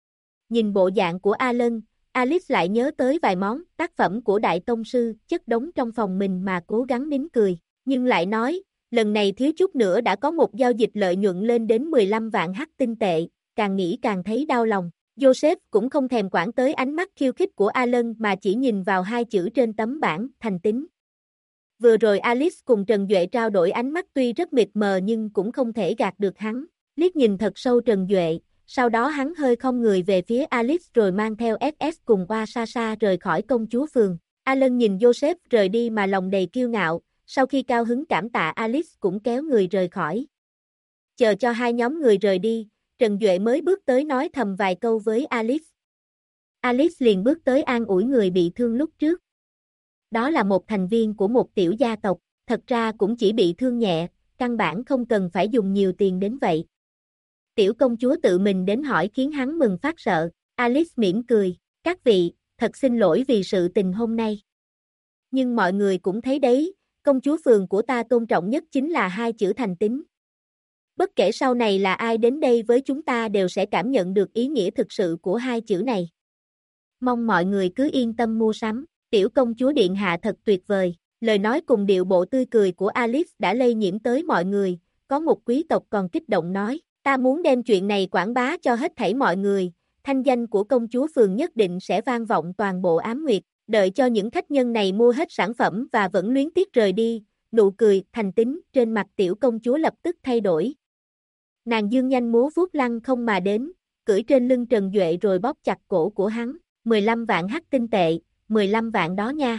Nhìn bộ dạng của Alan, Alice lại nhớ tới vài món tác phẩm của Đại Tông Sư chất đống trong phòng mình mà cố gắng nín cười, nhưng lại nói, lần này thiếu chút nữa đã có một giao dịch lợi nhuận lên đến 15 vạn hắc tinh tệ, càng nghĩ càng thấy đau lòng. Joseph cũng không thèm quản tới ánh mắt khiêu khích của Alan mà chỉ nhìn vào 2 chữ trên tấm bảng, thành tín. Vừa rồi Alice cùng Trần Duệ trao đổi ánh mắt tuy rất mịt mờ nhưng cũng không thể gạt được hắn, liếc nhìn thật sâu Trần Duệ, sau đó hắn hơi khom người về phía Alice rồi mang theo SS cùng qua xa xa rời khỏi công chúa phường. Alan nhìn Joseph rời đi mà lòng đầy kiêu ngạo, sau khi cao hứng cảm tạ Alice cũng kéo người rời khỏi. Chờ cho hai nhóm người rời đi, Trần Duệ mới bước tới nói thầm vài câu với Alice. Alice liền bước tới an ủi người bị thương lúc trước. Đó là một thành viên của một tiểu gia tộc, thật ra cũng chỉ bị thương nhẹ, căn bản không cần phải dùng nhiều tiền đến vậy. Tiểu công chúa tự mình đến hỏi khiến hắn mừng phát sợ. Alice mỉm cười, các vị, thật xin lỗi vì sự tình hôm nay. Nhưng mọi người cũng thấy đấy, công chúa phường của ta tôn trọng nhất chính là 2 chữ thành tín. Bất kể sau này là ai đến đây với chúng ta đều sẽ cảm nhận được ý nghĩa thực sự của 2 chữ này. Mong mọi người cứ yên tâm mua sắm, tiểu công chúa điện hạ thật tuyệt vời. Lời nói cùng điệu bộ tươi cười của Alice đã lây nhiễm tới mọi người, có một quý tộc còn kích động nói, ta muốn đem chuyện này quảng bá cho hết thảy mọi người, thanh danh của công chúa phường nhất định sẽ vang vọng toàn bộ Ám Nguyệt. Đợi cho những khách nhân này mua hết sản phẩm và vẫn luyến tiếc rời đi, nụ cười, thành tín trên mặt tiểu công chúa lập tức thay đổi. Nàng dương nhanh múa vuốt lăng không mà đến, cưỡi trên lưng Trần Duệ rồi bóp chặt cổ của hắn, 15 vạn hắc tinh tệ, 15 vạn đó nha.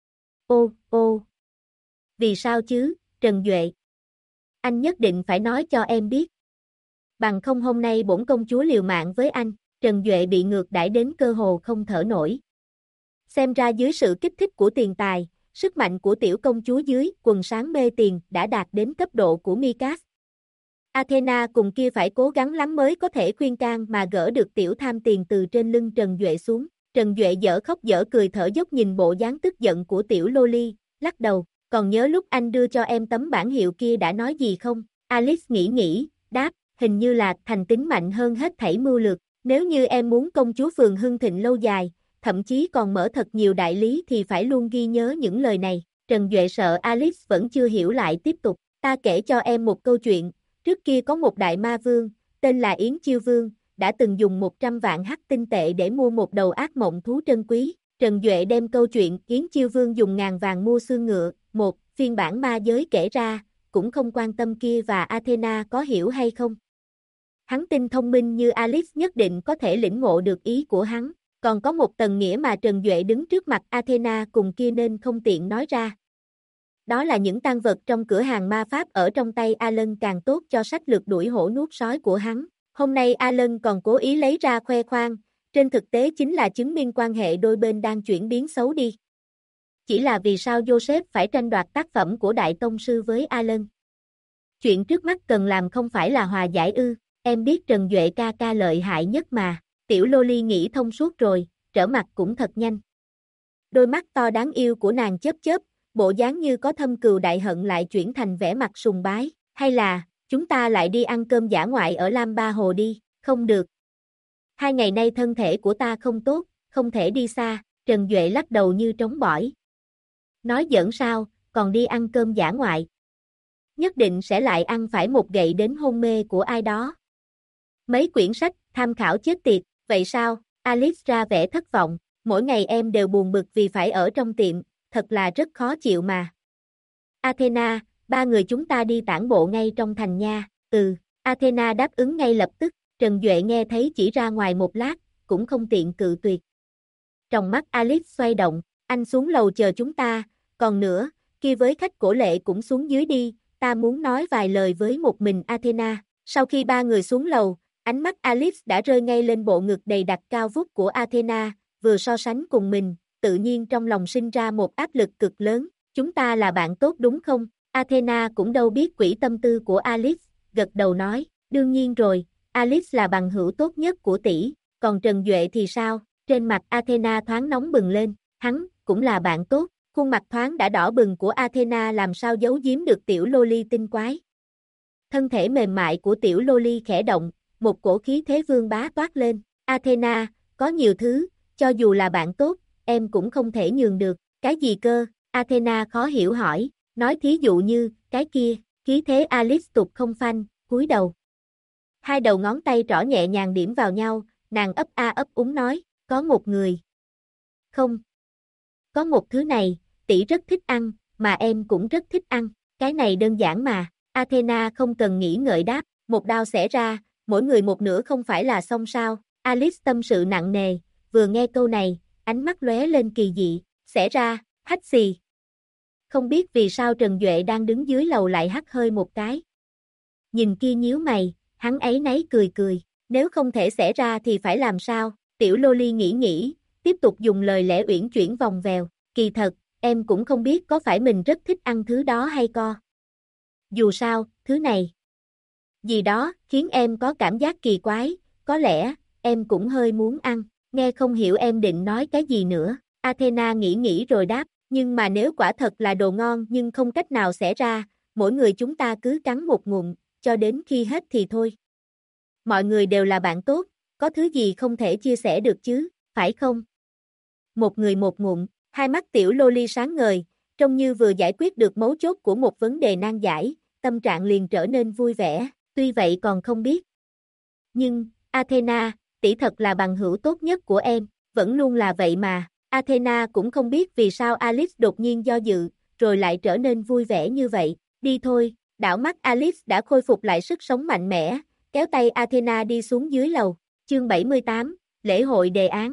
Ô, vì sao chứ, Trần Duệ? Anh nhất định phải nói cho em biết. Bằng không hôm nay bổn công chúa liều mạng với anh. Trần Duệ bị ngược đãi đến cơ hồ không thở nổi. Xem ra dưới sự kích thích của tiền tài, sức mạnh của tiểu công chúa dưới quần sáng mê tiền đã đạt đến cấp độ của Mikas. Athena cùng kia phải cố gắng lắm mới có thể khuyên can mà gỡ được tiểu tham tiền từ trên lưng Trần Duệ xuống. Trần Duệ dở khóc dở cười thở dốc nhìn bộ dáng tức giận của tiểu Loli, lắc đầu, còn nhớ lúc anh đưa cho em tấm bản hiệu kia đã nói gì không? Alice nghĩ, đáp, hình như là thành tín mạnh hơn hết thảy mưu lược. Nếu như em muốn công chúa phường hưng thịnh lâu dài, thậm chí còn mở thật nhiều đại lý thì phải luôn ghi nhớ những lời này. Trần Duệ sợ Alice vẫn chưa hiểu lại tiếp tục, ta kể cho em một câu chuyện, trước kia có một đại ma vương, tên là Yến Chiêu Vương, đã từng dùng 100 vạn hắc tinh tệ để mua một đầu ác mộng thú trân quý. Trần Duệ đem câu chuyện Yến Chiêu Vương dùng ngàn vàng mua xương ngựa, một phiên bản ma giới kể ra, cũng không quan tâm kia và Athena có hiểu hay không. Hắn tin thông minh như Alice nhất định có thể lĩnh ngộ được ý của hắn, còn có một tầng nghĩa mà Trần Duệ đứng trước mặt Athena cùng kia nên không tiện nói ra. Đó là những tang vật trong cửa hàng ma pháp ở trong tay Alan càng tốt cho sách lược đuổi hổ nuốt sói của hắn. Hôm nay Alan còn cố ý lấy ra khoe khoang, trên thực tế chính là chứng minh quan hệ đôi bên đang chuyển biến xấu đi. Chỉ là vì sao Joseph phải tranh đoạt tác phẩm của Đại Tông Sư với Alan? Chuyện trước mắt cần làm không phải là hòa giải ư? Em biết Trần Duệ ca ca lợi hại nhất mà. Tiểu Loli nghĩ thông suốt rồi, trở mặt cũng thật nhanh. Đôi mắt to đáng yêu của nàng chớp chớp, bộ dáng như có thâm cừu đại hận lại chuyển thành vẻ mặt sùng bái. Hay là, chúng ta lại đi ăn cơm dã ngoại ở Lam Ba Hồ đi, không được. 2 ngày nay thân thể của ta không tốt, không thể đi xa, Trần Duệ lắc đầu như trống bỏi. Nói giỡn sao, còn đi ăn cơm dã ngoại. Nhất định sẽ lại ăn phải một gậy đến hôn mê của ai đó. Mấy quyển sách, tham khảo chết tiệt, vậy sao? Alice ra vẻ thất vọng, mỗi ngày em đều buồn bực vì phải ở trong tiệm, thật là rất khó chịu mà. Athena, ba người chúng ta đi tản bộ ngay trong thành nha. Athena đáp ứng ngay lập tức, Trần Duệ nghe thấy chỉ ra ngoài một lát, cũng không tiện cự tuyệt. Trong mắt Alice xoay động, anh xuống lầu chờ chúng ta, còn nữa, kia với khách cổ lệ cũng xuống dưới đi, ta muốn nói vài lời với một mình Athena. Sau khi ba người xuống lầu, ánh mắt Alice đã rơi ngay lên bộ ngực đầy đặn cao vút của Athena, vừa so sánh cùng mình, tự nhiên trong lòng sinh ra một áp lực cực lớn. Chúng ta là bạn tốt đúng không? Athena cũng đâu biết quỹ tâm tư của Alice, gật đầu nói, đương nhiên rồi, Alice là bằng hữu tốt nhất của tỷ, còn Trần Duệ thì sao? Trên mặt Athena thoáng nóng bừng lên, hắn cũng là bạn tốt. Khuôn mặt thoáng đã đỏ bừng của Athena làm sao giấu giếm được tiểu loli tinh quái. Thân thể mềm mại của tiểu loli khẽ động, một cổ khí thế vương bá toát lên. Athena, có nhiều thứ, cho dù là bạn tốt, em cũng không thể nhường được. Cái gì cơ? Athena khó hiểu hỏi, nói thí dụ như, cái kia, khí thế Alice tục không phanh, cúi đầu. Hai đầu ngón tay trỏ nhẹ nhàng điểm vào nhau, nàng ấp a ấp úng nói, có một người. Không. Có một thứ này, tỷ rất thích ăn, mà em cũng rất thích ăn, cái này đơn giản mà. Athena không cần nghĩ ngợi đáp, một đao xẻ ra, mỗi người một nửa không phải là xong sao? Alice tâm sự nặng nề, vừa nghe câu này, ánh mắt lóe lên kỳ dị, xẻ ra, hắt xì. Không biết vì sao Trần Duệ đang đứng dưới lầu lại hắt hơi một cái. Nhìn kia nhíu mày, hắn áy náy cười cười, nếu không thể xẻ ra thì phải làm sao? Tiểu Loli nghĩ, tiếp tục dùng lời lẽ uyển chuyển vòng vèo, kỳ thật, em cũng không biết có phải mình rất thích ăn thứ đó hay co. Dù sao, thứ này, gì đó, khiến em có cảm giác kỳ quái, có lẽ, em cũng hơi muốn ăn, nghe không hiểu em định nói cái gì nữa. Athena nghĩ rồi đáp, nhưng mà nếu quả thật là đồ ngon nhưng không cách nào xẻ ra, mỗi người chúng ta cứ cắn một ngụm, cho đến khi hết thì thôi. Mọi người đều là bạn tốt, có thứ gì không thể chia sẻ được chứ, phải không? Một người một ngụm, hai mắt tiểu loli sáng ngời, trông như vừa giải quyết được mấu chốt của một vấn đề nan giải, tâm trạng liền trở nên vui vẻ, tuy vậy còn không biết. Nhưng, Athena, tỷ thật là bằng hữu tốt nhất của em, vẫn luôn là vậy mà. Athena cũng không biết vì sao Alice đột nhiên do dự, rồi lại trở nên vui vẻ như vậy. Đi thôi, đảo mắt Alice đã khôi phục lại sức sống mạnh mẽ, kéo tay Athena đi xuống dưới lầu. Chương 78, lễ hội đề án.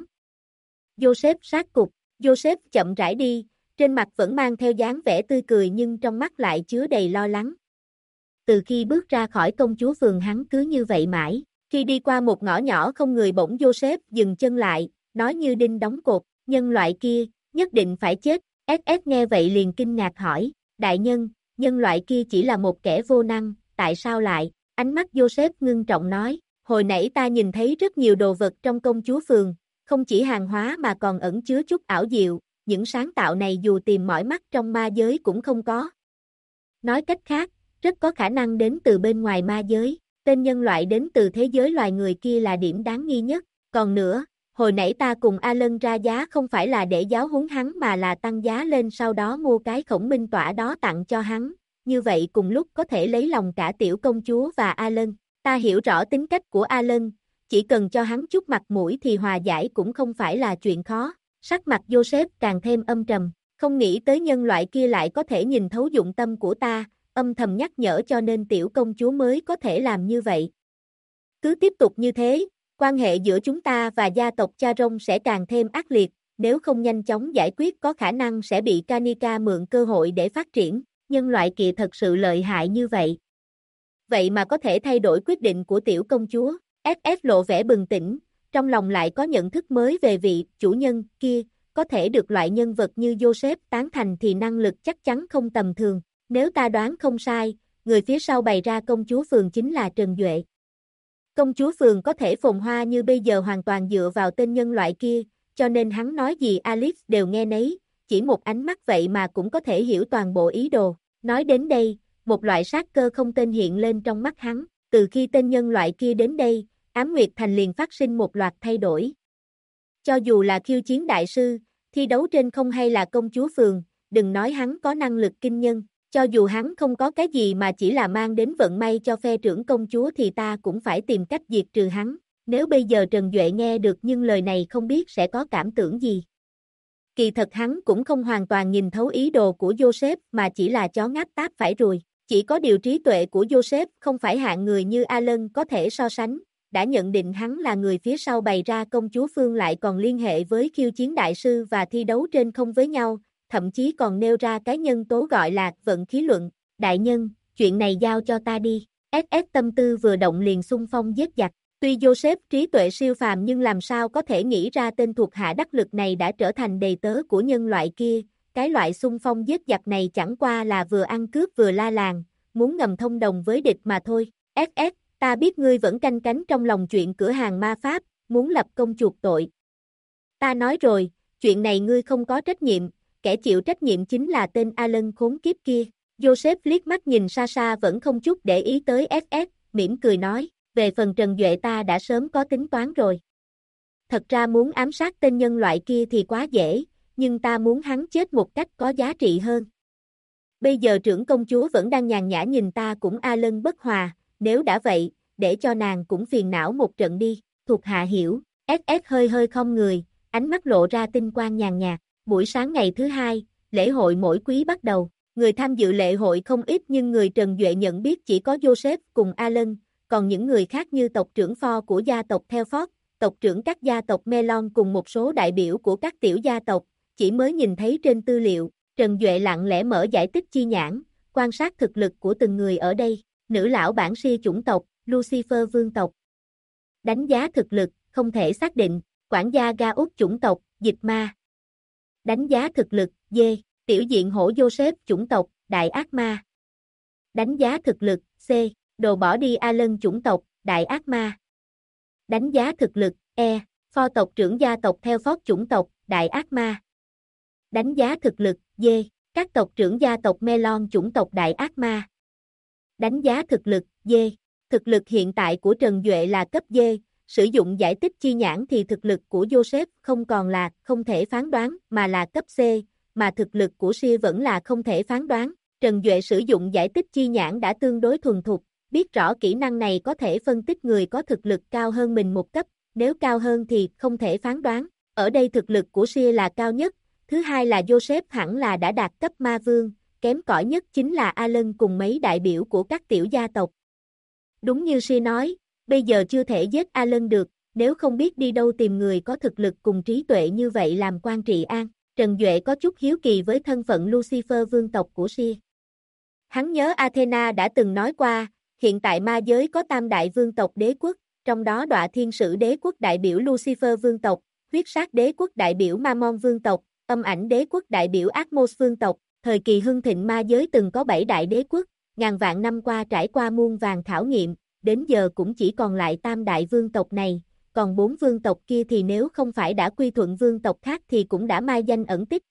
Joseph sát cục, Joseph chậm rãi đi, trên mặt vẫn mang theo dáng vẻ tươi cười nhưng trong mắt lại chứa đầy lo lắng. Từ khi bước ra khỏi công chúa phường hắn cứ như vậy mãi, khi đi qua một ngõ nhỏ không người bỗng Joseph dừng chân lại, nói như đinh đóng cột, nhân loại kia, nhất định phải chết. SS nghe vậy liền kinh ngạc hỏi, đại nhân, nhân loại kia chỉ là một kẻ vô năng, tại sao lại? Ánh mắt Joseph ngưng trọng nói, hồi nãy ta nhìn thấy rất nhiều đồ vật trong công chúa phường, không chỉ hàng hóa mà còn ẩn chứa chút ảo diệu, những sáng tạo này dù tìm mỏi mắt trong ma giới cũng không có. Nói cách khác, rất có khả năng đến từ bên ngoài ma giới, tên nhân loại đến từ thế giới loài người kia là điểm đáng nghi nhất, còn nữa, hồi nãy ta cùng Alan ra giá không phải là để giáo huấn hắn mà là tăng giá lên sau đó mua cái khổng minh tỏa đó tặng cho hắn, như vậy cùng lúc có thể lấy lòng cả tiểu công chúa và Alan. Ta hiểu rõ tính cách của Alan, chỉ cần cho hắn chút mặt mũi thì hòa giải cũng không phải là chuyện khó. Sắc mặt Joseph càng thêm âm trầm, không nghĩ tới nhân loại kia lại có thể nhìn thấu dụng tâm của ta, âm thầm nhắc nhở cho nên tiểu công chúa mới có thể làm như vậy. Cứ tiếp tục như thế, quan hệ giữa chúng ta và gia tộc Charon sẽ càng thêm ác liệt, nếu không nhanh chóng giải quyết có khả năng sẽ bị Kanika mượn cơ hội để phát triển, nhân loại kia thật sự lợi hại như vậy. Vậy mà có thể thay đổi quyết định của tiểu công chúa, SS lộ vẻ bừng tỉnh, trong lòng lại có nhận thức mới về vị chủ nhân kia, có thể được loại nhân vật như Joseph tán thành thì năng lực chắc chắn không tầm thường, nếu ta đoán không sai, người phía sau bày ra công chúa phường chính là Trần Duệ. Công chúa phường có thể phồn hoa như bây giờ hoàn toàn dựa vào tên nhân loại kia, cho nên hắn nói gì Alice đều nghe nấy, chỉ một ánh mắt vậy mà cũng có thể hiểu toàn bộ ý đồ. Nói đến đây, một loại sát cơ không tên hiện lên trong mắt hắn, từ khi tên nhân loại kia đến đây, Ám Nguyệt Thành liền phát sinh một loạt thay đổi. Cho dù là khiêu chiến đại sư, thi đấu trên không hay là công chúa phường, đừng nói hắn có năng lực kinh nhân, cho dù hắn không có cái gì mà chỉ là mang đến vận may cho phe trưởng công chúa thì ta cũng phải tìm cách diệt trừ hắn. Nếu bây giờ Trần Duệ nghe được nhưng lời này không biết sẽ có cảm tưởng gì. Kỳ thật hắn cũng không hoàn toàn nhìn thấu ý đồ của Joseph mà chỉ là chó ngáp táp phải ruồi. Chỉ có điều trí tuệ của Joseph không phải hạng người như Alan có thể so sánh, đã nhận định hắn là người phía sau bày ra công chúa Phương lại còn liên hệ với khiêu chiến đại sư và thi đấu trên không với nhau, thậm chí còn nêu ra cái nhân tố gọi là vận khí luận. Đại nhân, chuyện này giao cho ta đi. SS tâm tư vừa động liền xung phong giết giặc. Tuy Joseph trí tuệ siêu phàm nhưng làm sao có thể nghĩ ra tên thuộc hạ đắc lực này đã trở thành đầy tớ của nhân loại kia, cái loại xung phong giết giặc này chẳng qua là vừa ăn cướp vừa la làng, muốn ngầm thông đồng với địch mà thôi. SS, ta biết ngươi vẫn canh cánh trong lòng chuyện cửa hàng ma pháp, muốn lập công chuộc tội. Ta nói rồi, chuyện này ngươi không có trách nhiệm, kẻ chịu trách nhiệm chính là tên Alan khốn kiếp kia. Joseph liếc mắt nhìn xa xa vẫn không chút để ý tới SS, mỉm cười nói, về phần Trần Duệ ta đã sớm có tính toán rồi. Thật ra muốn ám sát tên nhân loại kia thì quá dễ, nhưng ta muốn hắn chết một cách có giá trị hơn. Bây giờ trưởng công chúa vẫn đang nhàn nhã nhìn ta cũng Alan bất hòa, nếu đã vậy, để cho nàng cũng phiền não một trận đi, thuộc hạ hiểu. SS hơi hơi khom người, ánh mắt lộ ra tinh quang nhàn nhạt. Buổi sáng ngày thứ hai, lễ hội mỗi quý bắt đầu. Người tham dự lễ hội không ít nhưng người Trần Duệ nhận biết chỉ có Joseph cùng Alan, còn những người khác như tộc trưởng Ford của gia tộc Telford, tộc trưởng các gia tộc Melon cùng một số đại biểu của các tiểu gia tộc, chỉ mới nhìn thấy trên tư liệu. Trần Duệ lặng lẽ mở giải tích chi nhãn, quan sát thực lực của từng người ở đây. Nữ lão bản si chủng tộc, Lucifer vương tộc. Đánh giá thực lực, không thể xác định. Quản gia Ga Út chủng tộc, dịch ma. Đánh giá thực lực, D. Tiểu diện hổ Joseph chủng tộc, đại ác ma. Đánh giá thực lực, C. Đồ bỏ đi Alan chủng tộc, đại ác ma. Đánh giá thực lực, E. Pho tộc trưởng gia tộc theo Phót chủng tộc, đại ác ma. Đánh giá thực lực, D. Các tộc trưởng gia tộc Melon chủng tộc đại ác ma. Đánh giá thực lực, D. Thực lực hiện tại của Trần Duệ là cấp D, sử dụng giải tích chi nhãn thì thực lực của Joseph không còn là không thể phán đoán mà là cấp C, mà thực lực của Sia vẫn là không thể phán đoán. Trần Duệ sử dụng giải tích chi nhãn đã tương đối thuần thục, biết rõ kỹ năng này có thể phân tích người có thực lực cao hơn mình một cấp, nếu cao hơn thì không thể phán đoán. Ở đây thực lực của Sia là cao nhất, thứ hai là Joseph hẳn là đã đạt cấp ma vương, kém cỏi nhất chính là Alan cùng mấy đại biểu của các tiểu gia tộc. Đúng như Sia nói, bây giờ chưa thể giết Alan được, nếu không biết đi đâu tìm người có thực lực cùng trí tuệ như vậy làm quan trị an. Trần Duệ có chút hiếu kỳ với thân phận Lucifer vương tộc của Sia. Hắn nhớ Athena đã từng nói qua, hiện tại ma giới có tam đại vương tộc đế quốc, trong đó Đọa Thiên Sử đế quốc đại biểu Lucifer vương tộc, Huyết Sát đế quốc đại biểu Mammon vương tộc, Âm Ảnh đế quốc đại biểu Atmos vương tộc. Thời kỳ hưng thịnh ma giới từng có 7 đại đế quốc, ngàn vạn năm qua trải qua muôn vàn khảo nghiệm, đến giờ cũng chỉ còn lại tam đại vương tộc này, còn 4 vương tộc kia thì nếu không phải đã quy thuận vương tộc khác thì cũng đã mai danh ẩn tích.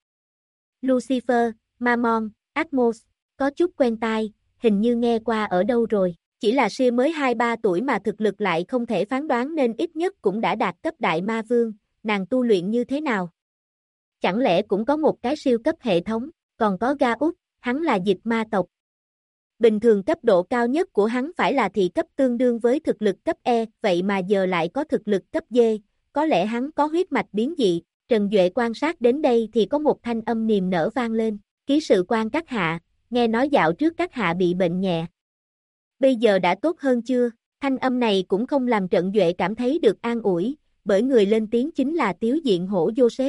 Lucifer, Mammon, Atmos, có chút quen tai, hình như nghe qua ở đâu rồi, chỉ là Sia mới 2-3 tuổi mà thực lực lại không thể phán đoán nên ít nhất cũng đã đạt cấp đại ma vương, nàng tu luyện như thế nào? Chẳng lẽ cũng có một cái siêu cấp hệ thống, còn có Ga Út, hắn là dịch ma tộc. Bình thường cấp độ cao nhất của hắn phải là thị cấp tương đương với thực lực cấp E, vậy mà giờ lại có thực lực cấp D, có lẽ hắn có huyết mạch biến dị. Trần Duệ quan sát đến đây thì có một thanh âm niềm nở vang lên, ký sự quan các hạ, nghe nói dạo trước các hạ bị bệnh nhẹ. Bây giờ đã tốt hơn chưa? Thanh âm này cũng không làm Trần Duệ cảm thấy được an ủi, bởi người lên tiếng chính là Tiếu Diện Hổ Joseph.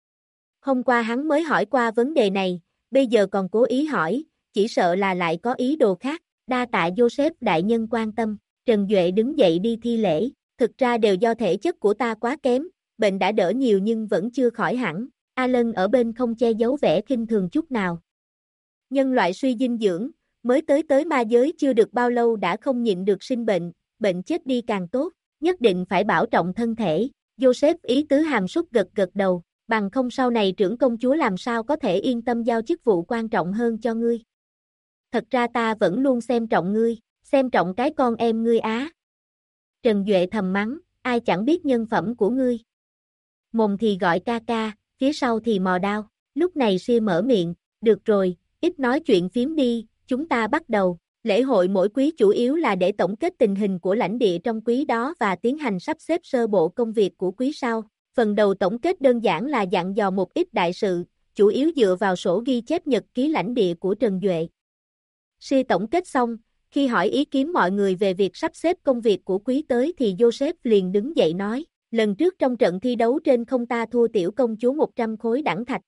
Hôm qua hắn mới hỏi qua vấn đề này, bây giờ còn cố ý hỏi, chỉ sợ là lại có ý đồ khác. Đa tạ Joseph đại nhân quan tâm. Trần Duệ đứng dậy đi thi lễ, thực ra đều do thể chất của ta quá kém, bệnh đã đỡ nhiều nhưng vẫn chưa khỏi hẳn. Alan ở bên không che giấu vẻ khinh thường chút nào. Nhân loại suy dinh dưỡng, mới tới ma giới chưa được bao lâu đã không nhịn được sinh bệnh, bệnh chết đi càng tốt, nhất định phải bảo trọng thân thể. Joseph ý tứ hàm súc gật gật đầu, bằng không sau này trưởng công chúa làm sao có thể yên tâm giao chức vụ quan trọng hơn cho ngươi. Thật ra ta vẫn luôn xem trọng ngươi, xem trọng cái con em ngươi á. Trần Duệ thầm mắng, ai chẳng biết nhân phẩm của ngươi. Mồm thì gọi ca ca, phía sau thì mò đao. Lúc này Sia mở miệng, được rồi, ít nói chuyện phím đi, chúng ta bắt đầu. Lễ hội mỗi quý chủ yếu là để tổng kết tình hình của lãnh địa trong quý đó và tiến hành sắp xếp sơ bộ công việc của quý sau. Phần đầu tổng kết đơn giản là dặn dò một ít đại sự, chủ yếu dựa vào sổ ghi chép nhật ký lãnh địa của Trần Duệ. Khi tổng kết xong, khi hỏi ý kiến mọi người về việc sắp xếp công việc của quý tới thì Joseph liền đứng dậy nói, lần trước trong trận thi đấu trên không ta thua tiểu công chúa 100 khối đẳng thạch.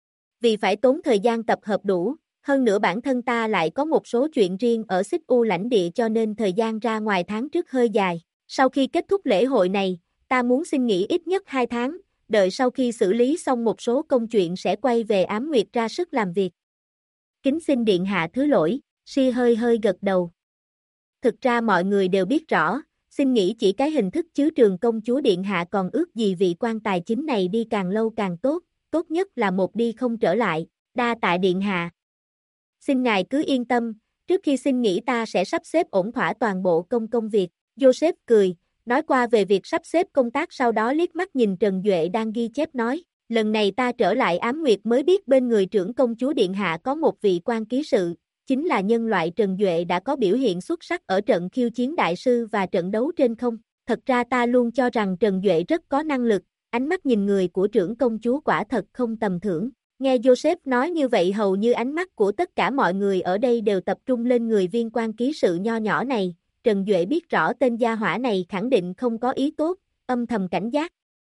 Vì phải tốn thời gian tập hợp đủ, hơn nữa bản thân ta lại có một số chuyện riêng ở Xích U lãnh địa cho nên thời gian ra ngoài tháng trước hơi dài. Sau khi kết thúc lễ hội này, ta muốn xin nghỉ ít nhất 2 tháng, đợi sau khi xử lý xong một số công chuyện sẽ quay về Ám Nguyệt ra sức làm việc. Kính xin điện hạ thứ lỗi, Si hơi hơi gật đầu. Thực ra mọi người đều biết rõ, xin nghỉ chỉ cái hình thức chứ Trường công chúa điện hạ còn ước gì vị quan tài chính này đi càng lâu càng tốt, tốt nhất là một đi không trở lại, đa tạ điện hạ. Xin ngài cứ yên tâm, trước khi xin nghỉ ta sẽ sắp xếp ổn thỏa toàn bộ công việc. Joseph cười, nói qua về việc sắp xếp công tác sau đó liếc mắt nhìn Trần Duệ đang ghi chép nói, lần này ta trở lại Ám Nguyệt mới biết bên người trưởng công chúa điện hạ có một vị quan ký sự, chính là nhân loại Trần Duệ đã có biểu hiện xuất sắc ở trận khiêu chiến đại sư và trận đấu trên không. Thật ra ta luôn cho rằng Trần Duệ rất có năng lực, ánh mắt nhìn người của trưởng công chúa quả thật không tầm thường. Nghe Joseph nói như vậy hầu như ánh mắt của tất cả mọi người ở đây đều tập trung lên người viên quan ký sự nho nhỏ này. Trần Duệ biết rõ tên gia hỏa này khẳng định không có ý tốt, âm thầm cảnh giác.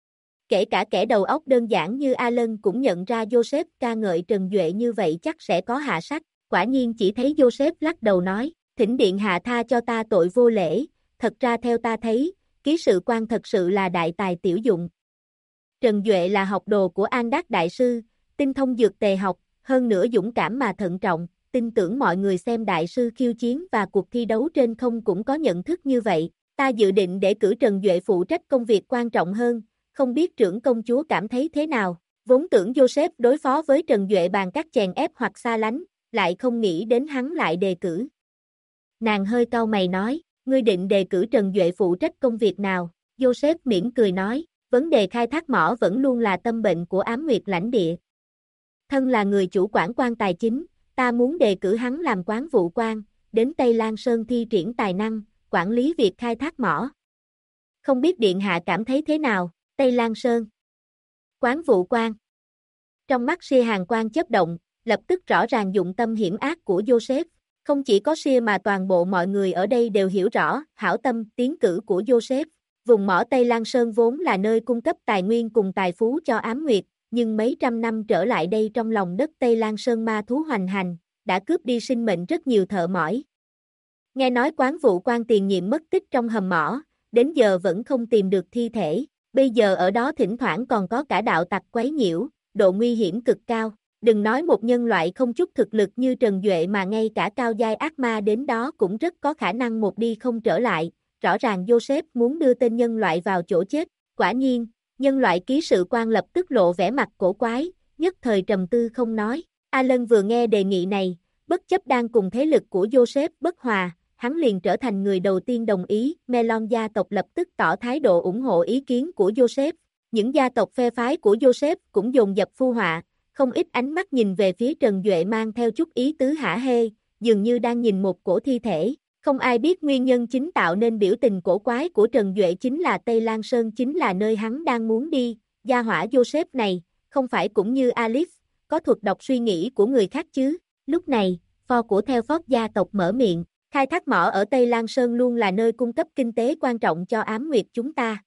Kể cả kẻ đầu óc đơn giản như Alan cũng nhận ra Joseph ca ngợi Trần Duệ như vậy chắc sẽ có hạ sách. Quả nhiên chỉ thấy Joseph lắc đầu nói, thỉnh điện hạ tha cho ta tội vô lễ, thật ra theo ta thấy, ký sự quan thật sự là đại tài tiểu dụng. Trần Duệ là học đồ của An Đắc Đại Sư, tinh thông dược tề học, hơn nữa dũng cảm mà thận trọng, tin tưởng mọi người xem Đại Sư khiêu chiến và cuộc thi đấu trên không cũng có nhận thức như vậy. Ta dự định để cử Trần Duệ phụ trách công việc quan trọng hơn, không biết trưởng công chúa cảm thấy thế nào. Vốn tưởng Joseph đối phó với Trần Duệ bằng các chèn ép hoặc xa lánh, lại không nghĩ đến hắn lại đề cử. Nàng hơi cau mày nói, ngươi định đề cử Trần Duệ phụ trách công việc nào? Joseph mỉm cười nói, vấn đề khai thác mỏ vẫn luôn là tâm bệnh của Ám Nguyệt lãnh địa. Thân là người chủ quản quan tài chính, ta muốn đề cử hắn làm quán vụ quan, đến Tây Lan Sơn thi triển tài năng, quản lý việc khai thác mỏ. Không biết điện hạ cảm thấy thế nào, Tây Lan Sơn. Quán vụ quan. Trong mắt Sia Hàn Quang chớp động, lập tức rõ ràng dụng tâm hiểm ác của Joseph. Không chỉ có Sia mà toàn bộ mọi người ở đây đều hiểu rõ hảo tâm tiến cử của Joseph. Vùng mỏ Tây Lan Sơn vốn là nơi cung cấp tài nguyên cùng tài phú cho Ám Nguyệt, nhưng mấy trăm năm trở lại đây trong lòng đất Tây Lan Sơn ma thú hoành hành, đã cướp đi sinh mệnh rất nhiều thợ mỏi. Nghe nói quán vụ quan tiền nhiệm mất tích trong hầm mỏ, đến giờ vẫn không tìm được thi thể, bây giờ ở đó thỉnh thoảng còn có cả đạo tặc quấy nhiễu, độ nguy hiểm cực cao. Đừng nói một nhân loại không chút thực lực như Trần Duệ mà ngay cả cao giai ác ma đến đó cũng rất có khả năng một đi không trở lại, rõ ràng Joseph muốn đưa tên nhân loại vào chỗ chết. Quả nhiên, nhân loại ký sự quan lập tức lộ vẻ mặt cổ quái, nhất thời trầm tư không nói. Alan vừa nghe đề nghị này, bất chấp đang cùng thế lực của Joseph bất hòa, hắn liền trở thành người đầu tiên đồng ý. Melon gia tộc lập tức tỏ thái độ ủng hộ ý kiến của Joseph. Những gia tộc phe phái của Joseph cũng dồn dập phu họa, không ít ánh mắt nhìn về phía Trần Duệ mang theo chút ý tứ hả hê, dường như đang nhìn một cổ thi thể. Không ai biết nguyên nhân chính tạo nên biểu tình cổ quái của Trần Duệ chính là Tây Lan Sơn chính là nơi hắn đang muốn đi. Gia hỏa Joseph này, không phải cũng như Alice, có thuật đọc suy nghĩ của người khác chứ. Lúc này, pho của theo phót gia tộc mở miệng, khai thác mỏ ở Tây Lan Sơn luôn là nơi cung cấp kinh tế quan trọng cho Ám Nguyệt chúng ta.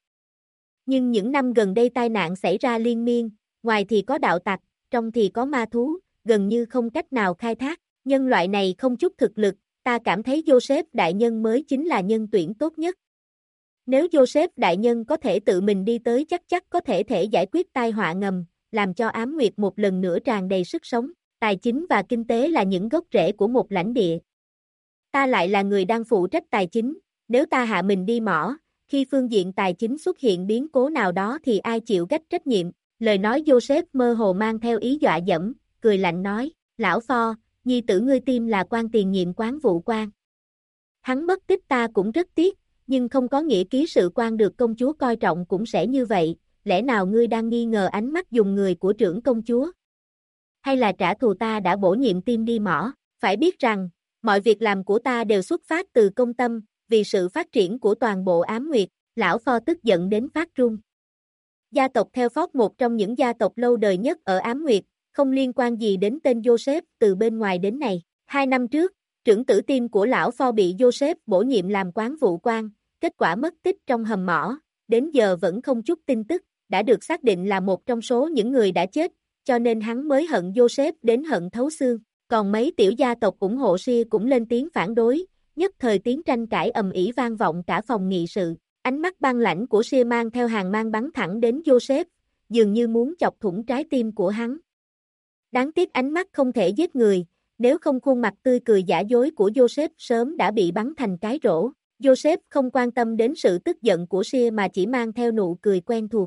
Nhưng những năm gần đây tai nạn xảy ra liên miên, ngoài thì có đạo tặc, trong thì có ma thú, gần như không cách nào khai thác. Nhân loại này không chút thực lực, ta cảm thấy Joseph đại nhân mới chính là nhân tuyển tốt nhất. Nếu Joseph đại nhân có thể tự mình đi tới chắc có thể giải quyết tai họa ngầm, làm cho Ám Nguyệt một lần nữa tràn đầy sức sống. Tài chính và kinh tế là những gốc rễ của một lãnh địa. Ta lại là người đang phụ trách tài chính, nếu ta hạ mình đi mỏ, khi phương diện tài chính xuất hiện biến cố nào đó thì ai chịu gánh trách nhiệm. Lời nói Joseph mơ hồ mang theo ý dọa dẫm, cười lạnh nói, lão pho, nhi tử ngươi tim là quan tiền nhiệm quán vụ quan. Hắn mất tích ta cũng rất tiếc, nhưng không có nghĩa ký sự quan được công chúa coi trọng cũng sẽ như vậy, lẽ nào ngươi đang nghi ngờ ánh mắt dùng người của trưởng công chúa? Hay là trả thù ta đã bổ nhiệm tim đi mỏ? Phải biết rằng, Mọi việc làm của ta đều xuất phát từ công tâm, vì sự phát triển của toàn bộ Ám Nguyệt. Lão Pho tức giận đến phát run. Gia tộc theo Phót một trong những gia tộc lâu đời nhất ở Ám Nguyệt, không liên quan gì đến tên Joseph từ bên ngoài đến này. 2 năm trước, trưởng tử tim của lão Pho bị Joseph bổ nhiệm làm quán vụ quan, kết quả mất tích trong hầm mỏ, đến giờ vẫn không chút tin tức, đã được xác định là một trong số những người đã chết, cho nên hắn mới hận Joseph đến hận thấu xương. Còn mấy tiểu gia tộc ủng hộ Sia cũng lên tiếng phản đối, nhất thời tiếng tranh cãi ầm ĩ vang vọng cả phòng nghị sự. Ánh mắt băng lãnh của Sia mang theo hàng mang bắn thẳng đến Joseph, dường như muốn chọc thủng trái tim của hắn. Đáng tiếc ánh mắt không thể giết người, nếu không khuôn mặt tươi cười giả dối của Joseph sớm đã bị bắn thành cái rổ. Joseph không quan tâm đến sự tức giận của Sia mà chỉ mang theo nụ cười quen thuộc.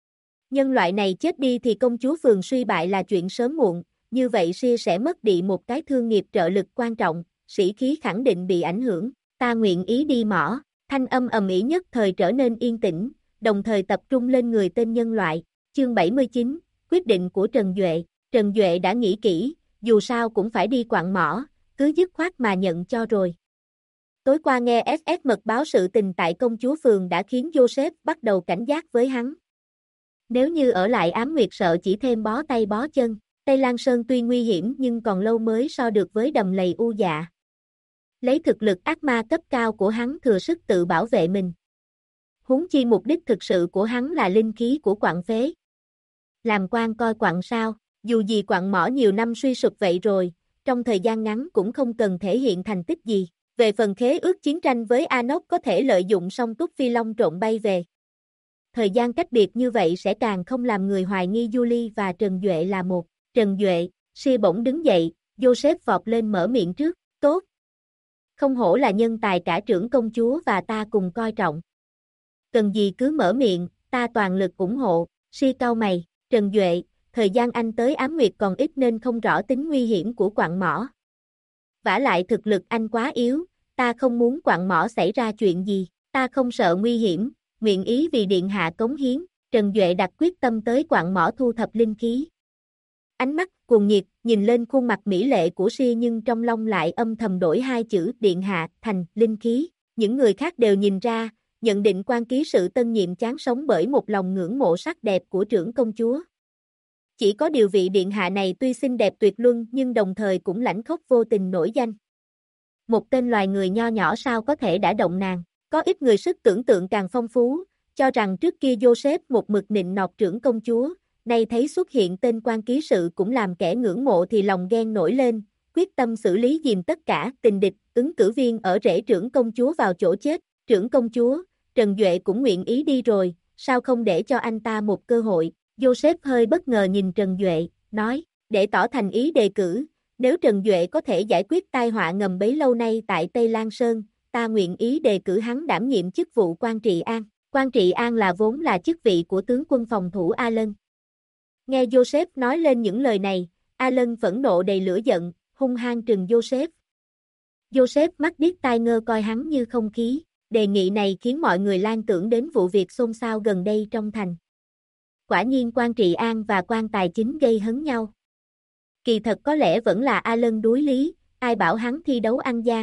Nhân loại này chết đi thì công chúa phường suy bại là chuyện sớm muộn, như vậy Sia sẽ mất đi một cái thương nghiệp trợ lực quan trọng, sĩ khí khẳng định bị ảnh hưởng. Ta nguyện ý đi mỏ. Thanh âm ầm ĩ nhất thời trở nên yên tĩnh, đồng thời tập trung lên người tên nhân loại. Chương 79, quyết định của Trần Duệ. Trần Duệ đã nghĩ kỹ, dù sao cũng phải đi quặng mỏ, cứ dứt khoát mà nhận cho rồi. Tối qua nghe SS mật báo sự tình tại công chúa phường đã khiến Joseph bắt đầu cảnh giác với hắn. Nếu như ở lại Ám Nguyệt sợ chỉ thêm bó tay bó chân, Tây Lan Sơn tuy nguy hiểm nhưng còn lâu mới so được với đầm lầy u dạ. Lấy thực lực ác ma cấp cao của hắn thừa sức tự bảo vệ mình. Huống chi mục đích thực sự của hắn là linh khí của quặng phế. Làm quan coi quặng sao, dù gì quặng mỏ nhiều năm suy sụp vậy rồi, trong thời gian ngắn cũng không cần thể hiện thành tích gì. Về phần khế ước chiến tranh với Anok có thể lợi dụng song túc phi long trộn bay về. Thời gian cách biệt như vậy sẽ càng không làm người hoài nghi Julie và Trần Duệ là một. Trần Duệ, Sia bỗng đứng dậy, Joseph vọt lên mở miệng trước, tốt. Không hổ là nhân tài cả trưởng công chúa và ta cùng coi trọng. Cần gì cứ mở miệng, ta toàn lực ủng hộ. Sia cau mày, Trần Duệ, thời gian anh tới Ám Nguyệt còn ít nên không rõ tính nguy hiểm của quặng mỏ. Vả lại thực lực anh quá yếu, ta không muốn quặng mỏ xảy ra chuyện gì, ta không sợ nguy hiểm, nguyện ý vì điện hạ cống hiến. Trần Duệ đặt quyết tâm tới quặng mỏ thu thập linh khí. Ánh mắt cuồng nhiệt nhìn lên khuôn mặt mỹ lệ của Sia nhưng trong lòng lại âm thầm đổi hai chữ điện hạ thành linh khí. Những người khác đều nhìn ra, nhận định quan ký sự tân nhiệm chán sống bởi một lòng ngưỡng mộ sắc đẹp của trưởng công chúa. Chỉ có điều vị điện hạ này tuy xinh đẹp tuyệt luân nhưng đồng thời cũng lãnh khốc vô tình nổi danh. Một tên loài người nho nhỏ sao có thể đã động nàng, có ít người sức tưởng tượng càng phong phú, cho rằng trước kia Joseph một mực nịnh nọt trưởng công chúa, nay thấy xuất hiện tên quan ký sự cũng làm kẻ ngưỡng mộ thì lòng ghen nổi lên, quyết tâm xử lý dìm tất cả tình địch, ứng cử viên ở rễ trưởng công chúa vào chỗ chết. Trưởng công chúa, Trần Duệ cũng nguyện ý đi rồi, sao không để cho anh ta một cơ hội? Joseph hơi bất ngờ nhìn Trần Duệ, nói, để tỏ thành ý đề cử, nếu Trần Duệ có thể giải quyết tai họa ngầm bấy lâu nay tại Tây Lan Sơn, ta nguyện ý đề cử hắn đảm nhiệm chức vụ quan trị an. Quan trị an là vốn là chức vị của tướng quân phòng thủ Alan. Nghe Joseph nói lên những lời này, Alan phẫn nộ đầy lửa giận, hung hăng trừng Joseph. Joseph mắt điếc tai ngơ coi hắn như không khí, đề nghị này khiến mọi người lan tưởng đến vụ việc xôn xao gần đây trong thành. Quả nhiên quan trị an và quan tài chính gây hấn nhau. Kỳ thật có lẽ vẫn là Alan đuối lý, ai bảo hắn thi đấu ăn gian.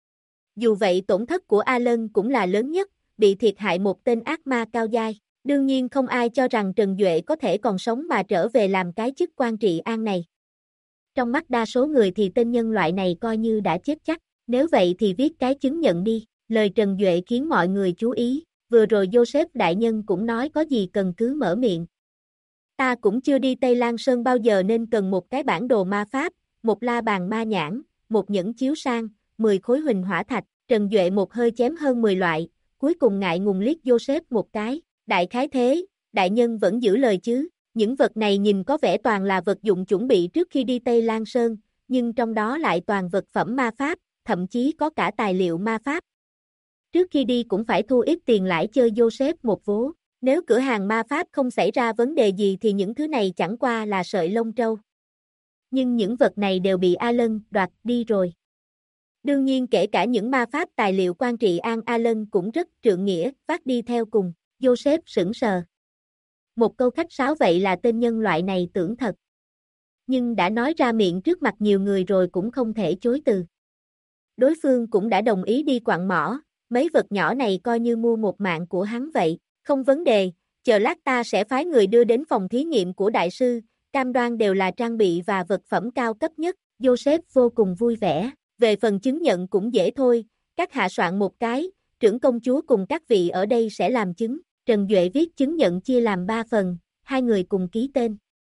Dù vậy tổn thất của Alan cũng là lớn nhất, bị thiệt hại một tên ác ma cao giai. Đương nhiên không ai cho rằng Trần Duệ có thể còn sống mà trở về làm cái chức quan trị an này. Trong mắt đa số người thì tên nhân loại này coi như đã chết chắc, nếu vậy thì viết cái chứng nhận đi. Lời Trần Duệ khiến mọi người chú ý, vừa rồi Joseph đại nhân cũng nói có gì cần cứ mở miệng. Ta cũng chưa đi Tây Lan Sơn bao giờ nên cần một cái bản đồ ma pháp, một la bàn ma nhãn, một nhẫn chiếu sang, 10 khối huỳnh hỏa thạch. Trần Duệ một hơi chém hơn 10 loại, cuối cùng ngại ngùng liếc Joseph một cái. Đại khái thế, đại nhân vẫn giữ lời chứ. Những vật này nhìn có vẻ toàn là vật dụng chuẩn bị trước khi đi Tây Lan Sơn, nhưng trong đó lại toàn vật phẩm ma pháp, thậm chí có cả tài liệu ma pháp. Trước khi đi cũng phải thu ít tiền lãi chơi Joseph một vố. Nếu cửa hàng ma pháp không xảy ra vấn đề gì thì những thứ này chẳng qua là sợi lông trâu. Nhưng những vật này đều bị Alan đoạt đi rồi. Đương nhiên kể cả những ma pháp tài liệu quan trị an Alan cũng rất trượng nghĩa, vác đi theo cùng. Joseph sững sờ. Một câu khách sáo vậy là tên nhân loại này tưởng thật. Nhưng đã nói ra miệng trước mặt nhiều người rồi cũng không thể chối từ. đối phương cũng đã đồng ý đi quặng mỏ, mấy vật nhỏ này coi như mua một mạng của hắn vậy, không vấn đề, chờ lát ta sẽ phái người đưa đến phòng thí nghiệm của đại sư, cam đoan đều là trang bị và vật phẩm cao cấp nhất, Joseph vô cùng vui vẻ, về phần chứng nhận cũng dễ thôi, các hạ soạn một cái, trưởng công chúa cùng các vị ở đây sẽ làm chứng, Trần Duệ viết chứng nhận chia làm 3 phần, hai người cùng ký tên.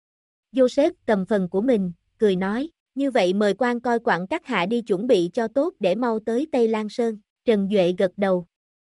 Joseph cầm phần của mình, cười nói, như vậy mời quan coi quặng các hạ đi chuẩn bị cho tốt để mau tới Tây Lan Sơn, Trần Duệ gật đầu.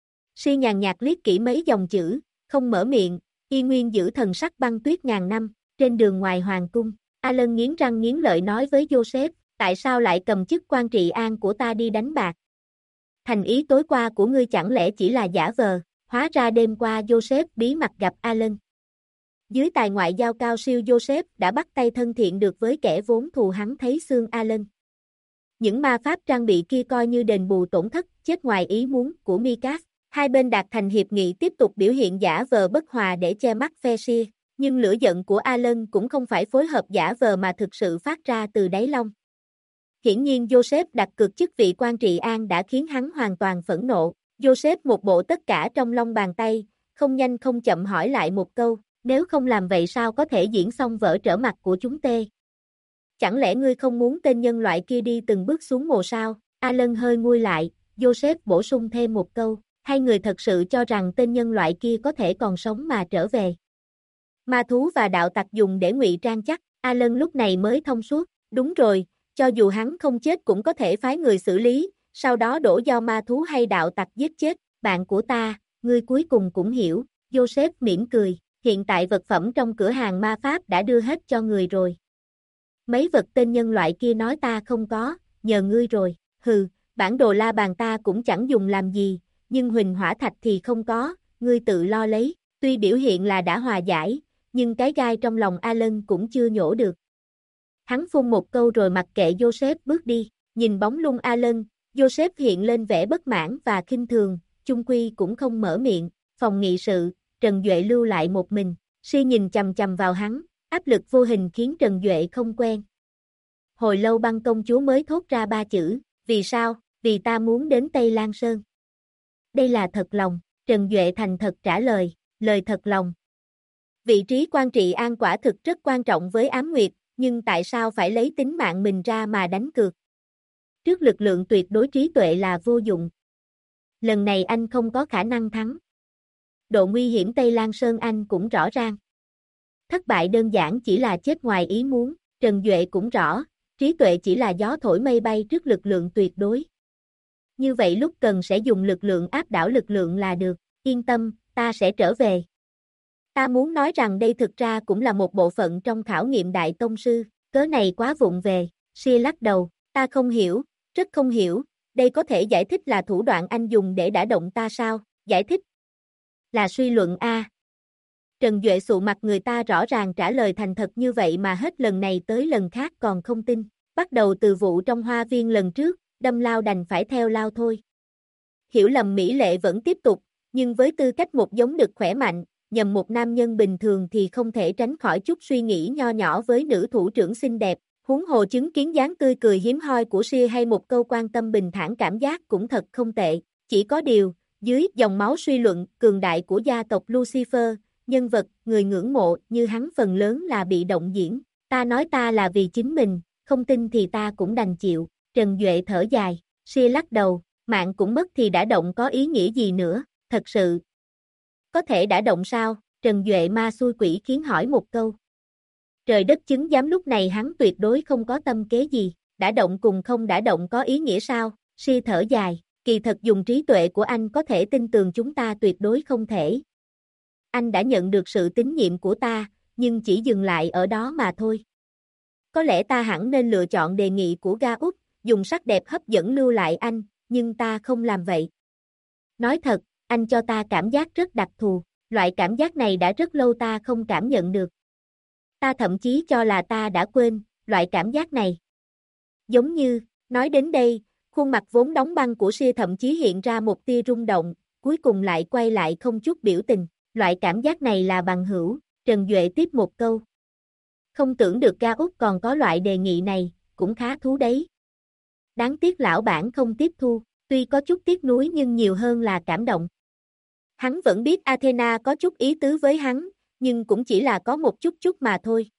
Si nhàn nhạt liếc kỹ mấy dòng chữ, không mở miệng, y nguyên giữ thần sắc băng tuyết ngàn năm, trên đường ngoài hoàng cung, Alan nghiến răng nghiến lợi nói với Joseph, tại sao lại cầm chức quan trị an của ta đi đánh bạc? Thành ý tối qua của ngươi chẳng lẽ chỉ là giả vờ, hóa ra đêm qua Joseph bí mật gặp Alan. Dưới tài ngoại giao cao siêu Joseph đã bắt tay thân thiện được với kẻ vốn thù hắn thấy xương Alan. Những ma pháp trang bị kia coi như đền bù tổn thất chết ngoài ý muốn của Mikas. Hai bên đạt thành hiệp nghị tiếp tục biểu hiện giả vờ bất hòa để che mắt phe Sia, nhưng lửa giận của Alan cũng không phải phối hợp giả vờ mà thực sự phát ra từ đáy lòng. Hiển nhiên Joseph đặt cược chức vị quan trị an đã khiến hắn hoàn toàn phẫn nộ. Joseph một bộ tất cả trong lòng bàn tay, không nhanh không chậm hỏi lại một câu, nếu không làm vậy sao có thể diễn xong vở trở mặt của chúng tê? Chẳng lẽ ngươi không muốn tên nhân loại kia đi từng bước xuống mồ sao? Alan hơi nguôi lại, Joseph bổ sung thêm một câu, hai người thật sự cho rằng tên nhân loại kia có thể còn sống mà trở về. Ma thú và đạo tặc dùng để ngụy trang chắc, Alan lúc này mới thông suốt, đúng rồi, cho dù hắn không chết cũng có thể phái người xử lý, sau đó đổ do ma thú hay đạo tặc giết chết, bạn của ta, ngươi cuối cùng cũng hiểu, Joseph mỉm cười, hiện tại vật phẩm trong cửa hàng ma pháp đã đưa hết cho người rồi. Mấy vật tên nhân loại kia nói ta không có, nhờ ngươi rồi, hừ, bản đồ la bàn ta cũng chẳng dùng làm gì, nhưng huỳnh hỏa thạch thì không có, ngươi tự lo lấy, tuy biểu hiện là đã hòa giải, nhưng cái gai trong lòng Alan cũng chưa nhổ được. Hắn phun một câu rồi mặc kệ Joseph bước đi, nhìn bóng lưng Alan, Joseph hiện lên vẻ bất mãn và khinh thường, chung quy cũng không mở miệng, phòng nghị sự, Trần Duệ lưu lại một mình, Si nhìn chằm chằm vào hắn, áp lực vô hình khiến Trần Duệ không quen. Hồi lâu băng công chúa mới thốt ra 3 chữ, vì sao, vì ta muốn đến Tây Lan Sơn. Đây là thật lòng, Trần Duệ thành thật trả lời, lời thật lòng. Vị trí quan trị an quả thực rất quan trọng với Ám Nguyệt, nhưng tại sao phải lấy tính mạng mình ra mà đánh cược? Trước lực lượng tuyệt đối trí tuệ là vô dụng. Lần này anh không có khả năng thắng. Độ nguy hiểm Tây Lan Sơn anh cũng rõ ràng. Thất bại đơn giản chỉ là chết ngoài ý muốn, Trần Duệ cũng rõ, trí tuệ chỉ là gió thổi mây bay trước lực lượng tuyệt đối. Như vậy lúc cần sẽ dùng lực lượng áp đảo lực lượng là được, yên tâm, ta sẽ trở về. Ta muốn nói rằng đây thực ra cũng là một bộ phận trong khảo nghiệm đại tông sư, cớ này quá vụng về, Sia lắc đầu, ta không hiểu, rất không hiểu, đây có thể giải thích là thủ đoạn anh dùng để đả động ta sao, giải thích là suy luận a. Trần Duệ sụ mặt người ta rõ ràng trả lời thành thật như vậy mà hết lần này tới lần khác còn không tin, bắt đầu từ vụ trong hoa viên lần trước, đâm lao đành phải theo lao thôi. Hiểu lầm mỹ lệ vẫn tiếp tục, nhưng với tư cách một giống đực khỏe mạnh, nhầm một nam nhân bình thường thì không thể tránh khỏi chút suy nghĩ nho nhỏ với nữ thủ trưởng xinh đẹp, huống hồ chứng kiến dáng tươi cười hiếm hoi của Sia hay một câu quan tâm bình thản cảm giác cũng thật không tệ, chỉ có điều, dưới dòng máu suy luận cường đại của gia tộc Lucifer, nhân vật, người ngưỡng mộ như hắn phần lớn là bị động diễn, ta nói ta là vì chính mình, không tin thì ta cũng đành chịu, Trần Duệ thở dài, Sia lắc đầu, mạng cũng mất thì đã động có ý nghĩa gì nữa, thật sự. Có thể đã động sao, Trần Duệ ma xui quỷ khiến hỏi một câu. Trời đất chứng giám lúc này hắn tuyệt đối không có tâm kế gì, đã động cùng không đã động có ý nghĩa sao, Sia thở dài, kỳ thật dùng trí tuệ của anh có thể tin tưởng chúng ta tuyệt đối không thể. Anh đã nhận được sự tín nhiệm của ta, nhưng chỉ dừng lại ở đó mà thôi. Có lẽ ta hẳn nên lựa chọn đề nghị của Ga Úc, dùng sắc đẹp hấp dẫn lưu lại anh, nhưng ta không làm vậy. Nói thật, anh cho ta cảm giác rất đặc thù, loại cảm giác này đã rất lâu ta không cảm nhận được. Ta thậm chí cho là ta đã quên, loại cảm giác này. Giống như, nói đến đây, khuôn mặt vốn đóng băng của Sia thậm chí hiện ra một tia rung động, cuối cùng lại quay lại không chút biểu tình, loại cảm giác này là bằng hữu, Trần Duệ tiếp một câu. Không tưởng được Ga Úc còn có loại đề nghị này, cũng khá thú đấy. Đáng tiếc lão bản không tiếp thu, tuy có chút tiếc nuối nhưng nhiều hơn là cảm động. Hắn vẫn biết Athena có chút ý tứ với hắn, nhưng cũng chỉ là có một chút mà thôi.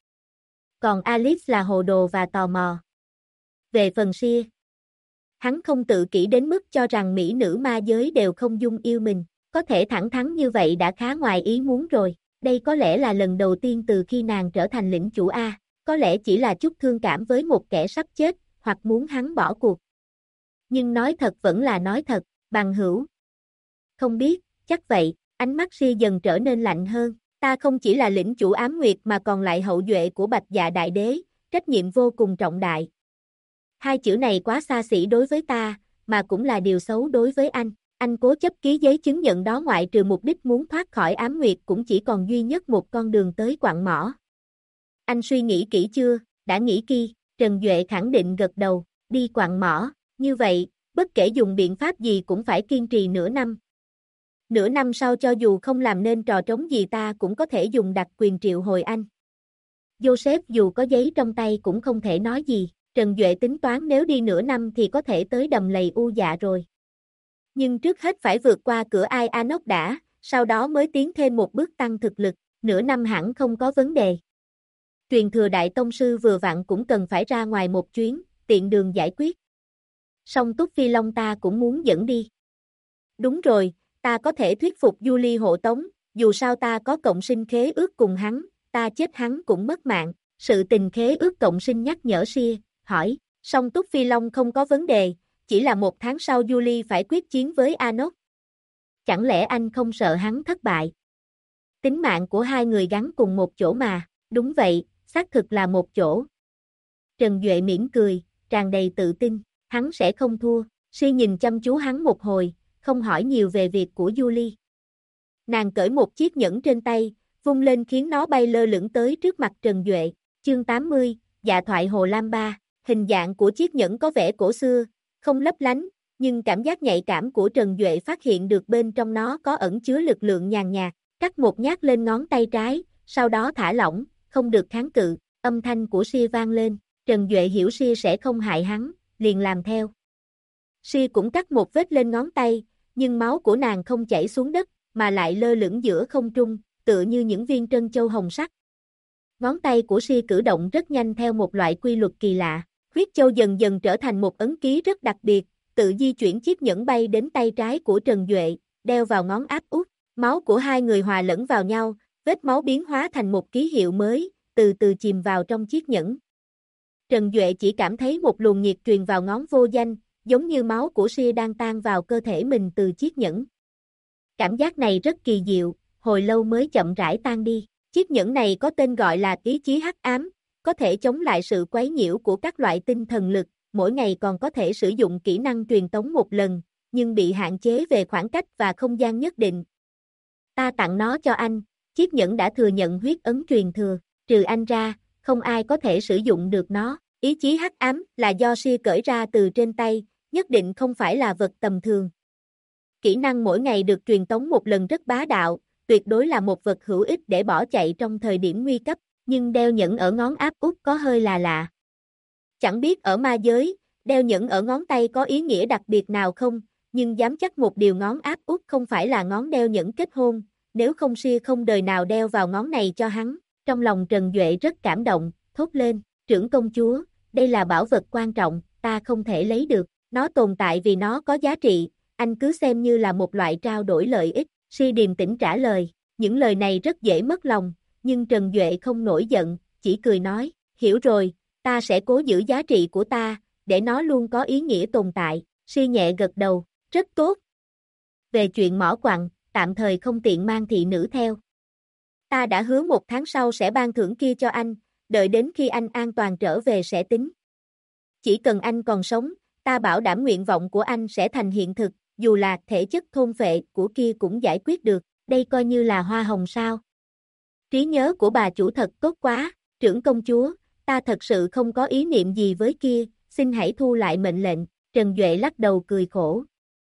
Còn Alice là hồ đồ và tò mò. Về phần Sia, hắn không tự kỷ đến mức cho rằng mỹ nữ ma giới đều không dung yêu mình, có thể thẳng thắn như vậy đã khá ngoài ý muốn rồi. Đây có lẽ là lần đầu tiên từ khi nàng trở thành lĩnh chủ A, có lẽ chỉ là chút thương cảm với một kẻ sắp chết, hoặc muốn hắn bỏ cuộc. Nhưng nói thật vẫn là nói thật, bằng hữu. Không biết, chắc vậy, ánh mắt Sia dần trở nên lạnh hơn. Ta không chỉ là lĩnh chủ ám nguyệt mà còn lại hậu duệ của Bạch Dạ Đại Đế, trách nhiệm vô cùng trọng đại. Hai chữ này quá xa xỉ đối với ta, mà cũng là điều xấu đối với anh. Anh cố chấp ký giấy chứng nhận đó ngoại trừ mục đích muốn thoát khỏi ám nguyệt cũng chỉ còn duy nhất một con đường tới quặng mỏ. Anh suy nghĩ kỹ chưa? Đã nghĩ kỹ. Trần Duệ khẳng định gật đầu, đi quặng mỏ, như vậy, bất kể dùng biện pháp gì cũng phải kiên trì nửa năm. Nửa năm sau cho dù không làm nên trò trống gì ta cũng có thể dùng đặc quyền triệu hồi anh. Joseph dù có giấy trong tay cũng không thể nói gì, Trần Duệ tính toán nếu đi nửa năm thì có thể tới đầm lầy U Dạ rồi. Nhưng trước hết phải vượt qua cửa Ai Anok đã, sau đó mới tiến thêm một bước tăng thực lực, nửa năm hẳn không có vấn đề. Truyền thừa Đại Tông Sư vừa vặn cũng cần phải ra ngoài một chuyến, tiện đường giải quyết. Song Túc Phi Long ta cũng muốn dẫn đi. Đúng rồi, ta có thể thuyết phục Julie hộ tống, dù sao ta có cộng sinh khế ước cùng hắn, ta chết hắn cũng mất mạng. Sự tình khế ước cộng sinh nhắc nhở Sia, hỏi, song Túc Phi Long không có vấn đề, chỉ là 1 tháng sau Julie phải quyết chiến với Anok. Chẳng lẽ anh không sợ hắn thất bại? Tính mạng của hai người gắn cùng một chỗ mà, đúng vậy, xác thực là một chỗ. Trần Duệ mỉm cười, tràn đầy tự tin, hắn sẽ không thua. Sia nhìn chăm chú hắn một hồi, không hỏi nhiều về việc của Julie. Nàng cởi một chiếc nhẫn trên tay, vung lên khiến nó bay lơ lửng tới trước mặt Trần Duệ. Chương 80, Dạ thoại Hồ Lam Ba. Hình dạng của chiếc nhẫn có vẻ cổ xưa, không lấp lánh, nhưng cảm giác nhạy cảm của Trần Duệ phát hiện được bên trong nó có ẩn chứa lực lượng nhàn nhạt, cắt một nhát lên ngón tay trái, sau đó thả lỏng, không được kháng cự, âm thanh của Sia vang lên, Trần Duệ hiểu Sia sẽ không hại hắn, liền làm theo. Sia cũng cắt một vết lên ngón tay, nhưng máu của nàng không chảy xuống đất, mà lại lơ lửng giữa không trung, tựa như những viên trân châu hồng sắc. Ngón tay của Sia cử động rất nhanh theo một loại quy luật kỳ lạ, huyết châu dần dần trở thành một ấn ký rất đặc biệt, tự di chuyển chiếc nhẫn bay đến tay trái của Trần Duệ, đeo vào ngón áp út, máu của hai người hòa lẫn vào nhau, vết máu biến hóa thành một ký hiệu mới, từ từ chìm vào trong chiếc nhẫn. Trần Duệ chỉ cảm thấy một luồng nhiệt truyền vào ngón vô danh, giống như máu của Sia đang tan vào cơ thể mình từ chiếc nhẫn. Cảm giác này rất kỳ diệu, hồi lâu mới chậm rãi tan đi. Chiếc nhẫn này có tên gọi là ý chí hắc ám, có thể chống lại sự quấy nhiễu của các loại tinh thần lực, mỗi ngày còn có thể sử dụng kỹ năng truyền tống một lần, nhưng bị hạn chế về khoảng cách và không gian nhất định. Ta tặng nó cho anh, chiếc nhẫn đã thừa nhận huyết ấn truyền thừa, trừ anh ra, không ai có thể sử dụng được nó. Ý chí hắc ám là do Sia cởi ra từ trên tay, nhất định không phải là vật tầm thường. Kỹ năng mỗi ngày được truyền tống một lần rất bá đạo, tuyệt đối là một vật hữu ích để bỏ chạy trong thời điểm nguy cấp, nhưng đeo nhẫn ở ngón áp út có hơi là lạ. Chẳng biết ở ma giới, đeo nhẫn ở ngón tay có ý nghĩa đặc biệt nào không, nhưng dám chắc một điều ngón áp út không phải là ngón đeo nhẫn kết hôn, nếu không Sia không đời nào đeo vào ngón này cho hắn. Trong lòng Trần Duệ rất cảm động, thốt lên, trưởng công chúa, đây là bảo vật quan trọng, ta không thể lấy được, nó tồn tại vì nó có giá trị, anh cứ xem như là một loại trao đổi lợi ích. Sia điềm tĩnh trả lời, những lời này rất dễ mất lòng, nhưng Trần Duệ không nổi giận, chỉ cười nói, hiểu rồi, ta sẽ cố giữ giá trị của ta, để nó luôn có ý nghĩa tồn tại. Sia nhẹ gật đầu, rất tốt. Về chuyện mỏ quặng, tạm thời không tiện mang thị nữ theo. Ta đã hứa 1 tháng sau sẽ ban thưởng kia cho anh, đợi đến khi anh an toàn trở về sẽ tính. Chỉ cần anh còn sống, ta bảo đảm nguyện vọng của anh sẽ thành hiện thực, dù là thể chất thôn phệ của kia cũng giải quyết được, đây coi như là hoa hồng sao. Trí nhớ của bà chủ thật tốt quá, trưởng công chúa, ta thật sự không có ý niệm gì với kia, xin hãy thu lại mệnh lệnh. Trần Duệ lắc đầu cười khổ.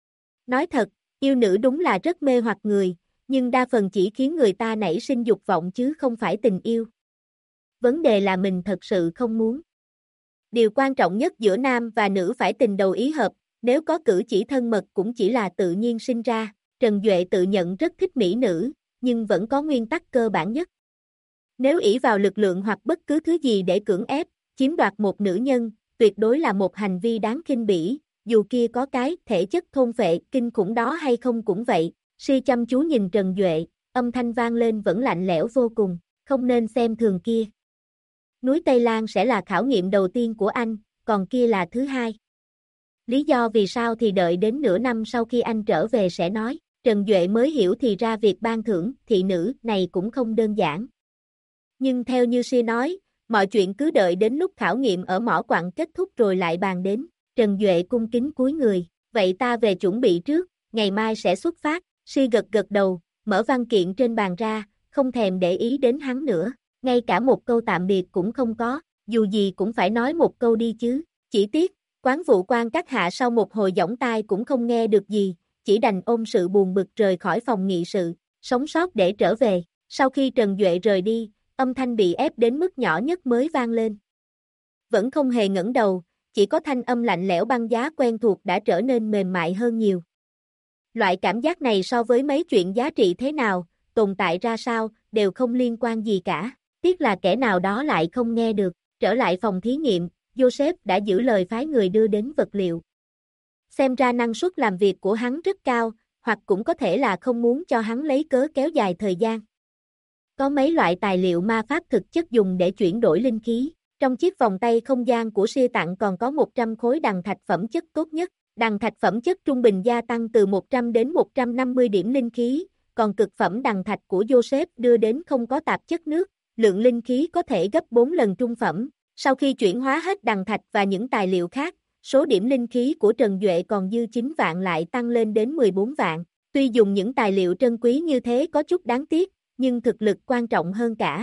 Nói thật, yêu nữ đúng là rất mê hoặc người, nhưng đa phần chỉ khiến người ta nảy sinh dục vọng chứ không phải tình yêu. Vấn đề là mình thật sự không muốn. Điều quan trọng nhất giữa nam và nữ phải tình đầu ý hợp, nếu có cử chỉ thân mật cũng chỉ là tự nhiên sinh ra. Trần Duệ tự nhận rất thích mỹ nữ, nhưng vẫn có nguyên tắc cơ bản nhất. Nếu ỷ vào lực lượng hoặc bất cứ thứ gì để cưỡng ép, chiếm đoạt một nữ nhân, tuyệt đối là một hành vi đáng khinh bỉ, dù kia có cái thể chất thôn phệ kinh khủng đó hay không cũng vậy. Si chăm chú nhìn Trần Duệ, âm thanh vang lên vẫn lạnh lẽo vô cùng, không nên xem thường kia. Núi Tây Lan sẽ là khảo nghiệm đầu tiên của anh, còn kia là thứ hai. Lý do vì sao thì đợi đến nửa năm sau khi anh trở về sẽ nói. Trần Duệ mới hiểu thì ra việc ban thưởng thị nữ này cũng không đơn giản. Nhưng theo như Si nói, mọi chuyện cứ đợi đến lúc khảo nghiệm ở mỏ quặng kết thúc rồi lại bàn đến. Trần Duệ cung kính cúi người, vậy ta về chuẩn bị trước, ngày mai sẽ xuất phát. Si gật gật đầu, mở văn kiện trên bàn ra, không thèm để ý đến hắn nữa, ngay cả một câu tạm biệt cũng không có, dù gì cũng phải nói một câu đi chứ. Chỉ tiếc, quán vụ quan các hạ sau một hồi giỏng tai cũng không nghe được gì, chỉ đành ôm sự buồn bực rời khỏi phòng nghị sự, sống sót để trở về. Sau khi Trần Duệ rời đi, âm thanh bị ép đến mức nhỏ nhất mới vang lên. Vẫn không hề ngẩng đầu, chỉ có thanh âm lạnh lẽo băng giá quen thuộc đã trở nên mềm mại hơn nhiều. Loại cảm giác này so với mấy chuyện giá trị thế nào, tồn tại ra sao, đều không liên quan gì cả. Tiếc là kẻ nào đó lại không nghe được. Trở lại phòng thí nghiệm, Joseph đã giữ lời phái người đưa đến vật liệu. Xem ra năng suất làm việc của hắn rất cao, hoặc cũng có thể là không muốn cho hắn lấy cớ kéo dài thời gian. Có mấy loại tài liệu ma pháp thực chất dùng để chuyển đổi linh khí. Trong chiếc vòng tay không gian của Si tặng còn có 100 khối đằng thạch phẩm chất tốt nhất. Đằng thạch phẩm chất trung bình gia tăng từ 100 đến 150 điểm linh khí, còn cực phẩm đằng thạch của Joseph đưa đến không có tạp chất nước, lượng linh khí có thể gấp 4 lần trung phẩm. Sau khi chuyển hóa hết đằng thạch và những tài liệu khác, số điểm linh khí của Trần Duệ còn dư 9 vạn lại tăng lên đến 14 vạn. Tuy dùng những tài liệu trân quý như thế có chút đáng tiếc, nhưng thực lực quan trọng hơn cả.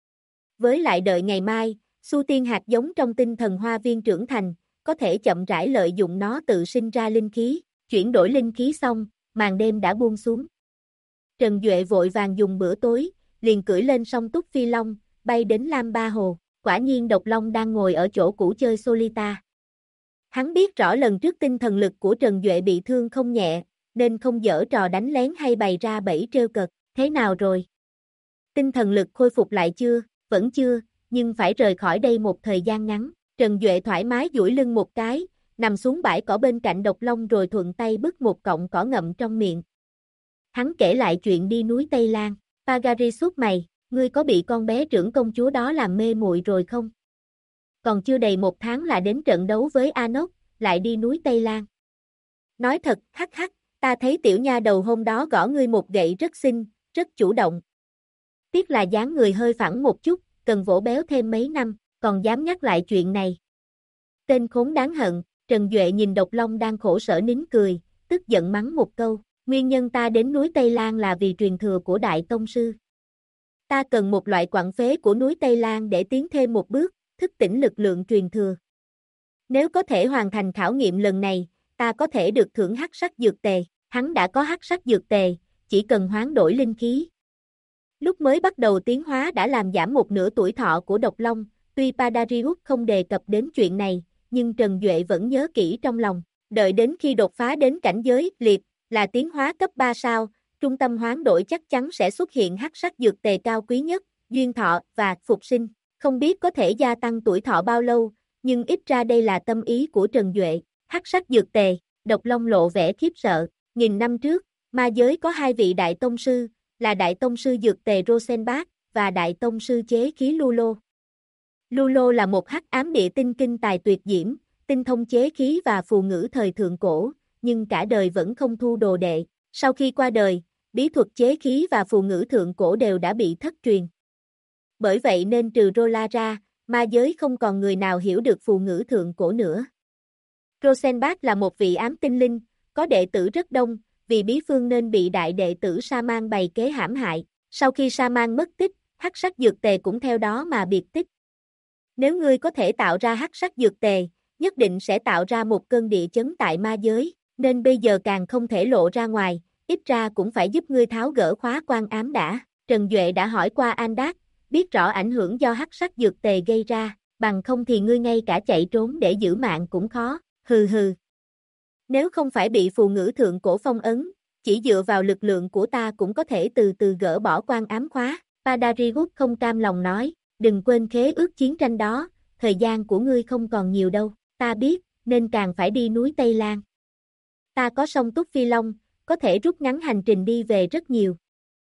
Với lại đợi ngày mai, Su Tiên hạt giống trong tinh thần hoa viên trưởng thành, có thể chậm rãi lợi dụng nó tự sinh ra linh khí. Chuyển đổi linh khí xong, màn đêm đã buông xuống. Trần Duệ vội vàng dùng bữa tối, liền cưỡi lên song Túc Phi Long, bay đến Lam Ba Hồ. Quả nhiên Độc Long đang ngồi ở chỗ cũ chơi Solita. Hắn biết rõ lần trước tinh thần lực của Trần Duệ bị thương không nhẹ, nên không giở trò đánh lén hay bày ra bẫy trêu cợt. Thế nào rồi? Tinh thần lực khôi phục lại chưa? Vẫn chưa, nhưng phải rời khỏi đây một thời gian ngắn. Trần Duệ thoải mái duỗi lưng một cái, nằm xuống bãi cỏ bên cạnh Độc Long rồi thuận tay bứt một cọng cỏ ngậm trong miệng. Hắn kể lại chuyện đi núi Tây Lan. Pagari sút mày, ngươi có bị con bé trưởng công chúa đó làm mê muội rồi không? Còn chưa đầy 1 tháng là đến trận đấu với Anok, lại đi núi Tây Lan. Nói thật, hắc hắc, ta thấy tiểu nha đầu hôm đó gõ ngươi một gậy rất xinh, rất chủ động. Tiếc là dáng người hơi phẳng một chút, cần vỗ béo thêm mấy năm, còn dám nhắc lại chuyện này. Tên khốn đáng hận. Trần Duệ nhìn Độc Long đang khổ sở nín cười, tức giận mắng một câu. Nguyên nhân ta đến núi Tây Lan là vì truyền thừa của Đại Tông Sư. Ta cần một loại quặng phế của núi Tây Lan để tiến thêm một bước, thức tỉnh lực lượng truyền thừa. Nếu có thể hoàn thành khảo nghiệm lần này, ta có thể được thưởng hắc sắc dược tề. Hắn đã có hắc sắc dược tề, chỉ cần hoán đổi linh khí. Lúc mới bắt đầu tiến hóa đã làm giảm một nửa tuổi thọ của Độc Long, tuy Padarius không đề cập đến chuyện này, nhưng Trần Duệ vẫn nhớ kỹ trong lòng. Đợi đến khi đột phá đến cảnh giới liệt, là tiến hóa cấp 3 sao, trung tâm hoán đổi chắc chắn sẽ xuất hiện hắc sắc dược tề cao quý nhất, duyên thọ và phục sinh. Không biết có thể gia tăng tuổi thọ bao lâu, nhưng ít ra đây là tâm ý của Trần Duệ. Hắc sắc dược tề, Độc Long lộ vẻ khiếp sợ. Nghìn năm trước, ma giới có 2 vị đại tông sư, là đại tông sư dược tề Rosenbach và đại tông sư chế khí Lulo. Lulo là một hắc ám địa tinh kinh tài tuyệt diễm, tinh thông chế khí và phù ngữ thời thượng cổ, nhưng cả đời vẫn không thu đồ đệ. Sau khi qua đời, bí thuật chế khí và phù ngữ thượng cổ đều đã bị thất truyền. Bởi vậy nên trừ Rola ra, ma giới không còn người nào hiểu được phù ngữ thượng cổ nữa. Rosenbach là một vị ám tinh linh, có đệ tử rất đông, vì bí phương nên bị đại đệ tử Sa-man bày kế hãm hại. Sau khi Sa-man mất tích, hắc sắc dược tề cũng theo đó mà biệt tích. Nếu ngươi có thể tạo ra hắc sắc dược tề, nhất định sẽ tạo ra một cơn địa chấn tại ma giới, nên bây giờ càng không thể lộ ra ngoài, ít ra cũng phải giúp ngươi tháo gỡ khóa quan ám đã. Trần Duệ đã hỏi qua Andak, biết rõ ảnh hưởng do hắc sắc dược tề gây ra, bằng không thì ngươi ngay cả chạy trốn để giữ mạng cũng khó, hừ hừ. Nếu không phải bị phù ngữ thượng cổ phong ấn, chỉ dựa vào lực lượng của ta cũng có thể từ từ gỡ bỏ quan ám khóa, Padarrigus không cam lòng nói, đừng quên khế ước chiến tranh đó, thời gian của ngươi không còn nhiều đâu, ta biết, nên càng phải đi núi Tây Lan. Ta có song túc phi long, có thể rút ngắn hành trình đi về rất nhiều.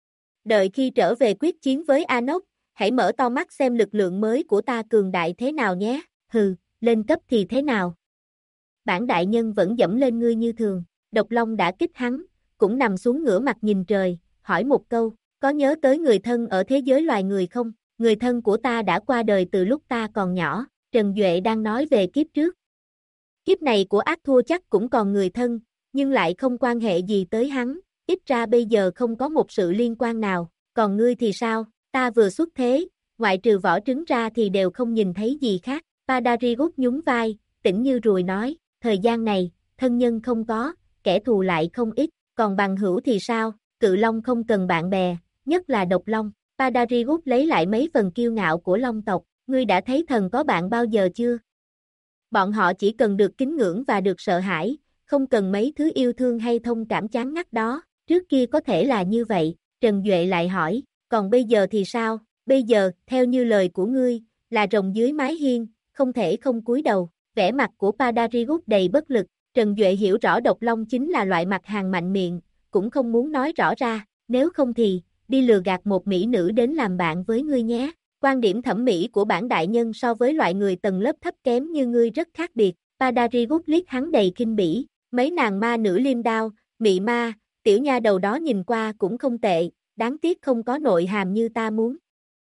Đợi khi trở về quyết chiến với Anok, hãy mở to mắt xem lực lượng mới của ta cường đại thế nào nhé, hừ, lên cấp thì thế nào. Bản đại nhân vẫn dẫm lên ngươi như thường, Độc Long đã kích hắn, cũng nằm xuống ngửa mặt nhìn trời, hỏi một câu, có nhớ tới người thân ở thế giới loài người không? Người thân của ta đã qua đời từ lúc ta còn nhỏ, Trần Duệ đang nói về kiếp trước. Kiếp này của ác thua chắc cũng còn người thân, nhưng lại không quan hệ gì tới hắn, ít ra bây giờ không có một sự liên quan nào, còn ngươi thì sao, ta vừa xuất thế, ngoại trừ vỏ trứng ra thì đều không nhìn thấy gì khác, Padarrigus nhún vai, tỉnh như ruồi nói, thời gian này, thân nhân không có, kẻ thù lại không ít, còn bằng hữu thì sao, cự long không cần bạn bè, nhất là độc long, Padarrigus lấy lại mấy phần kiêu ngạo của long tộc, ngươi đã thấy thần có bạn bao giờ chưa? Bọn họ chỉ cần được kính ngưỡng và được sợ hãi, không cần mấy thứ yêu thương hay thông cảm chán ngắt đó, trước kia có thể là như vậy, Trần Duệ lại hỏi, còn bây giờ thì sao, bây giờ, theo như lời của ngươi, là rồng dưới mái hiên, không thể không cúi đầu, vẻ mặt của Padarrigus đầy bất lực, Trần Duệ hiểu rõ độc long chính là loại mặt hàng mạnh miệng, cũng không muốn nói rõ ra, nếu không thì, đi lừa gạt một mỹ nữ đến làm bạn với ngươi nhé. Quan điểm thẩm mỹ của bản đại nhân so với loại người tầng lớp thấp kém như ngươi rất khác biệt, Padarrigus liếc hắn đầy khinh bỉ, mấy nàng ma nữ liêm đao, mị ma, tiểu nha đầu đó nhìn qua cũng không tệ, đáng tiếc không có nội hàm như ta muốn.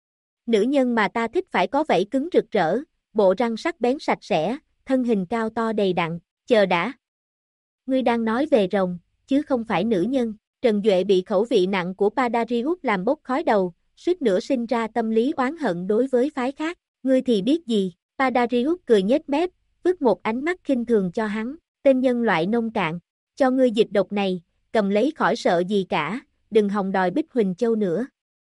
Nữ nhân mà ta thích phải có vảy cứng rực rỡ, bộ răng sắc bén sạch sẽ, thân hình cao to đầy đặn, chờ đã. Ngươi đang nói về rồng, chứ không phải nữ nhân, Trần Duệ bị khẩu vị nặng của Padarrigus làm bốc khói đầu, suýt nữa sinh ra tâm lý oán hận đối với phái khác, ngươi thì biết gì, Padarrigus cười nhếch mép, vứt một ánh mắt khinh thường cho hắn, tên nhân loại nông cạn, cho ngươi dịch độc này, cầm lấy khỏi sợ gì cả, đừng hòng đòi Bích Huỳnh Châu nữa.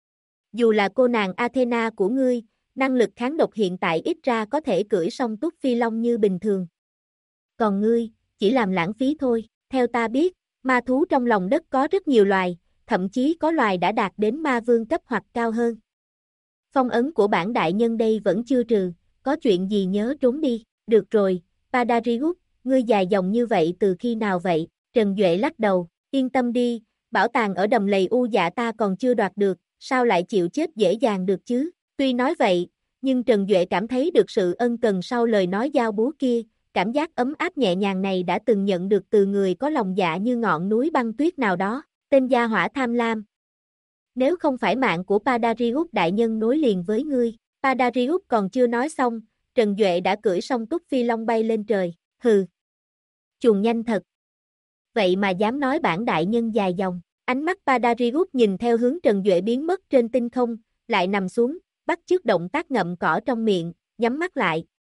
Dù là cô nàng Athena của ngươi, năng lực kháng độc hiện tại ít ra có thể cưỡi song túc phi long như bình thường. Còn ngươi, chỉ làm lãng phí thôi, theo ta biết, ma thú trong lòng đất có rất nhiều loài, thậm chí có loài đã đạt đến ma vương cấp hoặc cao hơn. Phong ấn của bản đại nhân đây vẫn chưa trừ, có chuyện gì nhớ trốn đi, được rồi, Padarrigus, ngươi dài dòng như vậy từ khi nào vậy, Trần Duệ lắc đầu, yên tâm đi, bảo tàng ở đầm lầy U Dạ ta còn chưa đoạt được, sao lại chịu chết dễ dàng được chứ, tuy nói vậy, nhưng Trần Duệ cảm thấy được sự ân cần sau lời nói giao búa kia, cảm giác ấm áp nhẹ nhàng này đã từng nhận được từ người có lòng dạ như ngọn núi băng tuyết nào đó, tên gia hỏa tham lam. Nếu không phải mạng của Padarrigus đại nhân nối liền với ngươi, Padarrigus còn chưa nói xong, Trần Duệ đã cưỡi song túc phi long bay lên trời, hừ. Chuồn nhanh thật. Vậy mà dám nói bản đại nhân dài dòng, ánh mắt Padarrigus nhìn theo hướng Trần Duệ biến mất trên tinh không, lại nằm xuống, bắt chước động tác ngậm cỏ trong miệng, nhắm mắt lại,